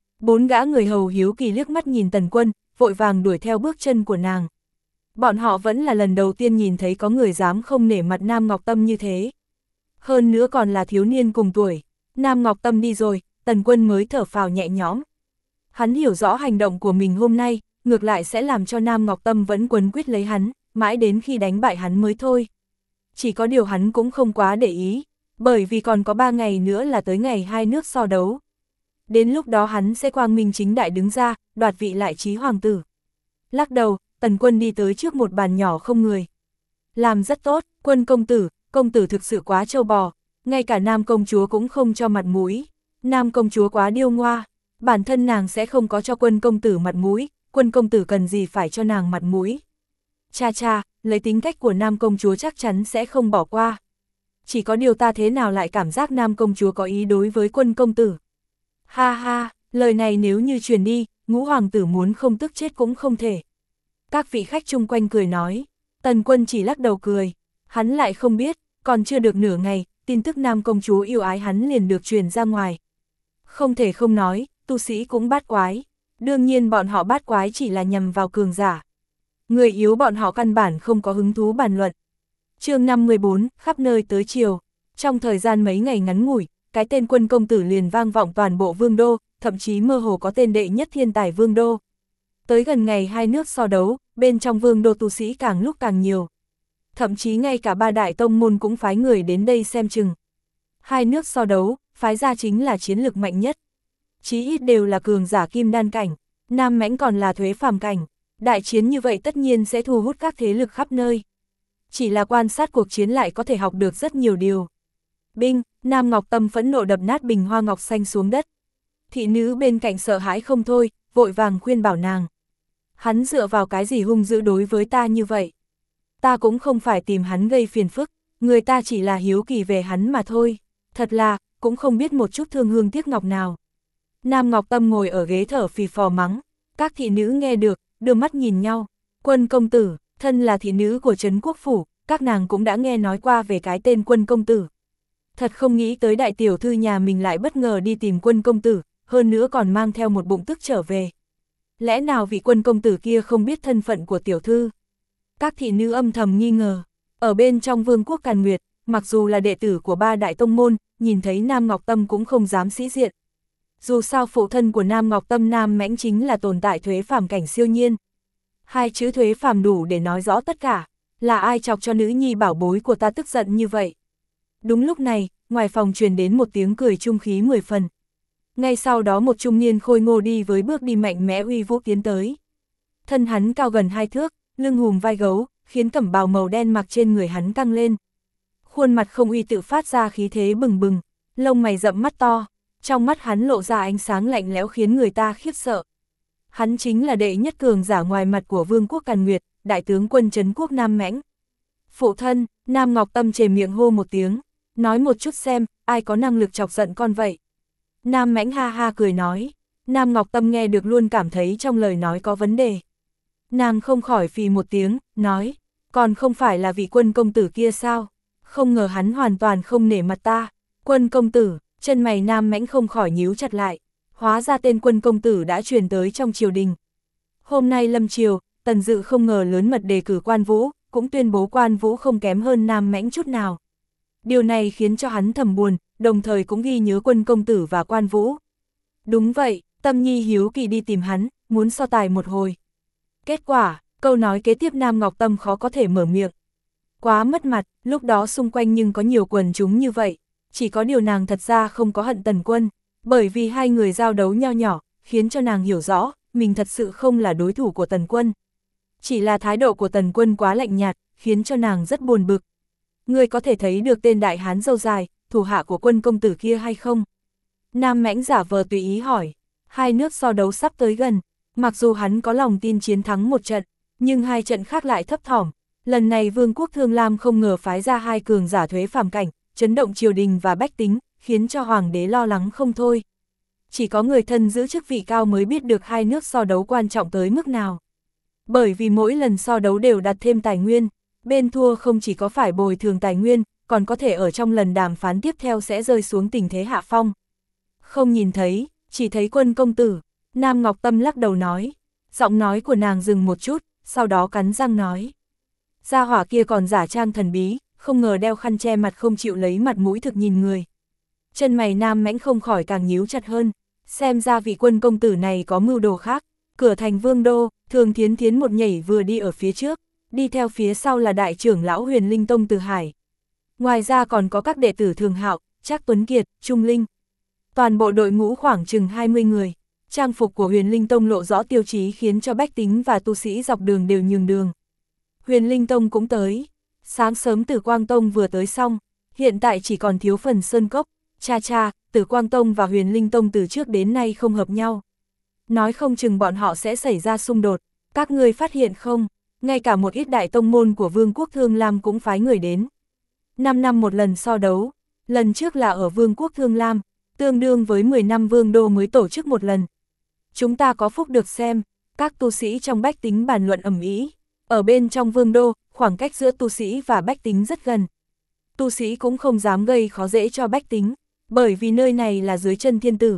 4 gã người hầu hiếu kỳ liếc mắt nhìn Tần Quân, vội vàng đuổi theo bước chân của nàng. Bọn họ vẫn là lần đầu tiên nhìn thấy có người dám không nể mặt Nam Ngọc Tâm như thế. Hơn nữa còn là thiếu niên cùng tuổi. Nam Ngọc Tâm đi rồi, Tần Quân mới thở phào nhẹ nhõm. Hắn hiểu rõ hành động của mình hôm nay, ngược lại sẽ làm cho Nam Ngọc Tâm vẫn quấn quýt lấy hắn, mãi đến khi đánh bại hắn mới thôi. Chỉ có điều hắn cũng không quá để ý, bởi vì còn có 3 ngày nữa là tới ngày hai nước so đấu. Đến lúc đó hắn sẽ quang minh chính đại đứng ra, đoạt vị lại trí hoàng tử. Lắc đầu, Tần Quân đi tới trước một bàn nhỏ không người. Làm rất tốt, Quân công tử thực sự quá trâu bò, ngay cả Nam công chúa cũng không cho mặt mũi. Nam công chúa quá điêu ngoa, bản thân nàng sẽ không có cho Quân công tử mặt mũi, Quân công tử cần gì phải cho nàng mặt mũi. Cha cha, lấy tính cách của Nam công chúa chắc chắn sẽ không bỏ qua. Chỉ có điều ta thế nào lại cảm giác Nam công chúa có ý đối với Quân công tử. Ha ha, lời này nếu như truyền đi, Ngũ hoàng tử muốn không tức chết cũng không thể. Các vị khách chung quanh cười nói, Tần Quân chỉ lắc đầu cười, hắn lại không biết, còn chưa được nửa ngày, tin tức Nam công chúa yêu ái hắn liền được truyền ra ngoài. Không thể không nói, tu sĩ cũng bát quái. Đương nhiên bọn họ bát quái chỉ là nhằm vào cường giả. Người yếu bọn họ căn bản không có hứng thú bàn luận. Chương 54, khắp nơi tới chiều. Trong thời gian mấy ngày ngắn ngủi, cái tên Quân công tử liền vang vọng toàn bộ vương đô, thậm chí mơ hồ có tên đệ nhất thiên tài vương đô. Tới gần ngày hai nước so đấu, bên trong vương đô tu sĩ càng lúc càng nhiều. Thậm chí ngay cả ba đại tông môn cũng phái người đến đây xem chừng. Hai nước so đấu, phái ra chính là chiến lực mạnh nhất. Chí ít đều là cường giả kim đan cảnh, Nam Mãnh còn là thuế phàm cảnh. Đại chiến như vậy tất nhiên sẽ thu hút các thế lực khắp nơi. Chỉ là quan sát cuộc chiến lại có thể học được rất nhiều điều. Binh, Nam Ngọc Tâm phẫn nộ đập nát bình hoa ngọc xanh xuống đất. Thị nữ bên cạnh sợ hãi không thôi, vội vàng khuyên bảo nàng. Hắn dựa vào cái gì hung dữ đối với ta như vậy? Ta cũng không phải tìm hắn gây phiền phức, người ta chỉ là hiếu kỳ về hắn mà thôi. Thật là, cũng không biết một chút thương hương tiếc ngọc nào. Nam Ngọc Tâm ngồi ở ghế thở phì phò mắng. Các thị nữ nghe được, đưa mắt nhìn nhau. Quân công tử, thân là thị nữ của Trấn Quốc Phủ, các nàng cũng đã nghe nói qua về cái tên Quân công tử. Thật không nghĩ tới đại tiểu thư nhà mình lại bất ngờ đi tìm Quân công tử, hơn nữa còn mang theo một bụng tức trở về. Lẽ nào vị Quân công tử kia không biết thân phận của tiểu thư? Các thị nữ âm thầm nghi ngờ. Ở bên trong vương quốc Càn Nguyệt, mặc dù là đệ tử của ba đại tông môn, nhìn thấy Nam Ngọc Tâm cũng không dám sĩ diện. Dù sao phụ thân của Nam Ngọc Tâm Nam Mãnh chính là tồn tại thuế phàm cảnh siêu nhiên. Hai chữ thuế phàm đủ để nói rõ tất cả, là ai chọc cho nữ nhi bảo bối của ta tức giận như vậy. Đúng lúc này, ngoài phòng truyền đến một tiếng cười trung khí 10 phần. Ngay sau đó một trung niên khôi ngô đi với bước đi mạnh mẽ uy vũ tiến tới. Thân hắn cao gần 2 thước, lưng hùm vai gấu, khiến cẩm bào màu đen mặc trên người hắn căng lên. Khuôn mặt không uy tự phát ra khí thế bừng bừng, lông mày rậm mắt to, trong mắt hắn lộ ra ánh sáng lạnh lẽo khiến người ta khiếp sợ. Hắn chính là đệ nhất cường giả ngoài mặt của vương quốc Càn Nguyệt, đại tướng quân Trấn Quốc Nam Mãnh. Phụ thân, Nam Ngọc Tâm chề miệng hô một tiếng, nói một chút xem, ai có năng lực chọc giận con vậy. Nam Mãnh ha ha cười nói, Nam Ngọc Tâm nghe được luôn cảm thấy trong lời nói có vấn đề. Nàng không khỏi phì một tiếng, nói, còn không phải là vị Quân công tử kia sao, không ngờ hắn hoàn toàn không nể mặt ta. Quân công tử, chân mày Nam Mãnh không khỏi nhíu chặt lại, hóa ra tên Quân công tử đã truyền tới trong triều đình. Hôm nay lâm triều, Tần Dự không ngờ lớn mật đề cử Quan Vũ, cũng tuyên bố Quan Vũ không kém hơn Nam Mãnh chút nào. Điều này khiến cho hắn thầm buồn, đồng thời cũng ghi nhớ Quân công tử và Quan Vũ. Đúng vậy, Tâm Nhi hiếu kỳ đi tìm hắn, muốn so tài một hồi. Kết quả, câu nói kế tiếp Nam Ngọc Tâm khó có thể mở miệng. Quá mất mặt, lúc đó xung quanh nhưng có nhiều quần chúng như vậy. Chỉ có điều nàng thật ra không có hận Tần Quân, bởi vì hai người giao đấu nho nhỏ, khiến cho nàng hiểu rõ, mình thật sự không là đối thủ của Tần Quân. Chỉ là thái độ của Tần Quân quá lạnh nhạt, khiến cho nàng rất buồn bực. Ngươi có thể thấy được tên đại hán râu dài, thủ hạ của Quân công tử kia hay không? Nam Mãnh giả vờ tùy ý hỏi. Hai nước so đấu sắp tới gần, mặc dù hắn có lòng tin chiến thắng một trận, nhưng hai trận khác lại thấp thỏm. Lần này Vương quốc Thương Lam không ngờ phái ra hai cường giả thuế phàm cảnh, chấn động triều đình và bách tính, khiến cho hoàng đế lo lắng không thôi. Chỉ có người thân giữ chức vị cao mới biết được hai nước so đấu quan trọng tới mức nào. Bởi vì mỗi lần so đấu đều đặt thêm tài nguyên, bên thua không chỉ có phải bồi thường tài nguyên, còn có thể ở trong lần đàm phán tiếp theo sẽ rơi xuống tình thế hạ phong. Không nhìn thấy, chỉ thấy Quân công tử, Nam Ngọc Tâm lắc đầu nói. Giọng nói của nàng dừng một chút, sau đó cắn răng nói. Gia hỏa kia còn giả trang thần bí, không ngờ đeo khăn che mặt không chịu lấy mặt mũi thực nhìn người. Chân mày Nam Mãnh không khỏi càng nhíu chặt hơn, xem ra vị Quân công tử này có mưu đồ khác. Cửa thành vương đô, Thường Thiến Thiến một nhảy vừa đi ở phía trước, đi theo phía sau là đại trưởng lão Huyền Linh Tông Từ Hải. Ngoài ra còn có các đệ tử Thường Hạo, Trác Tuấn Kiệt, Trung Linh. Toàn bộ đội ngũ khoảng chừng 20 người. Trang phục của Huyền Linh Tông lộ rõ tiêu chí khiến cho bách tính và tu sĩ dọc đường đều nhường đường. Huyền Linh Tông cũng tới. Sáng sớm Tử Quang Tông vừa tới xong, hiện tại chỉ còn thiếu phần sơn cốc. Cha, Tử Quang Tông và Huyền Linh Tông từ trước đến nay không hợp nhau. Nói không chừng bọn họ sẽ xảy ra xung đột. Các ngươi phát hiện không, ngay cả một ít đại tông môn của Vương quốc Thương Lam cũng phái người đến. 5 năm một lần so đấu, lần trước là ở Vương quốc Thương Lam, tương đương với 10 năm vương đô mới tổ chức một lần. Chúng ta có phúc được xem, các tu sĩ trong bách tính bàn luận ầm ĩ. Ở bên trong vương đô, khoảng cách giữa tu sĩ và bách tính rất gần. Tu sĩ cũng không dám gây khó dễ cho bách tính, bởi vì nơi này là dưới chân thiên tử.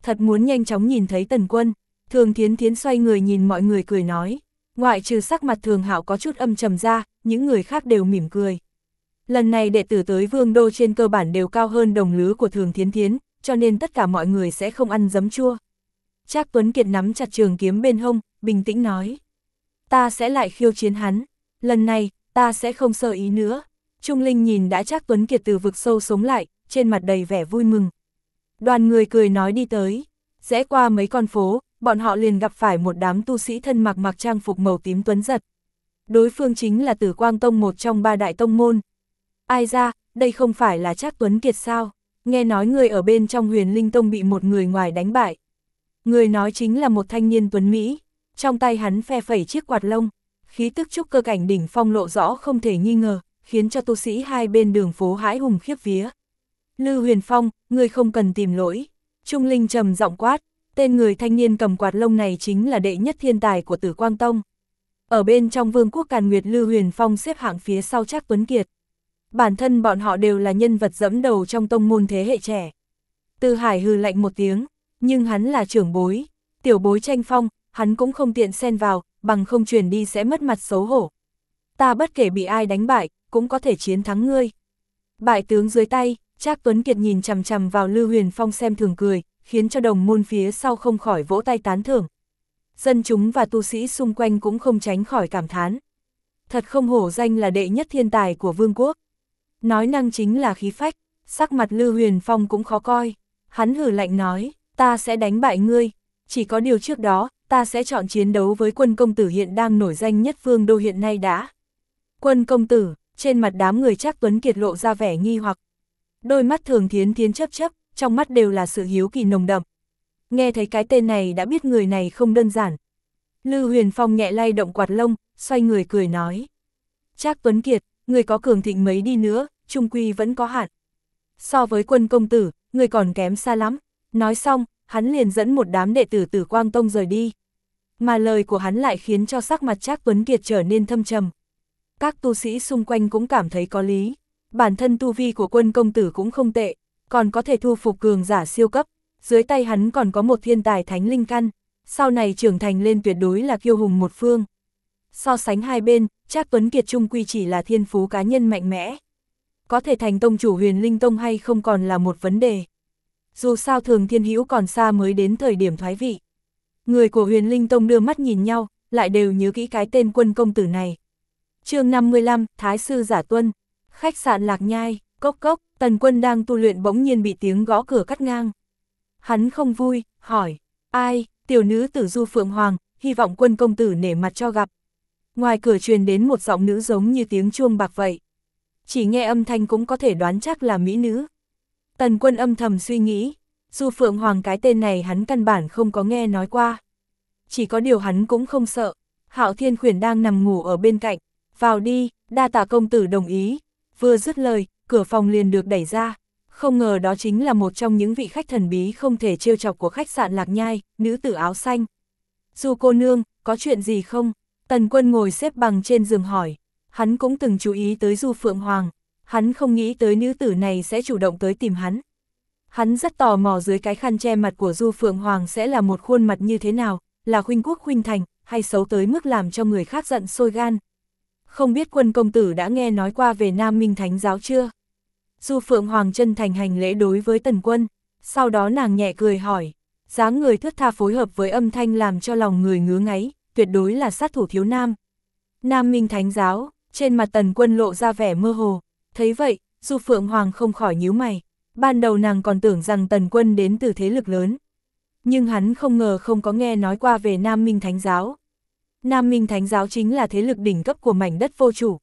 thật muốn nhanh chóng nhìn thấy Tần Quân. Thường Thiến Thiến xoay người nhìn mọi người cười nói, ngoại trừ sắc mặt Thường Hạo có chút âm trầm ra, những người khác đều mỉm cười. Lần này đệ tử tới Vương Đô trên cơ bản đều cao hơn đồng lứa của Thường Thiến Thiến, cho nên tất cả mọi người sẽ không ăn giấm chua. Trác Tuấn Kiệt nắm chặt trường kiếm bên hông, bình tĩnh nói, ta sẽ lại khiêu chiến hắn, lần này, ta sẽ không sơ ý nữa. Trung Linh nhìn đã Trác Tuấn Kiệt từ vực sâu sống lại, trên mặt đầy vẻ vui mừng. Đoàn người cười nói đi tới, rẽ qua mấy con phố, bọn họ liền gặp phải một đám tu sĩ thân mặc trang phục màu tím tuấn giật. Đối phương chính là Tử Quang Tông, một trong 3 đại tông môn. Ai ra, đây không phải là Trác Tuấn Kiệt sao? Nghe nói người ở bên trong Huyền Linh Tông bị một người ngoài đánh bại. Người nói chính là một thanh niên tuấn Mỹ, trong tay hắn phe phẩy chiếc quạt lông, khí tức trúc cơ cảnh đỉnh phong lộ rõ không thể nghi ngờ, khiến cho tu sĩ hai bên đường phố hãi hùng khiếp vía. Lư Huyền Phong, ngươi không cần tìm lỗi. Trung Linh trầm giọng quát, tên người thanh niên cầm quạt lông này chính là đệ nhất thiên tài của Tử Quang Tông. Ở bên trong Vương quốc Càn Nguyệt, Lư Huyền Phong xếp hạng phía sau Trác Tuấn Kiệt. Bản thân bọn họ đều là nhân vật dẫm đầu trong tông môn thế hệ trẻ. Từ Hải hừ lạnh một tiếng, nhưng hắn là trưởng bối, tiểu bối tranh phong, hắn cũng không tiện xen vào, bằng không truyền đi sẽ mất mặt xấu hổ. Ta bất kể bị ai đánh bại, cũng có thể chiến thắng ngươi. Bại tướng dưới tay, Trác Tuấn Kiệt nhìn chằm chằm vào Lư Huyền Phong xem thường cười, khiến cho đồng môn phía sau không khỏi vỗ tay tán thưởng. Dân chúng và tu sĩ xung quanh cũng không tránh khỏi cảm thán. Thật không hổ danh là đệ nhất thiên tài của vương quốc. Nói năng chính là khí phách, sắc mặt Lư Huyền Phong cũng khó coi. Hắn hừ lạnh nói, ta sẽ đánh bại ngươi. Chỉ có điều trước đó, ta sẽ chọn chiến đấu với Quân công tử hiện đang nổi danh nhất Vương Đô hiện nay đã. Quân công tử, trên mặt đám người Trác Tuấn Kiệt lộ ra vẻ nghi hoặc. Đôi mắt Thường Thiến Thiến chớp chớp, trong mắt đều là sự hiếu kỳ nồng đậm. Nghe thấy cái tên này đã biết người này không đơn giản. Lư Huyền Phong nhẹ lay động quạt lông, xoay người cười nói. Trác Tuấn Kiệt, người có cường thịnh mấy đi nữa, trung quy vẫn có hạn. So với Quân công tử, người còn kém xa lắm. Nói xong, hắn liền dẫn một đám đệ tử Tử Quang Tông rời đi. Mà lời của hắn lại khiến cho sắc mặt Trác Tuấn Kiệt trở nên thâm trầm. Các tu sĩ xung quanh cũng cảm thấy có lý. Bản thân tu vi của Quân công tử cũng không tệ, còn có thể thu phục cường giả siêu cấp. Dưới tay hắn còn có một thiên tài thánh linh căn, sau này trưởng thành lên tuyệt đối là kiêu hùng một phương. So sánh hai bên, Trác Tuấn Kiệt trung quy chỉ là thiên phú cá nhân mạnh mẽ. Có thể thành tông chủ Huyền Linh Tông hay không còn là một vấn đề. Dù sao Thường Thiên Hữu còn xa mới đến thời điểm thoái vị. Người của Huyền Linh Tông đưa mắt nhìn nhau, lại đều nhớ kỹ cái tên Quân công tử này. Chương 55, Thái sư giả tuân. Khách sạn Lạc Nhai, cốc cốc, Tần Quân đang tu luyện bỗng nhiên bị tiếng gõ cửa cắt ngang. Hắn không vui, hỏi, ai? Tiểu nữ tử Du Phượng Hoàng, hy vọng Quân công tử nể mặt cho gặp. Ngoài cửa truyền đến một giọng nữ giống như tiếng chuông bạc vậy. Chỉ nghe âm thanh cũng có thể đoán chắc là mỹ nữ. Tần Quân âm thầm suy nghĩ, Du Phượng Hoàng cái tên này hắn căn bản không có nghe nói qua. Chỉ có điều hắn cũng không sợ, Hạo Thiên Khuyển đang nằm ngủ ở bên cạnh, vào đi, đa tạ công tử đồng ý. Vừa dứt lời, cửa phòng liền được đẩy ra, không ngờ đó chính là một trong những vị khách thần bí không thể trêu chọc của khách sạn Lạc Nhai, nữ tử áo xanh. Du cô nương, có chuyện gì không? Tần Quân ngồi xếp bằng trên giường hỏi, hắn cũng từng chú ý tới Du Phượng Hoàng. Hắn không nghĩ tới nữ tử này sẽ chủ động tới tìm hắn. Hắn rất tò mò dưới cái khăn che mặt của Du Phượng Hoàng sẽ là một khuôn mặt như thế nào, là khuynh quốc khuynh thành, hay xấu tới mức làm cho người khác giận sôi gan. Không biết Quân công tử đã nghe nói qua về Nam Minh Thánh giáo chưa? Du Phượng Hoàng chân thành hành lễ đối với Tần Quân, sau đó nàng nhẹ cười hỏi, dáng người thướt tha phối hợp với âm thanh làm cho lòng người ngứa ngáy, tuyệt đối là sát thủ thiếu nam. Nam Minh Thánh giáo, trên mặt Tần Quân lộ ra vẻ mơ hồ. Thấy vậy, Du Phượng Hoàng không khỏi nhíu mày, ban đầu nàng còn tưởng rằng Tần Quân đến từ thế lực lớn. Nhưng hắn không ngờ không có nghe nói qua về Nam Minh Thánh giáo. Nam Minh Thánh giáo chính là thế lực đỉnh cấp của mảnh đất vô chủ.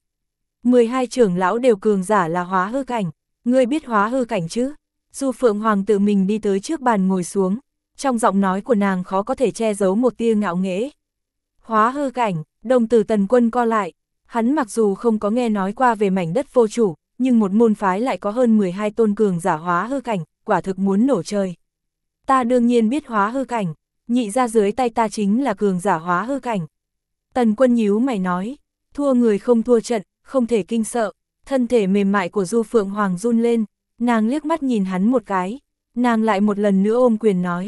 12 trưởng lão đều cường giả là hóa hư cảnh, ngươi biết hóa hư cảnh chứ? Du Phượng Hoàng tự mình đi tới trước bàn ngồi xuống, trong giọng nói của nàng khó có thể che giấu một tia ngạo nghễ. Hóa hư cảnh, đồng tử Tần Quân co lại, hắn mặc dù không có nghe nói qua về mảnh đất vô chủ, nhưng một môn phái lại có hơn 12 tôn cường giả hóa hư cảnh, quả thực muốn nổ trời. Ta đương nhiên biết hóa hư cảnh, nhị ra dưới tay ta chính là cường giả hóa hư cảnh. Tần Quân nhíu mày nói, thua người không thua trận, không thể kinh sợ. Thân thể mềm mại của Du Phượng Hoàng run lên, nàng liếc mắt nhìn hắn một cái, nàng lại một lần nữa ôm quyền nói,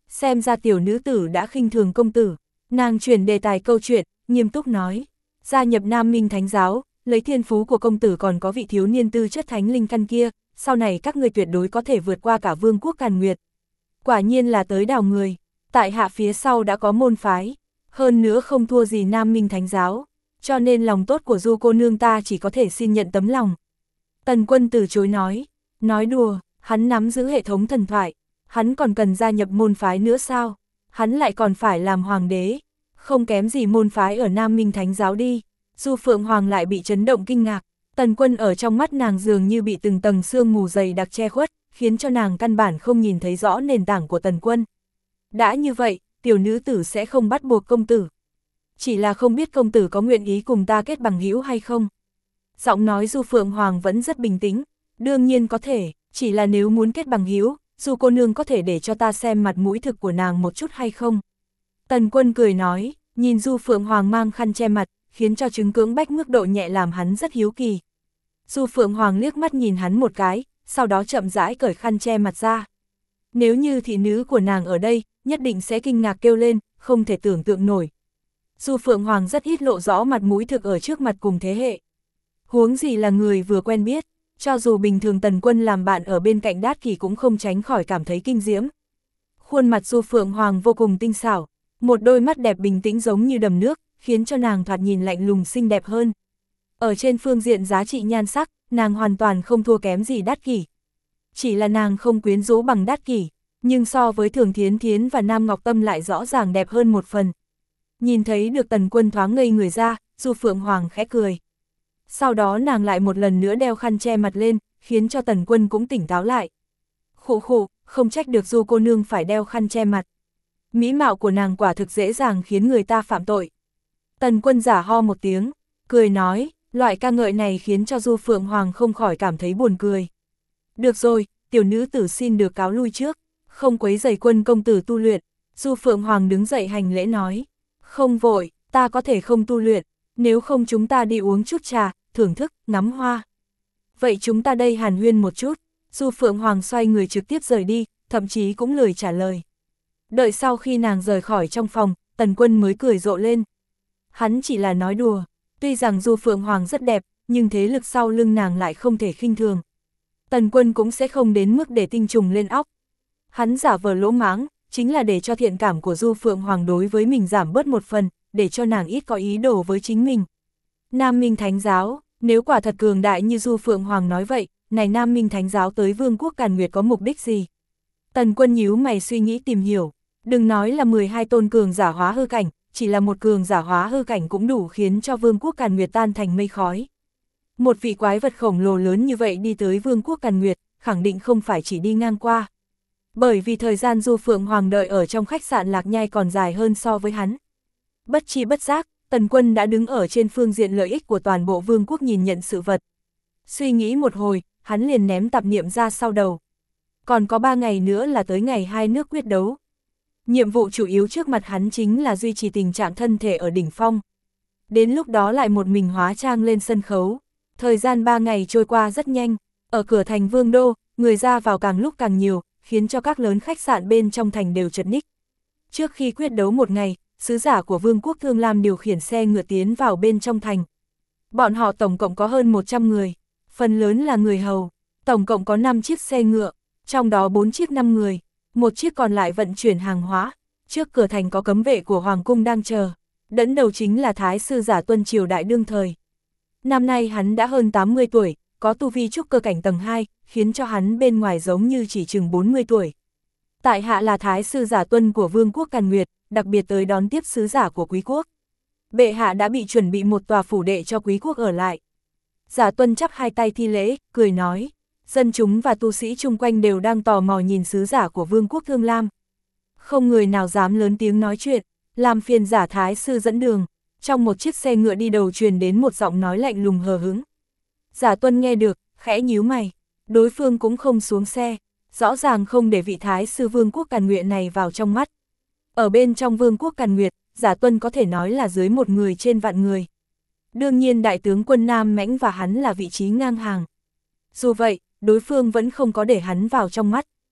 xem ra tiểu nữ tử đã khinh thường công tử. Nàng chuyển đề tài câu chuyện, nghiêm túc nói, gia nhập Nam Minh Thánh giáo, lấy thiên phú của công tử còn có vị thiếu niên tư chất thánh linh căn kia, sau này các ngươi tuyệt đối có thể vượt qua cả vương quốc Càn Nguyệt. Quả nhiên là tới đào người, tại hạ phía sau đã có môn phái, hơn nữa không thua gì Nam Minh Thánh giáo, cho nên lòng tốt của Du cô nương ta chỉ có thể xin nhận tấm lòng. Tần Quân từ chối nói đùa, hắn nắm giữ hệ thống thần thoại, hắn còn cần gia nhập môn phái nữa sao, hắn lại còn phải làm hoàng đế, không kém gì môn phái ở Nam Minh Thánh giáo đi. Du Phượng Hoàng lại bị chấn động kinh ngạc, Tần Quân ở trong mắt nàng dường như bị từng tầng sương mù dày đặc che khuất, khiến cho nàng căn bản không nhìn thấy rõ nền tảng của Tần Quân. Đã như vậy, tiểu nữ tử sẽ không bắt buộc công tử. Chỉ là không biết công tử có nguyện ý cùng ta kết bằng hữu hay không. Giọng nói Du Phượng Hoàng vẫn rất bình tĩnh, đương nhiên có thể, chỉ là nếu muốn kết bằng hữu, Du cô nương có thể để cho ta xem mặt mũi thực của nàng một chút hay không. Tần Quân cười nói, nhìn Du Phượng Hoàng mang khăn che mặt, khiến cho chứng cưỡng bách mức độ nhẹ làm hắn rất hiếu kỳ. Du Phượng Hoàng liếc mắt nhìn hắn một cái, sau đó chậm rãi cởi khăn che mặt ra. Nếu như thị nữ của nàng ở đây, nhất định sẽ kinh ngạc kêu lên, không thể tưởng tượng nổi. Du Phượng Hoàng rất ít lộ rõ mặt mũi thực ở trước mặt cùng thế hệ. Huống gì là người vừa quen biết, cho dù bình thường Tần Quân làm bạn ở bên cạnh Đát Kỷ cũng không tránh khỏi cảm thấy kinh diễm. Khuôn mặt Du Phượng Hoàng vô cùng tinh xảo, một đôi mắt đẹp bình tĩnh giống như đầm nước, khiến cho nàng thoạt nhìn lạnh lùng xinh đẹp hơn. Ở trên phương diện giá trị nhan sắc, nàng hoàn toàn không thua kém gì Đát Kỷ. Chỉ là nàng không quyến rũ bằng Đát Kỷ, nhưng so với Thường Thiến Thiến và Nam Ngọc Tâm lại rõ ràng đẹp hơn một phần. Nhìn thấy được Tần Quân thoáng ngây người ra, Du Phượng Hoàng khẽ cười. Sau đó nàng lại một lần nữa đeo khăn che mặt lên, khiến cho Tần Quân cũng tỉnh táo lại. Khụ khụ, không trách được Du cô nương phải đeo khăn che mặt. Mỹ mạo của nàng quả thực dễ dàng khiến người ta phạm tội. Tần Quân giả ho một tiếng, cười nói, loại ca ngợi này khiến cho Du Phượng Hoàng không khỏi cảm thấy buồn cười. Được rồi, tiểu nữ tử xin được cáo lui trước, không quấy rầy Quân công tử tu luyện. Du Phượng Hoàng đứng dậy hành lễ nói, không vội, ta có thể không tu luyện, nếu không chúng ta đi uống chút trà, thưởng thức, ngắm hoa. Vậy chúng ta đây hàn huyên một chút. Du Phượng Hoàng xoay người trực tiếp rời đi, thậm chí cũng lười trả lời. Đợi sau khi nàng rời khỏi trong phòng, Tần Quân mới cười rộ lên. Hắn chỉ là nói đùa, tuy rằng Du Phượng Hoàng rất đẹp, nhưng thế lực sau lưng nàng lại không thể khinh thường. Tần Quân cũng sẽ không đến mức để tinh trùng lên óc. Hắn giả vờ lỗ mãng, chính là để cho thiện cảm của Du Phượng Hoàng đối với mình giảm bớt một phần, để cho nàng ít có ý đồ với chính mình. Nam Minh Thánh giáo, nếu quả thật cường đại như Du Phượng Hoàng nói vậy, này Nam Minh Thánh giáo tới Vương quốc Càn Nguyệt có mục đích gì? Tần Quân nhíu mày suy nghĩ tìm hiểu, đừng nói là 12 tôn cường giả hóa hư cảnh, chỉ là một cường giả hóa hư cảnh cũng đủ khiến cho Vương quốc Càn Nguyệt tan thành mây khói. Một vị quái vật khổng lồ lớn như vậy đi tới Vương quốc Càn Nguyệt, khẳng định không phải chỉ đi ngang qua. Bởi vì thời gian Du Phượng Hoàng đợi ở trong khách sạn Lạc Nhai còn dài hơn so với hắn. Bất chi bất giác, Tần Quân đã đứng ở trên phương diện lợi ích của toàn bộ vương quốc nhìn nhận sự vật. Suy nghĩ một hồi, hắn liền ném tạp niệm ra sau đầu. Còn có 3 ngày nữa là tới ngày hai nước quyết đấu. Nhiệm vụ chủ yếu trước mặt hắn chính là duy trì tình trạng thân thể ở đỉnh phong. Đến lúc đó lại một mình hóa trang lên sân khấu. Thời gian 3 ngày trôi qua rất nhanh, ở cửa thành Vương đô, người ra vào càng lúc càng nhiều, khiến cho các lớn khách sạn bên trong thành đều chật ních. Trước khi quyết đấu một ngày, sứ giả của Vương quốc Thương Lam điều khiển xe ngựa tiến vào bên trong thành. Bọn họ tổng cộng có hơn 100 người, phần lớn là người hầu, tổng cộng có 5 chiếc xe ngựa, trong đó 4 chiếc 5 người, một chiếc còn lại vận chuyển hàng hóa. Trước cửa thành có cấm vệ của Hoàng cung đang chờ, dẫn đầu chính là Thái sư Giả Tuân triều đại đương thời. Năm nay hắn đã hơn 80 tuổi, có tu vi trúc cơ cảnh tầng 2, khiến cho hắn bên ngoài giống như chỉ chừng 40 tuổi. Tại hạ là Thái sư Giả Tuân của Vương quốc Càn Nguyệt, đặc biệt tới đón tiếp sứ giả của quý quốc. Bệ hạ đã bị chuẩn bị một tòa phủ đệ cho quý quốc ở lại. Giả Tuân chắp hai tay thi lễ, cười nói, dân chúng và tu sĩ chung quanh đều đang tò mò nhìn sứ giả của Vương quốc Thương Lam. Không người nào dám lớn tiếng nói chuyện, làm phiền Giả Thái sư dẫn đường. Trong một chiếc xe ngựa đi đầu truyền đến một giọng nói lạnh lùng hờ hững. Giả Tuân nghe được, khẽ nhíu mày, đối phương cũng không xuống xe, rõ ràng không để vị Thái sư Vương quốc Càn Nguyệt này vào trong mắt. Ở bên trong Vương quốc Càn Nguyệt, Giả Tuân có thể nói là dưới một người trên vạn người. Đương nhiên đại tướng quân Nam Mãnh và hắn là vị trí ngang hàng. Dù vậy, đối phương vẫn không có để hắn vào trong mắt.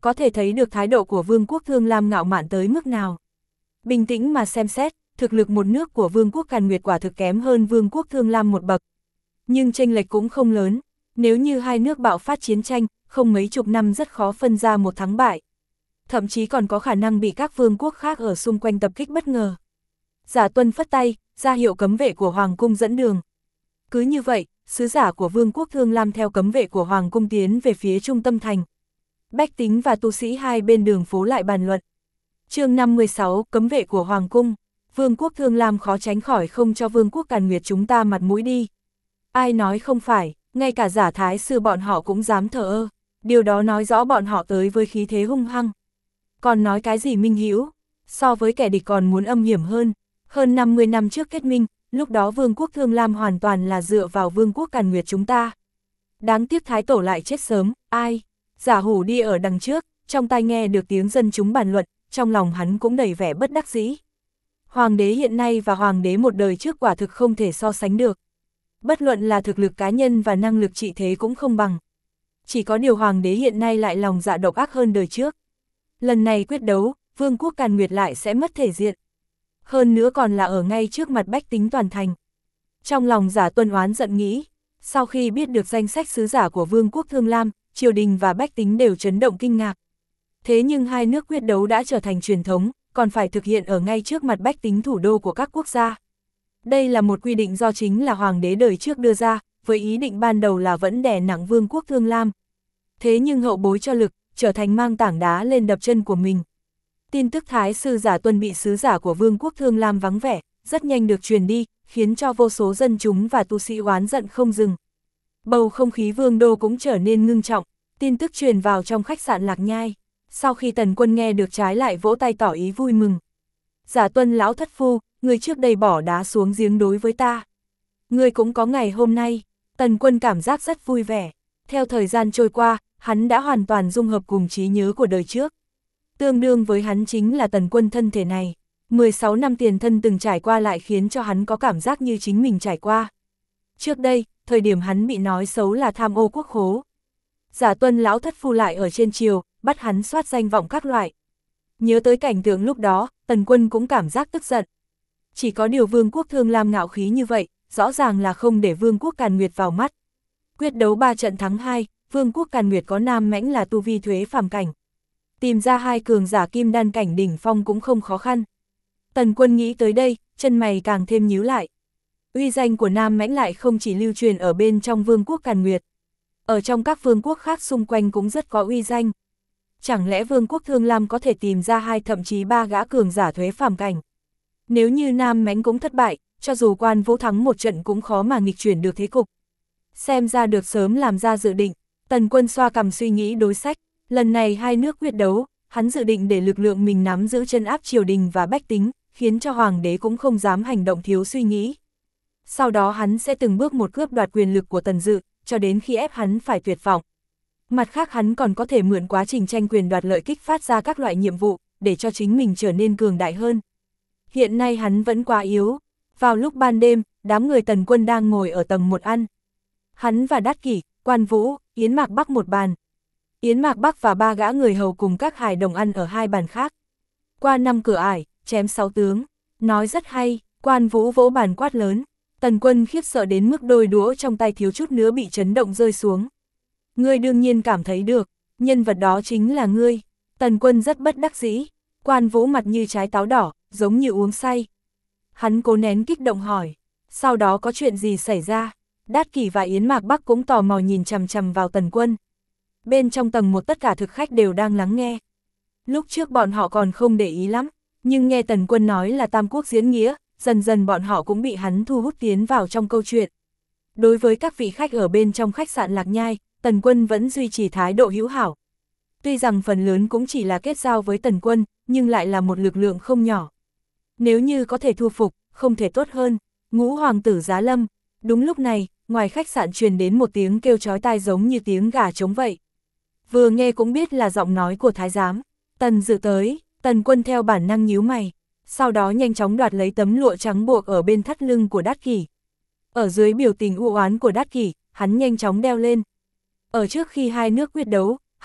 Có thể thấy được thái độ của Vương quốc Thương Lam ngạo mạn tới mức nào. Bình tĩnh mà xem xét, thực lực một nước của Vương quốc Càn Nguyệt quả thực kém hơn Vương quốc Thương Lam một bậc. Nhưng chênh lệch cũng không lớn, nếu như hai nước bạo phát chiến tranh, không mấy chục năm rất khó phân ra một thắng bại. Thậm chí còn có khả năng bị các vương quốc khác ở xung quanh tập kích bất ngờ. Giả Tuân phất tay, ra hiệu cấm vệ của Hoàng cung dẫn đường. Cứ như vậy, sứ giả của Vương quốc Thương Lam theo cấm vệ của Hoàng cung tiến về phía trung tâm thành. Bách tính và tu sĩ hai bên đường phố lại bàn luận. Chương 56, cấm vệ của Hoàng cung. Vương quốc Thương Lam khó tránh khỏi không cho Vương quốc Càn Nguyệt chúng ta mặt mũi đi. Ai nói không phải, ngay cả giả thái sư bọn họ cũng dám thờ ơ. Điều đó nói rõ bọn họ tới với khí thế hung hăng. Còn nói cái gì minh hữu, so với kẻ địch còn muốn âm hiểm hơn. Hơn 50 năm trước kết minh, lúc đó Vương quốc Thương Lam hoàn toàn là dựa vào Vương quốc Càn Nguyệt chúng ta. Đáng tiếc Thái Tổ lại chết sớm, ai? Giả Hủ đi ở đằng trước, trong tai nghe được tiếng dân chúng bàn luận, trong lòng hắn cũng đầy vẻ bất đắc dĩ. Hoàng đế hiện nay và hoàng đế một đời trước quả thực không thể so sánh được. Bất luận là thực lực cá nhân và năng lực trị thế cũng không bằng. Chỉ có điều hoàng đế hiện nay lại lòng dạ độc ác hơn đời trước. Lần này quyết đấu, Vương quốc Càn Nguyệt lại sẽ mất thể diện. Hơn nữa còn là ở ngay trước mặt bách tính toàn thành. Trong lòng Giả Tuân oán giận nghĩ, sau khi biết được danh sách sứ giả của Vương quốc Thương Lam, triều đình và bách tính đều chấn động kinh ngạc. Thế nhưng hai nước quyết đấu đã trở thành truyền thống, còn phải thực hiện ở ngay trước mặt bách tính thủ đô của các quốc gia. Đây là một quy định do chính là hoàng đế đời trước đưa ra, với ý định ban đầu là vẫn đè nặng Vương quốc Thương Lam. Thế nhưng hậu bối cho lực, trở thành mang tảng đá lên đập chân của mình. Tin tức Thái sư Giả Tuân bị sứ giả của Vương quốc Thương Lam vắng vẻ, rất nhanh được truyền đi, khiến cho vô số dân chúng và tu sĩ oán giận không dừng. Bầu không khí vương đô cũng trở nên ngưng trọng, tin tức truyền vào trong khách sạn Lạc Nhai. Sau khi Tần Quân nghe được trái lại vỗ tay tỏ ý vui mừng. Giả Tuân lão thất phu, người trước đây bỏ đá xuống giếng đối với ta. Người cũng có ngày hôm nay. Tần Quân cảm giác rất vui vẻ. Theo thời gian trôi qua, hắn đã hoàn toàn dung hợp cùng trí nhớ của đời trước. Tương đương với hắn chính là Tần Quân thân thể này. 16 năm tiền thân từng trải qua lại khiến cho hắn có cảm giác như chính mình trải qua. Trước đây, thời điểm hắn bị nói xấu là tham ô quốc khố. Giả Tuân lão thất phu lại ở trên triều, bắt hắn soát danh vọng các loại. Nhớ tới cảnh tượng lúc đó, Tần Quân cũng cảm giác tức giận. Chỉ có điều Vương quốc Thương Lam ngạo khí như vậy, rõ ràng là không để Vương quốc Càn Nguyệt vào mắt. Quyết đấu 3 trận thắng 2, Vương quốc Càn Nguyệt có Nam Mãnh là tu vi thuế phàm cảnh. Tìm ra hai cường giả kim đan cảnh đỉnh phong cũng không khó khăn. Tần Quân nghĩ tới đây, chân mày càng thêm nhíu lại. Uy danh của Nam Mãnh lại không chỉ lưu truyền ở bên trong Vương quốc Càn Nguyệt. Ở trong các vương quốc khác xung quanh cũng rất có uy danh. Chẳng lẽ Vương quốc Thương Lam có thể tìm ra 2 thậm chí 3 gã cường giả thuế phàm cảnh? Nếu như Nam Mãnh cũng thất bại, cho dù Quan Vũ thắng một trận cũng khó mà nghịch chuyển được thế cục. Xem ra được sớm làm ra dự định, Tần Quân xoa cằm suy nghĩ đối sách. Lần này hai nước quyết đấu, hắn dự định để lực lượng mình nắm giữ chân áp triều đình và bách tính, khiến cho hoàng đế cũng không dám hành động thiếu suy nghĩ. Sau đó hắn sẽ từng bước một cướp đoạt quyền lực của Tần Dự, cho đến khi ép hắn phải tuyệt vọng. Mặt khác hắn còn có thể mượn quá trình tranh quyền đoạt lợi kích phát ra các loại nhiệm vụ, để cho chính mình trở nên cường đại hơn. Hiện nay hắn vẫn quá yếu. Vào lúc ban đêm, đám người Tần Quân đang ngồi ở tầng 1 ăn. Hắn và Đát Kỷ, Quan Vũ, Yến Mạc Bắc một bàn. Yến Mạc Bắc và 3 gã người hầu cùng các hài đồng ăn ở 2 bàn khác. Qua 5 cửa ải, chém 6 tướng. Nói rất hay, Quan Vũ vỗ bàn quát lớn. Tần Quân khiếp sợ đến mức đôi đũa trong tay thiếu chút nữa bị chấn động rơi xuống. Ngươi đương nhiên cảm thấy được, nhân vật đó chính là ngươi. Tần Quân rất bất đắc dĩ. Quan Vũ mặt như trái táo đỏ, giống như uống say. Hắn cố nén kích động hỏi, sau đó có chuyện gì xảy ra? Đát Kỷ và Yến Mạc Bắc cũng tò mò nhìn chằm chằm vào Tần Quân. Bên trong tầng 1 tất cả thực khách đều đang lắng nghe. Lúc trước bọn họ còn không để ý lắm, nhưng nghe Tần Quân nói là Tam Quốc diễn nghĩa, dần dần bọn họ cũng bị hắn thu hút tiến vào trong câu chuyện. Đối với các vị khách ở bên trong khách sạn Lạc Nhai, Tần Quân vẫn duy trì thái độ hữu hảo. Tuy rằng phần lớn cũng chỉ là kết giao với Tần Quân, nhưng lại là một lực lượng không nhỏ. Nếu như có thể thu phục, không thể tốt hơn. Ngũ hoàng tử giá lâm. Đúng lúc này, ngoài khách sạn truyền đến một tiếng kêu chói tai giống như tiếng gà trống vậy. Vừa nghe cũng biết là giọng nói của thái giám. Tần Dự tới. Tần Quân theo bản năng nhíu mày. Sau đó nhanh chóng đoạt lấy tấm lụa trắng buộc ở bên thắt lưng của Đát Kỷ. Ở dưới biểu tình u oán của Đát Kỷ, hắn nhanh chóng đeo lên. Ở trước khi hai nước quyết đấu,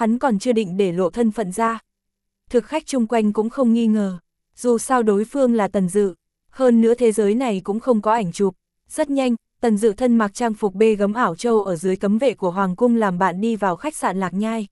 hắn còn chưa định để lộ thân phận ra. Thực khách chung quanh cũng không nghi ngờ, dù sao đối phương là Tần Dự, hơn nữa thế giới này cũng không có ảnh chụp. Rất nhanh, Tần Dự thân mặc trang phục bê gấm ảo châu ở dưới cấm vệ của Hoàng cung làm bạn đi vào khách sạn Lạc Nhai.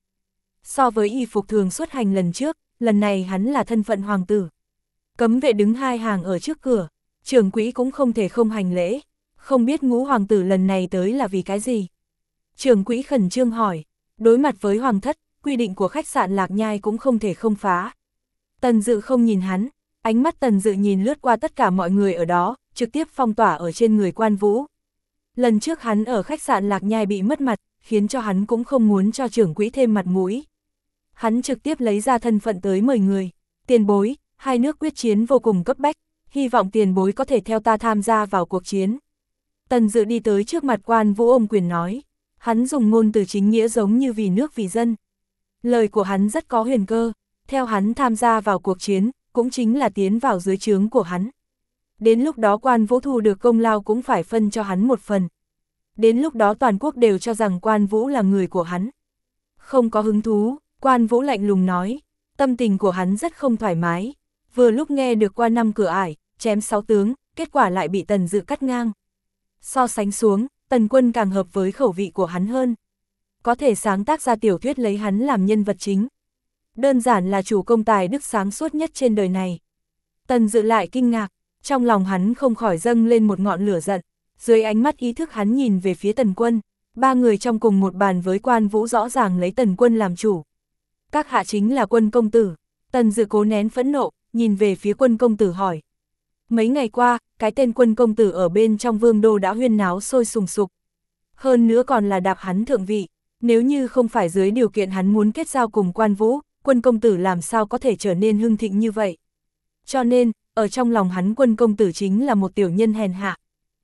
So với y phục thường xuất hành lần trước, lần này hắn là thân phận hoàng tử. Cấm vệ đứng hai hàng ở trước cửa, trưởng quỹ cũng không thể không hành lễ, không biết Ngũ hoàng tử lần này tới là vì cái gì. Trưởng quỹ khẩn trương hỏi, đối mặt với hoàng thất, quy định của khách sạn Lạc Nhai cũng không thể không phá. Tần Dự không nhìn hắn, ánh mắt Tần Dự nhìn lướt qua tất cả mọi người ở đó, trực tiếp phong tỏa ở trên người Quan Vũ. Lần trước hắn ở khách sạn Lạc Nhai bị mất mặt, khiến cho hắn cũng không muốn cho trưởng quỹ thêm mặt mũi. Hắn trực tiếp lấy ra thân phận tới mời người, tiền bối, hai nước quyết chiến vô cùng cấp bách, hy vọng tiền bối có thể theo ta tham gia vào cuộc chiến. Tần Dự đi tới trước mặt Quan Vũ ôm quyền nói, hắn dùng ngôn từ chính nghĩa giống như vì nước vì dân. Lời của hắn rất có huyền cơ, theo hắn tham gia vào cuộc chiến, cũng chính là tiến vào dưới trướng của hắn. Đến lúc đó Quan Vũ thu được công lao cũng phải phân cho hắn một phần. Đến lúc đó toàn quốc đều cho rằng Quan Vũ là người của hắn. Không có hứng thú, Quan Vũ lạnh lùng nói, tâm tình của hắn rất không thoải mái. Vừa lúc nghe được qua 5 cửa ải, chém 6 tướng, kết quả lại bị Tần Dự cắt ngang. So sánh xuống, Tần Quân càng hợp với khẩu vị của hắn hơn. Có thể sáng tác ra tiểu thuyết lấy hắn làm nhân vật chính. Đơn giản là chủ công tài đức sáng suốt nhất trên đời này. Tần Dự lại kinh ngạc, trong lòng hắn không khỏi dâng lên một ngọn lửa giận. Dưới ánh mắt ý thức hắn nhìn về phía Tần Quân, ba người trong cùng một bàn với Quan Vũ rõ ràng lấy Tần Quân làm chủ. Các hạ chính là Quân công tử. Tần Dự cố nén phẫn nộ, nhìn về phía Quân công tử hỏi. Mấy ngày qua, cái tên Quân công tử ở bên trong vương đô đã huyên náo sôi sùng sục. Hơn nữa còn là đạp hắn thượng vị, nếu như không phải dưới điều kiện hắn muốn kết giao cùng Quan Vũ, Quân công tử làm sao có thể trở nên hưng thịnh như vậy. Cho nên, ở trong lòng hắn Quân công tử chính là một tiểu nhân hèn hạ.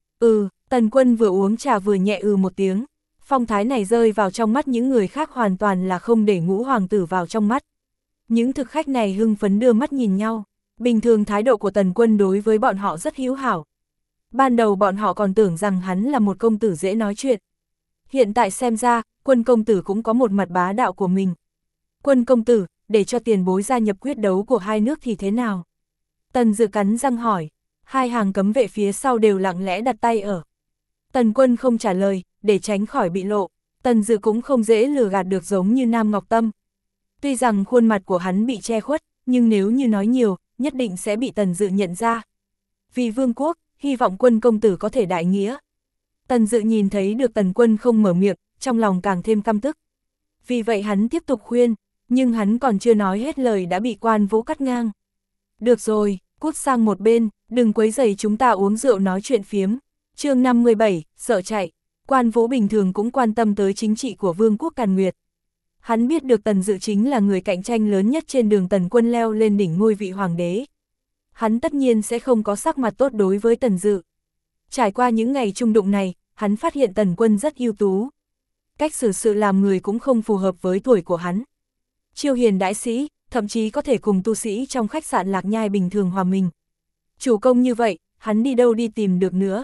Tần Quân vừa uống trà vừa nhẹ một tiếng, phong thái này rơi vào trong mắt những người khác hoàn toàn là không để Ngũ hoàng tử vào trong mắt. Những thực khách này hưng phấn đưa mắt nhìn nhau, bình thường thái độ của Tần Quân đối với bọn họ rất hữu hảo. Ban đầu bọn họ còn tưởng rằng hắn là một công tử dễ nói chuyện. Hiện tại xem ra, Quân công tử cũng có một mặt bá đạo của mình. Quân công tử, để cho tiền bối gia nhập quyết đấu của hai nước thì thế nào? Tần Dự cắn răng hỏi, hai hàng cấm vệ phía sau đều lặng lẽ đặt tay ở. Tần Quân không trả lời, để tránh khỏi bị lộ, Tần Dự cũng không dễ lừa gạt được giống như Nam Ngọc Tâm. Tuy rằng khuôn mặt của hắn bị che khuất, nhưng nếu như nói nhiều, nhất định sẽ bị Tần Dự nhận ra. Vì vương quốc, hy vọng Quân công tử có thể đại nghĩa. Tần Dự nhìn thấy được Tần Quân không mở miệng, trong lòng càng thêm căm tức. Vì vậy hắn tiếp tục khuyên, nhưng hắn còn chưa nói hết lời đã bị Quan Vũ cắt ngang. Được rồi, cút sang một bên, đừng quấy rầy chúng ta uống rượu nói chuyện phiếm. Chương 57, sợ chạy. Quan Vũ bình thường cũng quan tâm tới chính trị của vương quốc Càn Nguyệt. Hắn biết được Tần Dự chính là người cạnh tranh lớn nhất trên đường Tần Quân leo lên đỉnh ngôi vị hoàng đế. Hắn tất nhiên sẽ không có sắc mặt tốt đối với Tần Dự. Trải qua những ngày chung đụng này, hắn phát hiện Tần Quân rất ưu tú. Cách xử sự làm người cũng không phù hợp với tuổi của hắn. Chiêu hiền đãi sĩ, thậm chí có thể cùng tu sĩ trong khách sạn Lạc Nhai bình thường hòa mình. Chủ công như vậy, hắn đi đâu đi tìm được nữa.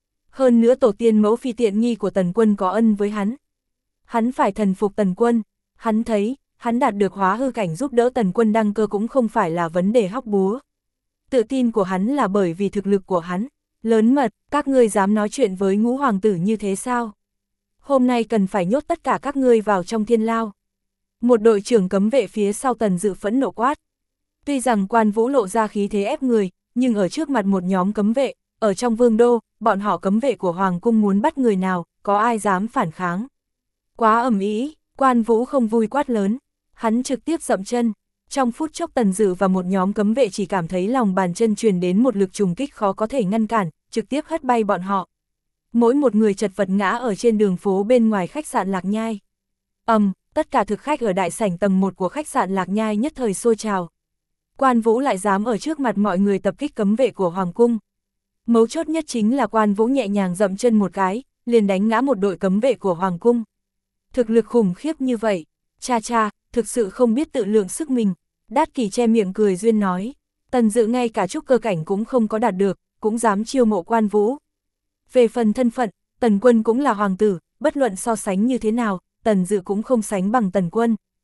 Hơn nữa tổ tiên mẫu phi tiện nghi của Tần Quân có ân với hắn. Hắn phải thần phục Tần Quân, hắn thấy, hắn đạt được hóa hư cảnh giúp đỡ Tần Quân đăng cơ cũng không phải là vấn đề hóc búa. Tự tin của hắn là bởi vì thực lực của hắn. Lớn mật, các ngươi dám nói chuyện với Ngũ hoàng tử như thế sao? Hôm nay cần phải nhốt tất cả các ngươi vào trong thiên lao. Một đội trưởng cấm vệ phía sau Tần Dự phẫn nộ quát. Tuy rằng Quan Vũ lộ ra khí thế ép người, nhưng ở trước mặt một nhóm cấm vệ, ở trong vương đô, bọn họ cấm vệ của Hoàng cung muốn bắt người nào, có ai dám phản kháng. Quá ầm ĩ, Quan Vũ không vui quát lớn, hắn trực tiếp dậm chân. Trong phút chốc Tần Dự và một nhóm cấm vệ chỉ cảm thấy lòng bàn chân truyền đến một lực trùng kích khó có thể ngăn cản, trực tiếp hất bay bọn họ. Mỗi một người chật vật ngã ở trên đường phố bên ngoài khách sạn Lạc Nhai. Tất cả thực khách ở đại sảnh tầng 1 của khách sạn Lạc Nhai nhất thời sôi trào. Quan Vũ lại dám ở trước mặt mọi người tập kích cấm vệ của Hoàng cung. Mấu chốt nhất chính là Quan Vũ nhẹ nhàng dậm chân một cái, liền đánh ngã một đội cấm vệ của Hoàng cung. Thực lực khủng khiếp như vậy, cha, thực sự không biết tự lượng sức mình. Đát Kỷ che miệng cười duyên nói, Tần Dự ngay cả trúc cơ cảnh cũng không có đạt được, cũng dám chiêu mộ Quan Vũ. Về phần thân phận, Tần Quân cũng là hoàng tử, bất luận so sánh như thế nào, Tần Dự cũng không sánh bằng Tần Quân.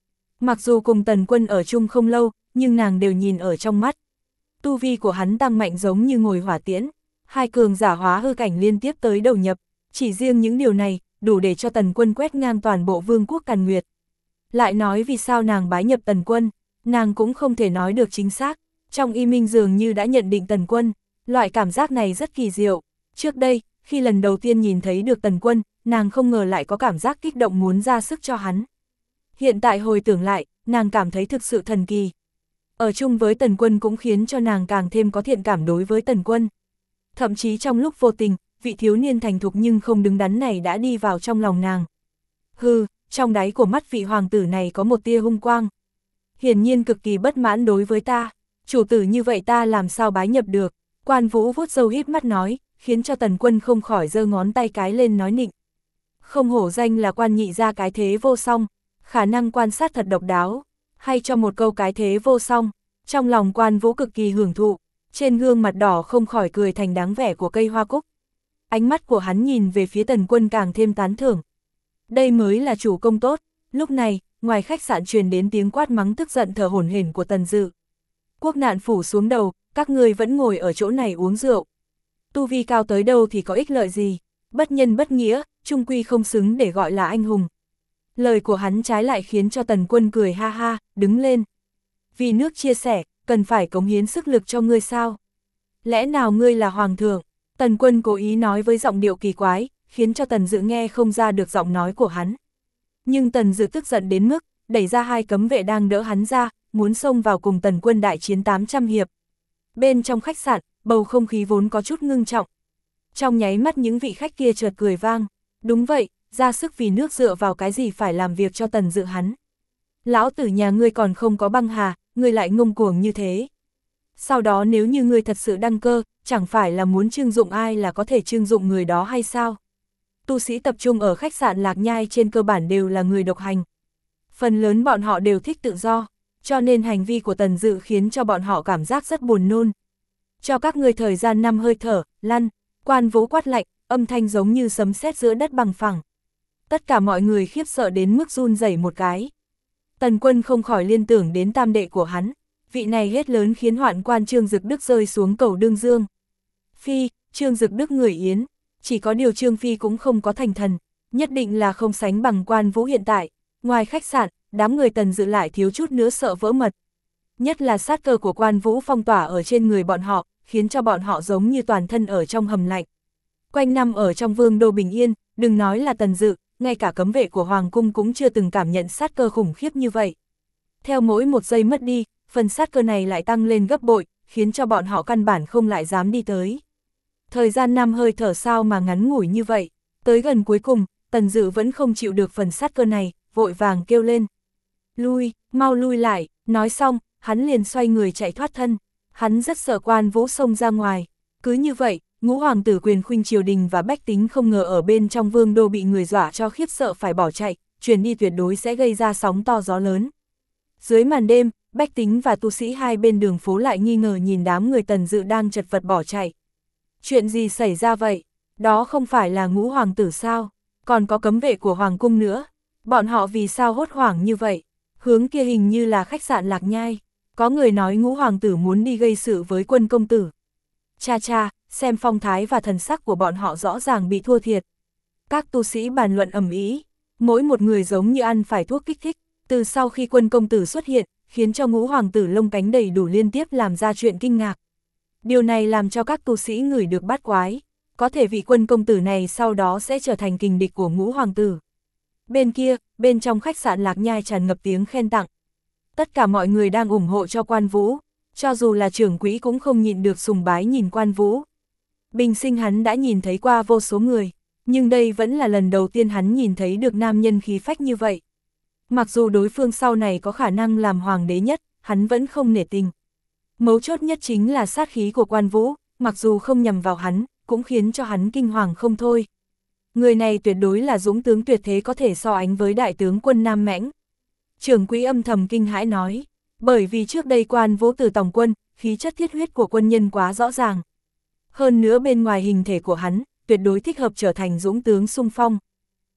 Mặc dù cùng Tần Quân ở chung không lâu, nhưng nàng đều nhìn ở trong mắt. Tu vi của hắn tăng mạnh giống như ngồi hỏa tiễn, hai cường giả hóa hư cảnh liên tiếp tới đầu nhập, chỉ riêng những điều này, đủ để cho Tần Quân quét ngang toàn bộ vương quốc Càn Nguyệt. Lại nói vì sao nàng bái nhập Tần Quân, nàng cũng không thể nói được chính xác, trong y minh dường như đã nhận định Tần Quân, loại cảm giác này rất kỳ diệu. Trước đây, khi lần đầu tiên nhìn thấy được Tần Quân, nàng không ngờ lại có cảm giác kích động muốn ra sức cho hắn. Hiện tại hồi tưởng lại, nàng cảm thấy thực sự thần kỳ. Ở chung với Tần Quân cũng khiến cho nàng càng thêm có thiện cảm đối với Tần Quân. Thậm chí trong lúc vô tình, vị thiếu niên thành thục nhưng không đứng đắn này đã đi vào trong lòng nàng. Hừ, trong đáy của mắt vị hoàng tử này có một tia hung quang. Hiển nhiên cực kỳ bất mãn đối với ta, chủ tử như vậy ta làm sao bái nhập được. Quan Vũ vuốt râu híp mắt nói, khiến cho Tần Quân không khỏi giơ ngón tay cái lên nói nịnh. Không hổ danh là quan nhị gia cái thế vô song, khả năng quan sát thật độc đáo, hay cho một câu cái thế vô song. Trong lòng Quan Vũ cực kỳ hưởng thụ, trên gương mặt đỏ không khỏi cười thành dáng vẻ của cây hoa cúc. Ánh mắt của hắn nhìn về phía Tần Quân càng thêm tán thưởng. Đây mới là chủ công tốt. Lúc này, ngoài khách sạn truyền đến tiếng quát mắng tức giận thở hổn hển của Tần Dự. Quốc nạn phủ xuống đầu, các ngươi vẫn ngồi ở chỗ này uống rượu. Tu vi cao tới đâu thì có ích lợi gì, bất nhân bất nghĩa, chung quy không xứng để gọi là anh hùng. Lời của hắn trái lại khiến cho Tần Quân cười ha ha, đứng lên. Vì nước chia sẻ, cần phải cống hiến sức lực cho ngươi sao? Lẽ nào ngươi là hoàng thượng? Tần Quân cố ý nói với giọng điệu kỳ quái, khiến cho Tần Dự nghe không ra được giọng nói của hắn. Nhưng Tần Dự tức giận đến mức, đẩy ra hai cấm vệ đang đỡ hắn ra, muốn xông vào cùng Tần Quân đại chiến 800 hiệp. Bên trong khách sạn, bầu không khí vốn có chút ngưng trọng. Trong nháy mắt những vị khách kia chợt cười vang. Đúng vậy, ra sức vì nước dựa vào cái gì phải làm việc cho Tần Dự hắn. Lão tử nhà ngươi còn không có băng hà, ngươi lại ngông cuồng như thế. Sau đó nếu như ngươi thật sự đăng cơ, chẳng phải là muốn trưng dụng ai là có thể trưng dụng người đó hay sao? Tu sĩ tập trung ở khách sạn Lạc Nhai trên cơ bản đều là người độc hành. Phần lớn bọn họ đều thích tự do, cho nên hành vi của Tần Dự khiến cho bọn họ cảm giác rất buồn nôn. Cho các ngươi thời gian 5 hơi thở, lăn. Quan Vũ quát lạnh, âm thanh giống như sấm sét giữa đất bằng phẳng. Tất cả mọi người khiếp sợ đến mức run rẩy một cái. Tần Quân không khỏi liên tưởng đến tam đệ của hắn, vị này hết lớn khiến hoạn quan Trương Dực Đức rơi xuống cầu đương dương. Phi, Trương Dực Đức người Yến, chỉ có điều Trương Phi cũng không có thành thần, nhất định là không sánh bằng Quan Vũ hiện tại. Ngoài khách sạn, đám người Tần Dự lại thiếu chút nữa sợ vỡ mật. Nhất là sát cơ của Quan Vũ phong tỏa ở trên người bọn họ, khiến cho bọn họ giống như toàn thân ở trong hầm lạnh. Quanh năm ở trong vương đô bình yên, đừng nói là Tần Dự, ngay cả cấm vệ của Hoàng cung cũng chưa từng cảm nhận sát cơ khủng khiếp như vậy. Theo mỗi một giây mất đi, phần sát cơ này lại tăng lên gấp bội, khiến cho bọn họ căn bản không lại dám đi tới. Thời gian 5 hơi thở sao mà ngắn ngủi như vậy, tới gần cuối cùng, Tần Dự vẫn không chịu được phần sát cơ này, vội vàng kêu lên. Lui, mau lui lại, nói xong, hắn liền xoay người chạy thoát thân, hắn rất sợ Quan Vũ xông ra ngoài. Cứ như vậy, ngũ hoàng tử quyền khuynh triều đình và bách tính không ngờ ở bên trong vương đô bị người dọa cho khiếp sợ phải bỏ chạy, truyền đi tuyệt đối sẽ gây ra sóng to gió lớn. Dưới màn đêm, bách tính và tu sĩ hai bên đường phố lại nghi ngờ nhìn đám người Tần Dự đang chật vật bỏ chạy. Chuyện gì xảy ra vậy? Đó không phải là ngũ hoàng tử sao? Còn có cấm vệ của hoàng cung nữa. Bọn họ vì sao hốt hoảng như vậy? Hướng kia hình như là khách sạn Lạc Nhai. Có người nói ngũ hoàng tử muốn đi gây sự với Quân công tử. Cha cha, xem phong thái và thần sắc của bọn họ rõ ràng bị thua thiệt. Các tu sĩ bàn luận ầm ĩ, mỗi một người giống như ăn phải thuốc kích thích. Từ sau khi Quân công tử xuất hiện, khiến cho ngũ hoàng tử lông cánh đầy đủ liên tiếp làm ra chuyện kinh ngạc. Điều này làm cho các tu sĩ ngửi được bát quái. Có thể vị Quân công tử này sau đó sẽ trở thành kình địch của ngũ hoàng tử. Bên kia, bên trong khách sạn Lạc Nhai tràn ngập tiếng khen tặng. Tất cả mọi người đang ủng hộ cho Quan Vũ, cho dù là trưởng quỹ cũng không nhịn được sùng bái nhìn Quan Vũ. Bình sinh hắn đã nhìn thấy qua vô số người, nhưng đây vẫn là lần đầu tiên hắn nhìn thấy được nam nhân khí phách như vậy. Mặc dù đối phương sau này có khả năng làm hoàng đế nhất, hắn vẫn không nể tình. Mấu chốt nhất chính là sát khí của Quan Vũ, mặc dù không nhằm vào hắn, cũng khiến cho hắn kinh hoàng không thôi. Người này tuyệt đối là dũng tướng tuyệt thế có thể so ánh với đại tướng Quân Nam Mãnh. Trưởng quỹ âm thầm kinh hãi nói, bởi vì trước đây Quan Vũ từ tòng quân, khí chất thiết huyết của quân nhân quá rõ ràng. Hơn nữa bên ngoài hình thể của hắn, tuyệt đối thích hợp trở thành dũng tướng xung phong.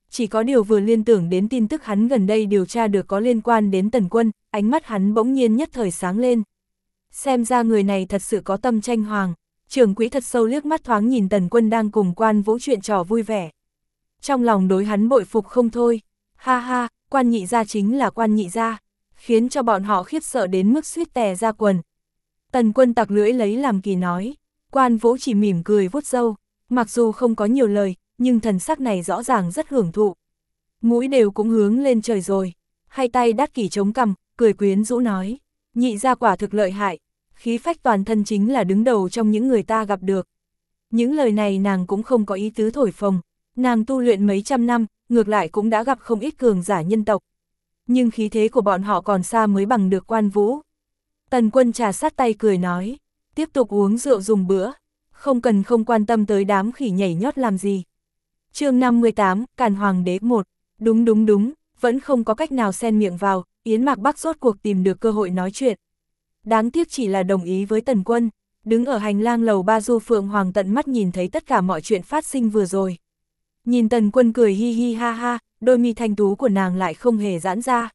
Chỉ có điều vừa liên tưởng đến tin tức hắn gần đây điều tra được có liên quan đến Tần Quân, ánh mắt hắn bỗng nhiên nhất thời sáng lên. Xem ra người này thật sự có tâm tranh hoàng. Trưởng quỹ thật sâu liếc mắt thoáng nhìn Tần Quân đang cùng Quan Vũ chuyện trò vui vẻ. Trong lòng đối hắn bội phục không thôi. Ha ha, Quan nhị gia chính là Quan nhị gia, khiến cho bọn họ khiếp sợ đến mức suýt tè ra quần. Tần Quân tặc lưỡi lấy làm kỳ nói. Quan Vũ chỉ mỉm cười vuốt râu, mặc dù không có nhiều lời, nhưng thần sắc này rõ ràng rất hưởng thụ. Mũi đều cũng hướng lên trời rồi, hai tay đắt kỷ chống cằm, cười quyến rũ nói. Nhị gia quả thực lợi hại, khí phách toàn thân chính là đứng đầu trong những người ta gặp được. Những lời này nàng cũng không có ý tứ thổi phồng, nàng tu luyện mấy trăm năm, ngược lại cũng đã gặp không ít cường giả nhân tộc. Nhưng khí thế của bọn họ còn xa mới bằng được Quan Vũ. Tần Quân trà sát tay cười nói, tiếp tục uống rượu dùng bữa, không cần không quan tâm tới đám khỉ nhảy nhót làm gì. Chương 58, Càn Hoàng đế 1, đúng, vẫn không có cách nào xen miệng vào, Yến Mạc Bắc rốt cuộc tìm được cơ hội nói chuyện. Đáng tiếc chỉ là đồng ý với Tần Quân, đứng ở hành lang lầu 3 Du Phượng Hoàng tận mắt nhìn thấy tất cả mọi chuyện phát sinh vừa rồi. Nhìn Tần Quân cười hi hi ha ha, đôi mi thanh tú của nàng lại không hề giãn ra.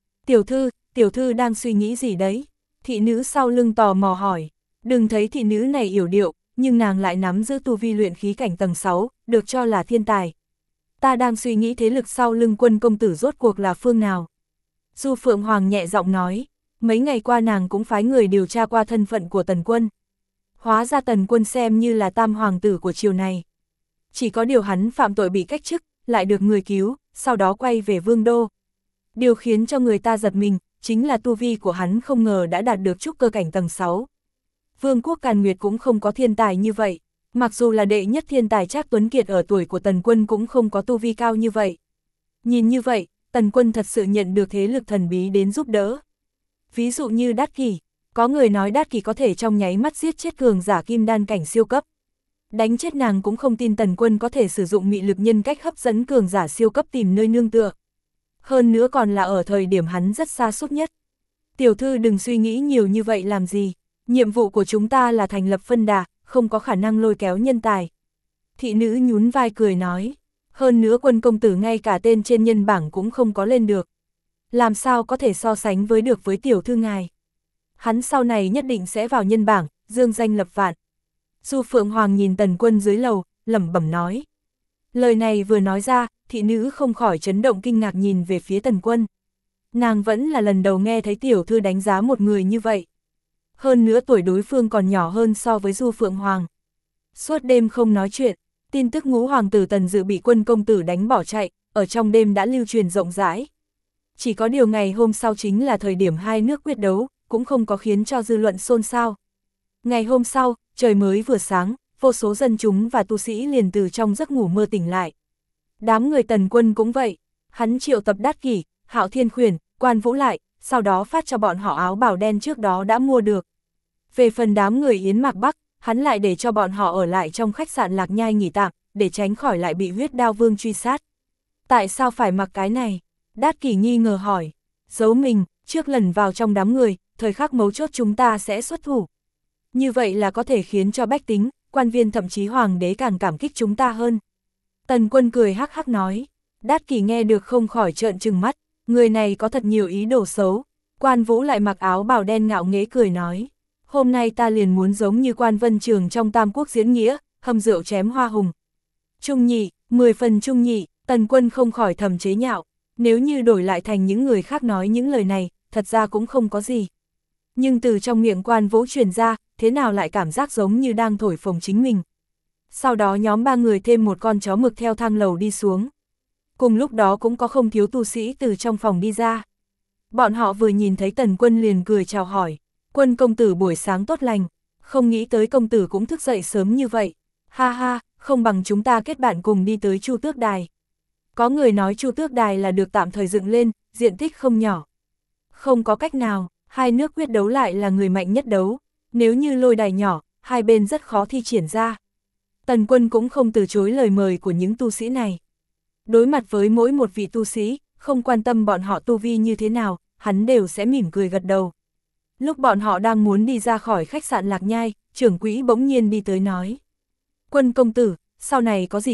Tiểu thư đang suy nghĩ gì đấy? Thị nữ sau lưng tò mò hỏi. Đừng thấy thị nữ này yểu điệu, nhưng nàng lại nắm giữ tu vi luyện khí cảnh tầng 6, được cho là thiên tài. Ta đang suy nghĩ thế lực sau lưng Quân công tử rốt cuộc là phương nào? Du Phượng Hoàng nhẹ giọng nói, mấy ngày qua nàng cũng phái người điều tra qua thân phận của Tần Quân. Hóa ra Tần Quân xem như là tam hoàng tử của triều này. Chỉ có điều hắn phạm tội bị cách chức, lại được người cứu, sau đó quay về vương đô. Điều khiến cho người ta giật mình, chính là tu vi của hắn không ngờ đã đạt được trúc cơ cảnh tầng 6. Vương quốc Càn Nguyệt cũng không có thiên tài như vậy, mặc dù là đệ nhất thiên tài Trác Tuấn Kiệt ở tuổi của Tần Quân cũng không có tu vi cao như vậy. Nhìn như vậy, Tần Quân thật sự nhận được thế lực thần bí đến giúp đỡ. Ví dụ như Đát Kỷ, có người nói Đát Kỷ có thể trong nháy mắt giết chết cường giả kim đan cảnh siêu cấp. Đánh chết nàng cũng không tin Tần Quân có thể sử dụng mị lực nhân cách hấp dẫn cường giả siêu cấp tìm nơi nương tựa. Hơn nữa còn là ở thời điểm hắn rất xa xúc nhất. Tiểu thư đừng suy nghĩ nhiều như vậy làm gì, nhiệm vụ của chúng ta là thành lập phân đà, không có khả năng lôi kéo nhân tài. Thị nữ nhún vai cười nói, hơn nữa Quân công tử ngay cả tên trên nhân bảng cũng không có lên được. Làm sao có thể so sánh được với tiểu thư ngài. Hắn sau này nhất định sẽ vào nhân bảng, dương danh lập vạn. Du Phượng Hoàng nhìn Tần Quân dưới lầu, lẩm bẩm nói. Lời này vừa nói ra, thị nữ không khỏi chấn động kinh ngạc nhìn về phía Tần Quân. Nàng vẫn là lần đầu nghe thấy tiểu thư đánh giá một người như vậy. Hơn nữa tuổi đối phương còn nhỏ hơn so với Du Phượng Hoàng. Suốt đêm không nói chuyện, tin tức ngũ hoàng tử Tần Dự bị Quân công tử đánh bỏ chạy, ở trong đêm đã lưu truyền rộng rãi. Chỉ có điều ngày hôm sau chính là thời điểm hai nước quyết đấu, cũng không có khiến cho dư luận xôn xao. Ngày hôm sau, trời mới vừa sáng, vô số dân chúng và tu sĩ liền từ trong giấc ngủ mơ tỉnh lại. Đám người Tần Quân cũng vậy, hắn triệu tập Đát Kỷ, Hạo Thiên Khuyển, Quan Vũ lại, sau đó phát cho bọn họ áo bào đen trước đó đã mua được. Về phần đám người Yến Mạc Bắc, hắn lại để cho bọn họ ở lại trong khách sạn Lạc Nhai nghỉ tạm, để tránh khỏi lại bị huyết đao vương truy sát. Tại sao phải mặc cái này? Đát Kỷ nghi ngờ hỏi. Giấu mình, trước lần vào trong đám người, thời khắc mấu chốt chúng ta sẽ xuất thủ. Như vậy là có thể khiến cho bách tính, quan viên thậm chí hoàng đế càng cảm kích chúng ta hơn. Tần Quân cười hắc hắc nói. Đát Kỷ nghe được không khỏi trợn trừng mắt, người này có thật nhiều ý đồ xấu. Quan Vũ lại mặc áo bào đen ngạo nghễ cười nói. Hôm nay ta liền muốn giống như Quan Vân Trường trong Tam Quốc diễn nghĩa, hâm rượu chém hoa hùng. Trung nhị, 10 phần trung nhị, Tần Quân không khỏi thầm chế nhạo. Nếu như đổi lại thành những người khác nói những lời này, thật ra cũng không có gì. Nhưng từ trong miệng Quan Vũ truyền ra, thế nào lại cảm giác giống như đang thổi phồng chính mình. Sau đó nhóm 3 người thêm một con chó mực theo thang lầu đi xuống. Cùng lúc đó cũng có không thiếu tu sĩ từ trong phòng đi ra. Bọn họ vừa nhìn thấy Tần Quân liền cười chào hỏi. Quân công tử buổi sáng tốt lành, không nghĩ tới công tử cũng thức dậy sớm như vậy. Ha ha, không bằng chúng ta kết bạn cùng đi tới Chu Tước Đài. Có người nói Chu Tước Đài là được tạm thời dựng lên, diện tích không nhỏ. Không có cách nào, hai nước quyết đấu lại là người mạnh nhất đấu. Nếu như lôi đài nhỏ, hai bên rất khó thi triển ra. Tần Quân cũng không từ chối lời mời của những tu sĩ này. Đối mặt với mỗi một vị tu sĩ, không quan tâm bọn họ tu vi như thế nào, hắn đều sẽ mỉm cười gật đầu. Lúc bọn họ đang muốn đi ra khỏi khách sạn Lạc Nhai, trưởng quỹ bỗng nhiên đi tới nói. Quân công tử, sau này có gì cần,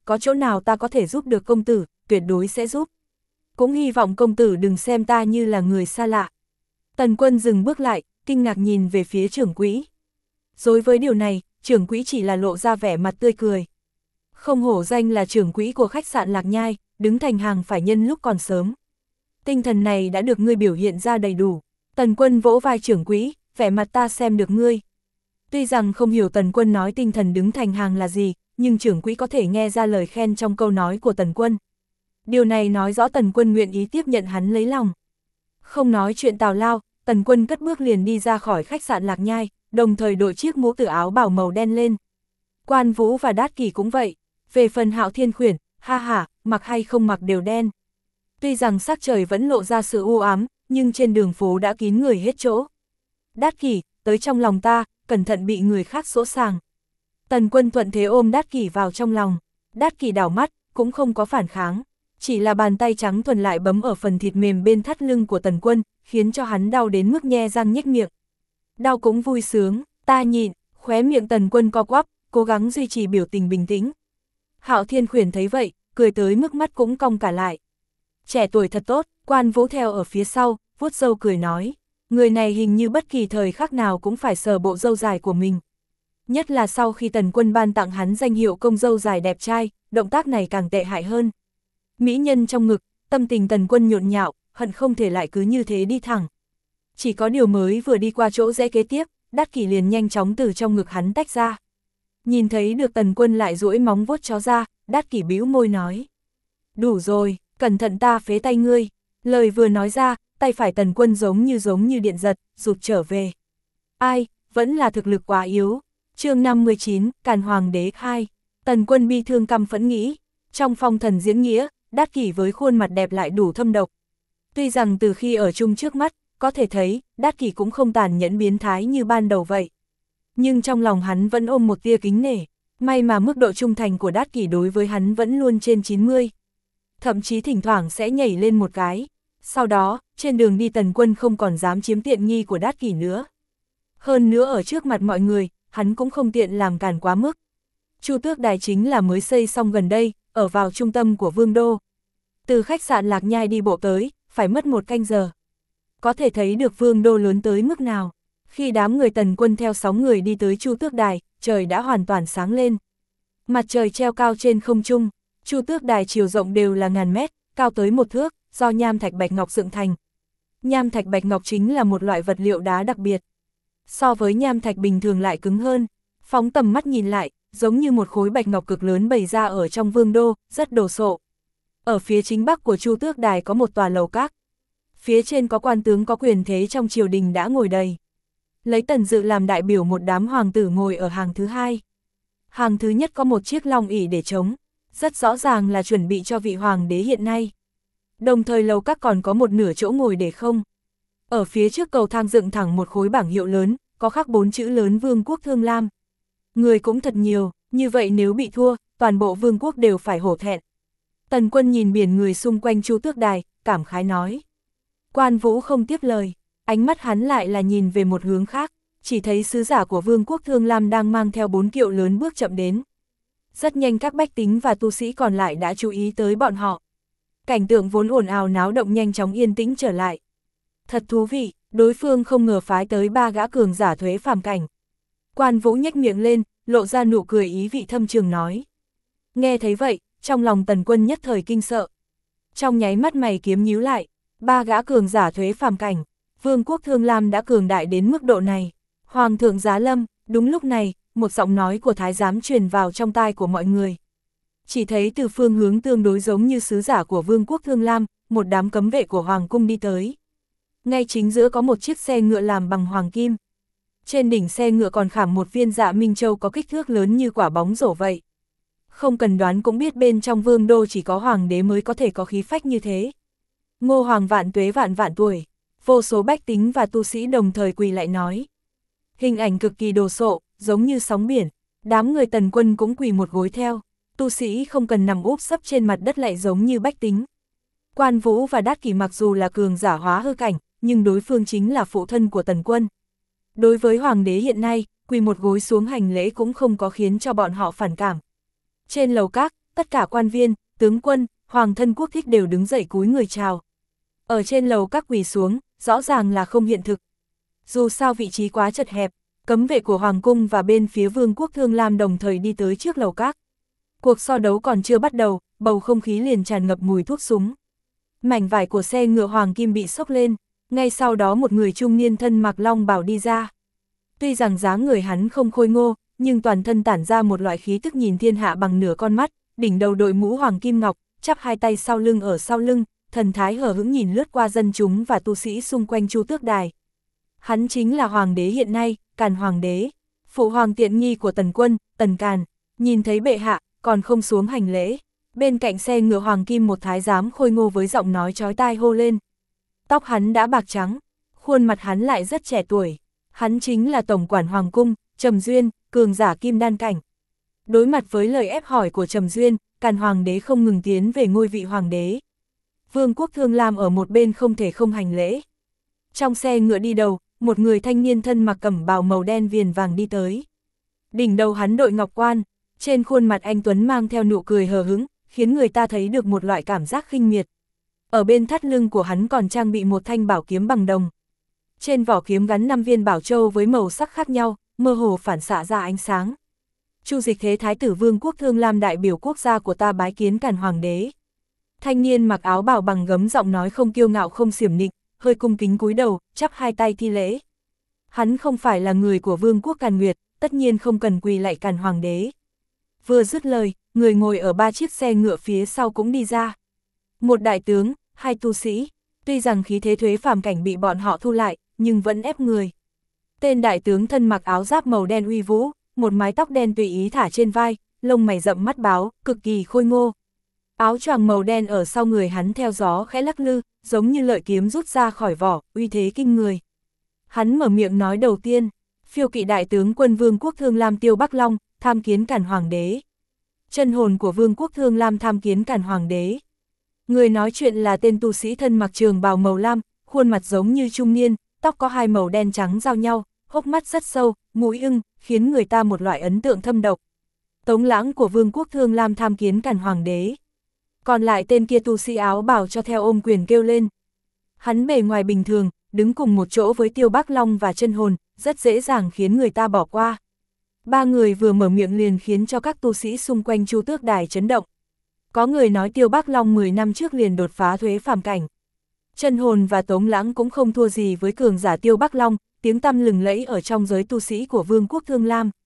có chỗ nào ta có thể giúp được công tử, tuyệt đối sẽ giúp. Cũng hy vọng công tử đừng xem ta như là người xa lạ. Tần Quân dừng bước lại, kinh ngạc nhìn về phía trưởng quỹ. Đối với điều này, trưởng quỹ chỉ là lộ ra vẻ mặt tươi cười. Không hổ danh là trưởng quỹ của khách sạn Lạc Nhai, đứng thành hàng phải nhân lúc còn sớm. Tinh thần này đã được ngươi biểu hiện ra đầy đủ. Tần Quân vỗ vai trưởng quỹ, vẻ mặt ta xem được ngươi. Tuy rằng không hiểu Tần Quân nói tinh thần đứng thành hàng là gì, nhưng trưởng quỹ có thể nghe ra lời khen trong câu nói của Tần Quân. Điều này nói rõ Tần Quân nguyện ý tiếp nhận hắn lấy lòng. Không nói chuyện tào lao, Tần Quân cất bước liền đi ra khỏi khách sạn Lạc Nhai, đồng thời đội chiếc mũ tử áo bảo màu đen lên. Quan Vũ và Đát Kỷ cũng vậy. Về phần Hạo Thiên Khuyển, ha ha, mặc hay không mặc đều đen. Tuy rằng sắc trời vẫn lộ ra sự u ám, nhưng trên đường phố đã kín người hết chỗ. Đát Kỷ, tới trong lòng ta, cẩn thận bị người khác sỗ sàng. Tần Quân thuận thế ôm Đát Kỷ vào trong lòng. Đát Kỷ đảo mắt, cũng không có phản kháng. Chỉ là bàn tay trắng thuần lại bấm ở phần thịt mềm bên thắt lưng của Tần Quân, khiến cho hắn đau đến mức nhe răng nhếch miệng. Đau cũng vui sướng, ta nhịn, khóe miệng Tần Quân co quắp, cố gắng duy trì biểu tình bình tĩnh. Hạo Thiên Khuyển thấy vậy, cười tới mức mắt cũng cong cả lại. Trẻ tuổi thật tốt, Quan Vũ theo ở phía sau, vuốt râu cười nói. Người này hình như bất kỳ thời khắc nào cũng phải sờ bộ râu dài của mình. Nhất là sau khi Tần Quân ban tặng hắn danh hiệu công râu dài đẹp trai, động tác này càng tệ hại hơn. Mỹ nhân trong ngực, tâm tình Tần Quân nhộn nhạo, hận không thể lại cứ như thế đi thẳng. Chỉ có điều mới vừa đi qua chỗ rẽ kế tiếp, Đát Kỷ liền nhanh chóng từ trong ngực hắn tách ra. Nhìn thấy được Tần Quân lại duỗi móng vuốt chó ra, Đát Kỷ bĩu môi nói. Đủ rồi, cẩn thận ta phế tay ngươi. Lời vừa nói ra, tay phải Tần Quân giống như điện giật, rụt trở về. Ai, vẫn là thực lực quá yếu. Chương 59, Càn Hoàng đế 2. Tần Quân bi thương căm phẫn nghĩ. Trong phong thần diễn nghĩa, Đát Kỷ với khuôn mặt đẹp lại đủ thâm độc. Tuy rằng từ khi ở chung trước mắt, có thể thấy, Đát Kỷ cũng không tàn nhẫn biến thái như ban đầu vậy. Nhưng trong lòng hắn vẫn ôm một tia kính nể, may mà mức độ trung thành của Đát Kỷ đối với hắn vẫn luôn trên 90. Thậm chí thỉnh thoảng sẽ nhảy lên một cái. Sau đó, trên đường đi Tần Quân không còn dám chiếm tiện nghi của Đát Kỷ nữa. Hơn nữa ở trước mặt mọi người, hắn cũng không tiện làm càn quá mức. Chu Tước Đài chính là mới xây xong gần đây, ở vào trung tâm của Vương đô. Từ khách sạn Lạc Nhai đi bộ tới, phải mất 1 canh giờ. Có thể thấy được Vương đô lớn tới mức nào. Khi đám người Tần Quân theo 6 người đi tới Chu Tước Đài, trời đã hoàn toàn sáng lên. Mặt trời treo cao trên không trung, Chu Tước Đài chiều rộng đều là ngàn mét, cao tới 1 thước, do nham thạch bạch ngọc dựng thành. Nham thạch bạch ngọc chính là một loại vật liệu đá đặc biệt. So với nham thạch bình thường lại cứng hơn, phóng tầm mắt nhìn lại, giống như một khối bạch ngọc cực lớn bày ra ở trong Vương đô, rất đồ sộ. Ở phía chính bắc của Chu Tước Đài có một tòa lầu các. Phía trên có quan tướng có quyền thế trong triều đình đã ngồi đầy. Lấy Tần Dự làm đại biểu một đám hoàng tử ngồi ở hàng thứ 2. Hàng thứ nhất có một chiếc long ỷ để trống, rất rõ ràng là chuẩn bị cho vị hoàng đế hiện nay. Đồng thời lầu các còn có một nửa chỗ ngồi để không. Ở phía trước cầu thang dựng thẳng một khối bảng hiệu lớn, có khắc 4 chữ lớn Vương quốc Thương Lam. Người cũng thật nhiều, như vậy nếu bị thua, toàn bộ vương quốc đều phải hổ thẹn. Tần Quân nhìn biển người xung quanh Chu Tước Đài, cảm khái nói. Quan Vũ không tiếp lời, ánh mắt hắn lại là nhìn về một hướng khác, chỉ thấy sứ giả của Vương quốc Thương Lam đang mang theo 4 kiệu lớn bước chậm đến. Rất nhanh các bách tính và tu sĩ còn lại đã chú ý tới bọn họ. Cảnh tượng vốn ồn ào náo động nhanh chóng yên tĩnh trở lại. Thật thú vị, đối phương không ngờ phái tới 3 gã cường giả thuế phàm cảnh. Quan Vũ nhếch miệng lên, lộ ra nụ cười ý vị thâm trường nói. Nghe thấy vậy, trong lòng Tần Quân nhất thời kinh sợ. Trong nháy mắt mày kiếm nhíu lại, 3 gã cường giả thuế phàm cảnh, Vương quốc Thương Lam đã cường đại đến mức độ này. Hoàng thượng giá lâm, đúng lúc này, một giọng nói của thái giám truyền vào trong tai của mọi người. Chỉ thấy từ phương hướng tương đối giống như sứ giả của Vương quốc Thương Lam, một đám cấm vệ của Hoàng cung đi tới. Ngay chính giữa có một chiếc xe ngựa làm bằng hoàng kim. Trên đỉnh xe ngựa còn khảm một viên dạ minh châu có kích thước lớn như quả bóng rổ vậy. Không cần đoán cũng biết bên trong vương đô chỉ có hoàng đế mới có thể có khí phách như thế. Ngô Hoàng vạn tuế vạn vạn tuổi, vô số bách tính và tu sĩ đồng thời quỳ lại nói. Hình ảnh cực kỳ đồ sộ, giống như sóng biển, đám người Tần Quân cũng quỳ một gối theo, tu sĩ không cần nằm úp sấp trên mặt đất lại giống như bách tính. Quan Vũ và Đát Kỷ mặc dù là cường giả hóa hư cảnh, nhưng đối phương chính là phụ thân của Tần Quân. Đối với hoàng đế hiện nay, quỳ một gối xuống hành lễ cũng không có khiến cho bọn họ phản cảm. Trên lầu các, tất cả quan viên, tướng quân, hoàng thân quốc thích đều đứng dậy cúi người chào. Ở trên lầu các quỳ xuống, rõ ràng là không hiện thực. Dù sao vị trí quá chật hẹp, cấm vệ của hoàng cung và bên phía Vương quốc Thương Lam đồng thời đi tới trước lầu các. Cuộc so đấu còn chưa bắt đầu, bầu không khí liền tràn ngập mùi thuốc súng. Mảnh vải của xe ngựa hoàng kim bị xốc lên, ngay sau đó một người trung niên thân mặc long bào đi ra. Tuy rằng dáng người hắn không khôi ngô, nhưng toàn thân tản ra một loại khí tức nhìn thiên hạ bằng nửa con mắt, đỉnh đầu đội mũ hoàng kim ngọc, chắp hai tay sau lưng ở sau lưng, thần thái hờ hững nhìn lướt qua dân chúng và tu sĩ xung quanh Chu Tước Đài. Hắn chính là hoàng đế hiện nay, Càn hoàng đế, phụ hoàng tiện nghi của Tần quân, Tần Càn. Nhìn thấy bệ hạ, còn không xuống hành lễ. Bên cạnh xe ngựa hoàng kim một thái giám khôi ngô với giọng nói chói tai hô lên. Tóc hắn đã bạc trắng, khuôn mặt hắn lại rất trẻ tuổi. Hắn chính là tổng quản hoàng cung, Trầm Duyên, cường giả kim đan cảnh. Đối mặt với lời ép hỏi của Trầm Duyên, Càn hoàng đế không ngừng tiến về ngôi vị hoàng đế. Vương quốc Thương Lam ở một bên không thể không hành lễ. Trong xe ngựa đi đầu, một người thanh niên thân mặc cẩm bào màu đen viền vàng đi tới. Đỉnh đầu hắn đội ngọc quan, trên khuôn mặt anh tuấn mang theo nụ cười hờ hững, khiến người ta thấy được một loại cảm giác khinh miệt. Ở bên thắt lưng của hắn còn trang bị một thanh bảo kiếm bằng đồng. Trên vỏ kiếm gắn 5 viên bảo châu với màu sắc khác nhau, mơ hồ phản xạ ra ánh sáng. Chu Dịch Thế Thái tử Vương quốc Thương Lam đại biểu quốc gia của ta bái kiến Càn hoàng đế. Thanh niên mặc áo bào bằng gấm giọng nói không kiêu ngạo không xiểm nịnh, hơi cung kính cúi đầu, chắp hai tay thi lễ. Hắn không phải là người của Vương quốc Càn Nguyệt, tất nhiên không cần quỳ lạy Càn hoàng đế. Vừa dứt lời, người ngồi ở 3 chiếc xe ngựa phía sau cũng đi ra. Một đại tướng, 2 tu sĩ, tuy rằng khí thế thuế phàm cảnh bị bọn họ thu lại, nhưng vẫn ép người. Tên đại tướng thân mặc áo giáp màu đen uy vũ, một mái tóc đen tùy ý thả trên vai, lông mày rậm mắt báo, cực kỳ khôi ngô. Áo choàng màu đen ở sau người hắn theo gió khẽ lắc lư, giống như lợi kiếm rút ra khỏi vỏ, uy thế kinh người. Hắn mở miệng nói đầu tiên, phiêu kỵ đại tướng quân Vương quốc Thương Lam Tiêu Bắc Long, tham kiến Càn hoàng đế. Chân hồn của Vương quốc Thương Lam tham kiến Càn hoàng đế. Người nói chuyện là tên tu sĩ thân mặc trường bào màu lam, khuôn mặt giống như trung niên, tóc có 2 màu đen trắng giao nhau, hốc mắt rất sâu, mũi ưng, khiến người ta một loại ấn tượng thâm độc. Tống Lãng của Vương quốc Thương Lam tham kiến Càn hoàng đế. Còn lại tên kia tu sĩ áo bào cho theo ôm quyền kêu lên. Hắn bề ngoài bình thường, đứng cùng một chỗ với Tiêu Bắc Long và chân hồn, rất dễ dàng khiến người ta bỏ qua. 3 người vừa mở miệng liền khiến cho các tu sĩ xung quanh Chu Tước Đài chấn động. Có người nói Tiêu Bắc Long 10 năm trước liền đột phá thuế phàm cảnh. Chân hồn và Tống Lãng cũng không thua gì với cường giả Tiêu Bắc Long, tiếng tăm lừng lẫy ở trong giới tu sĩ của Vương quốc Thương Lam.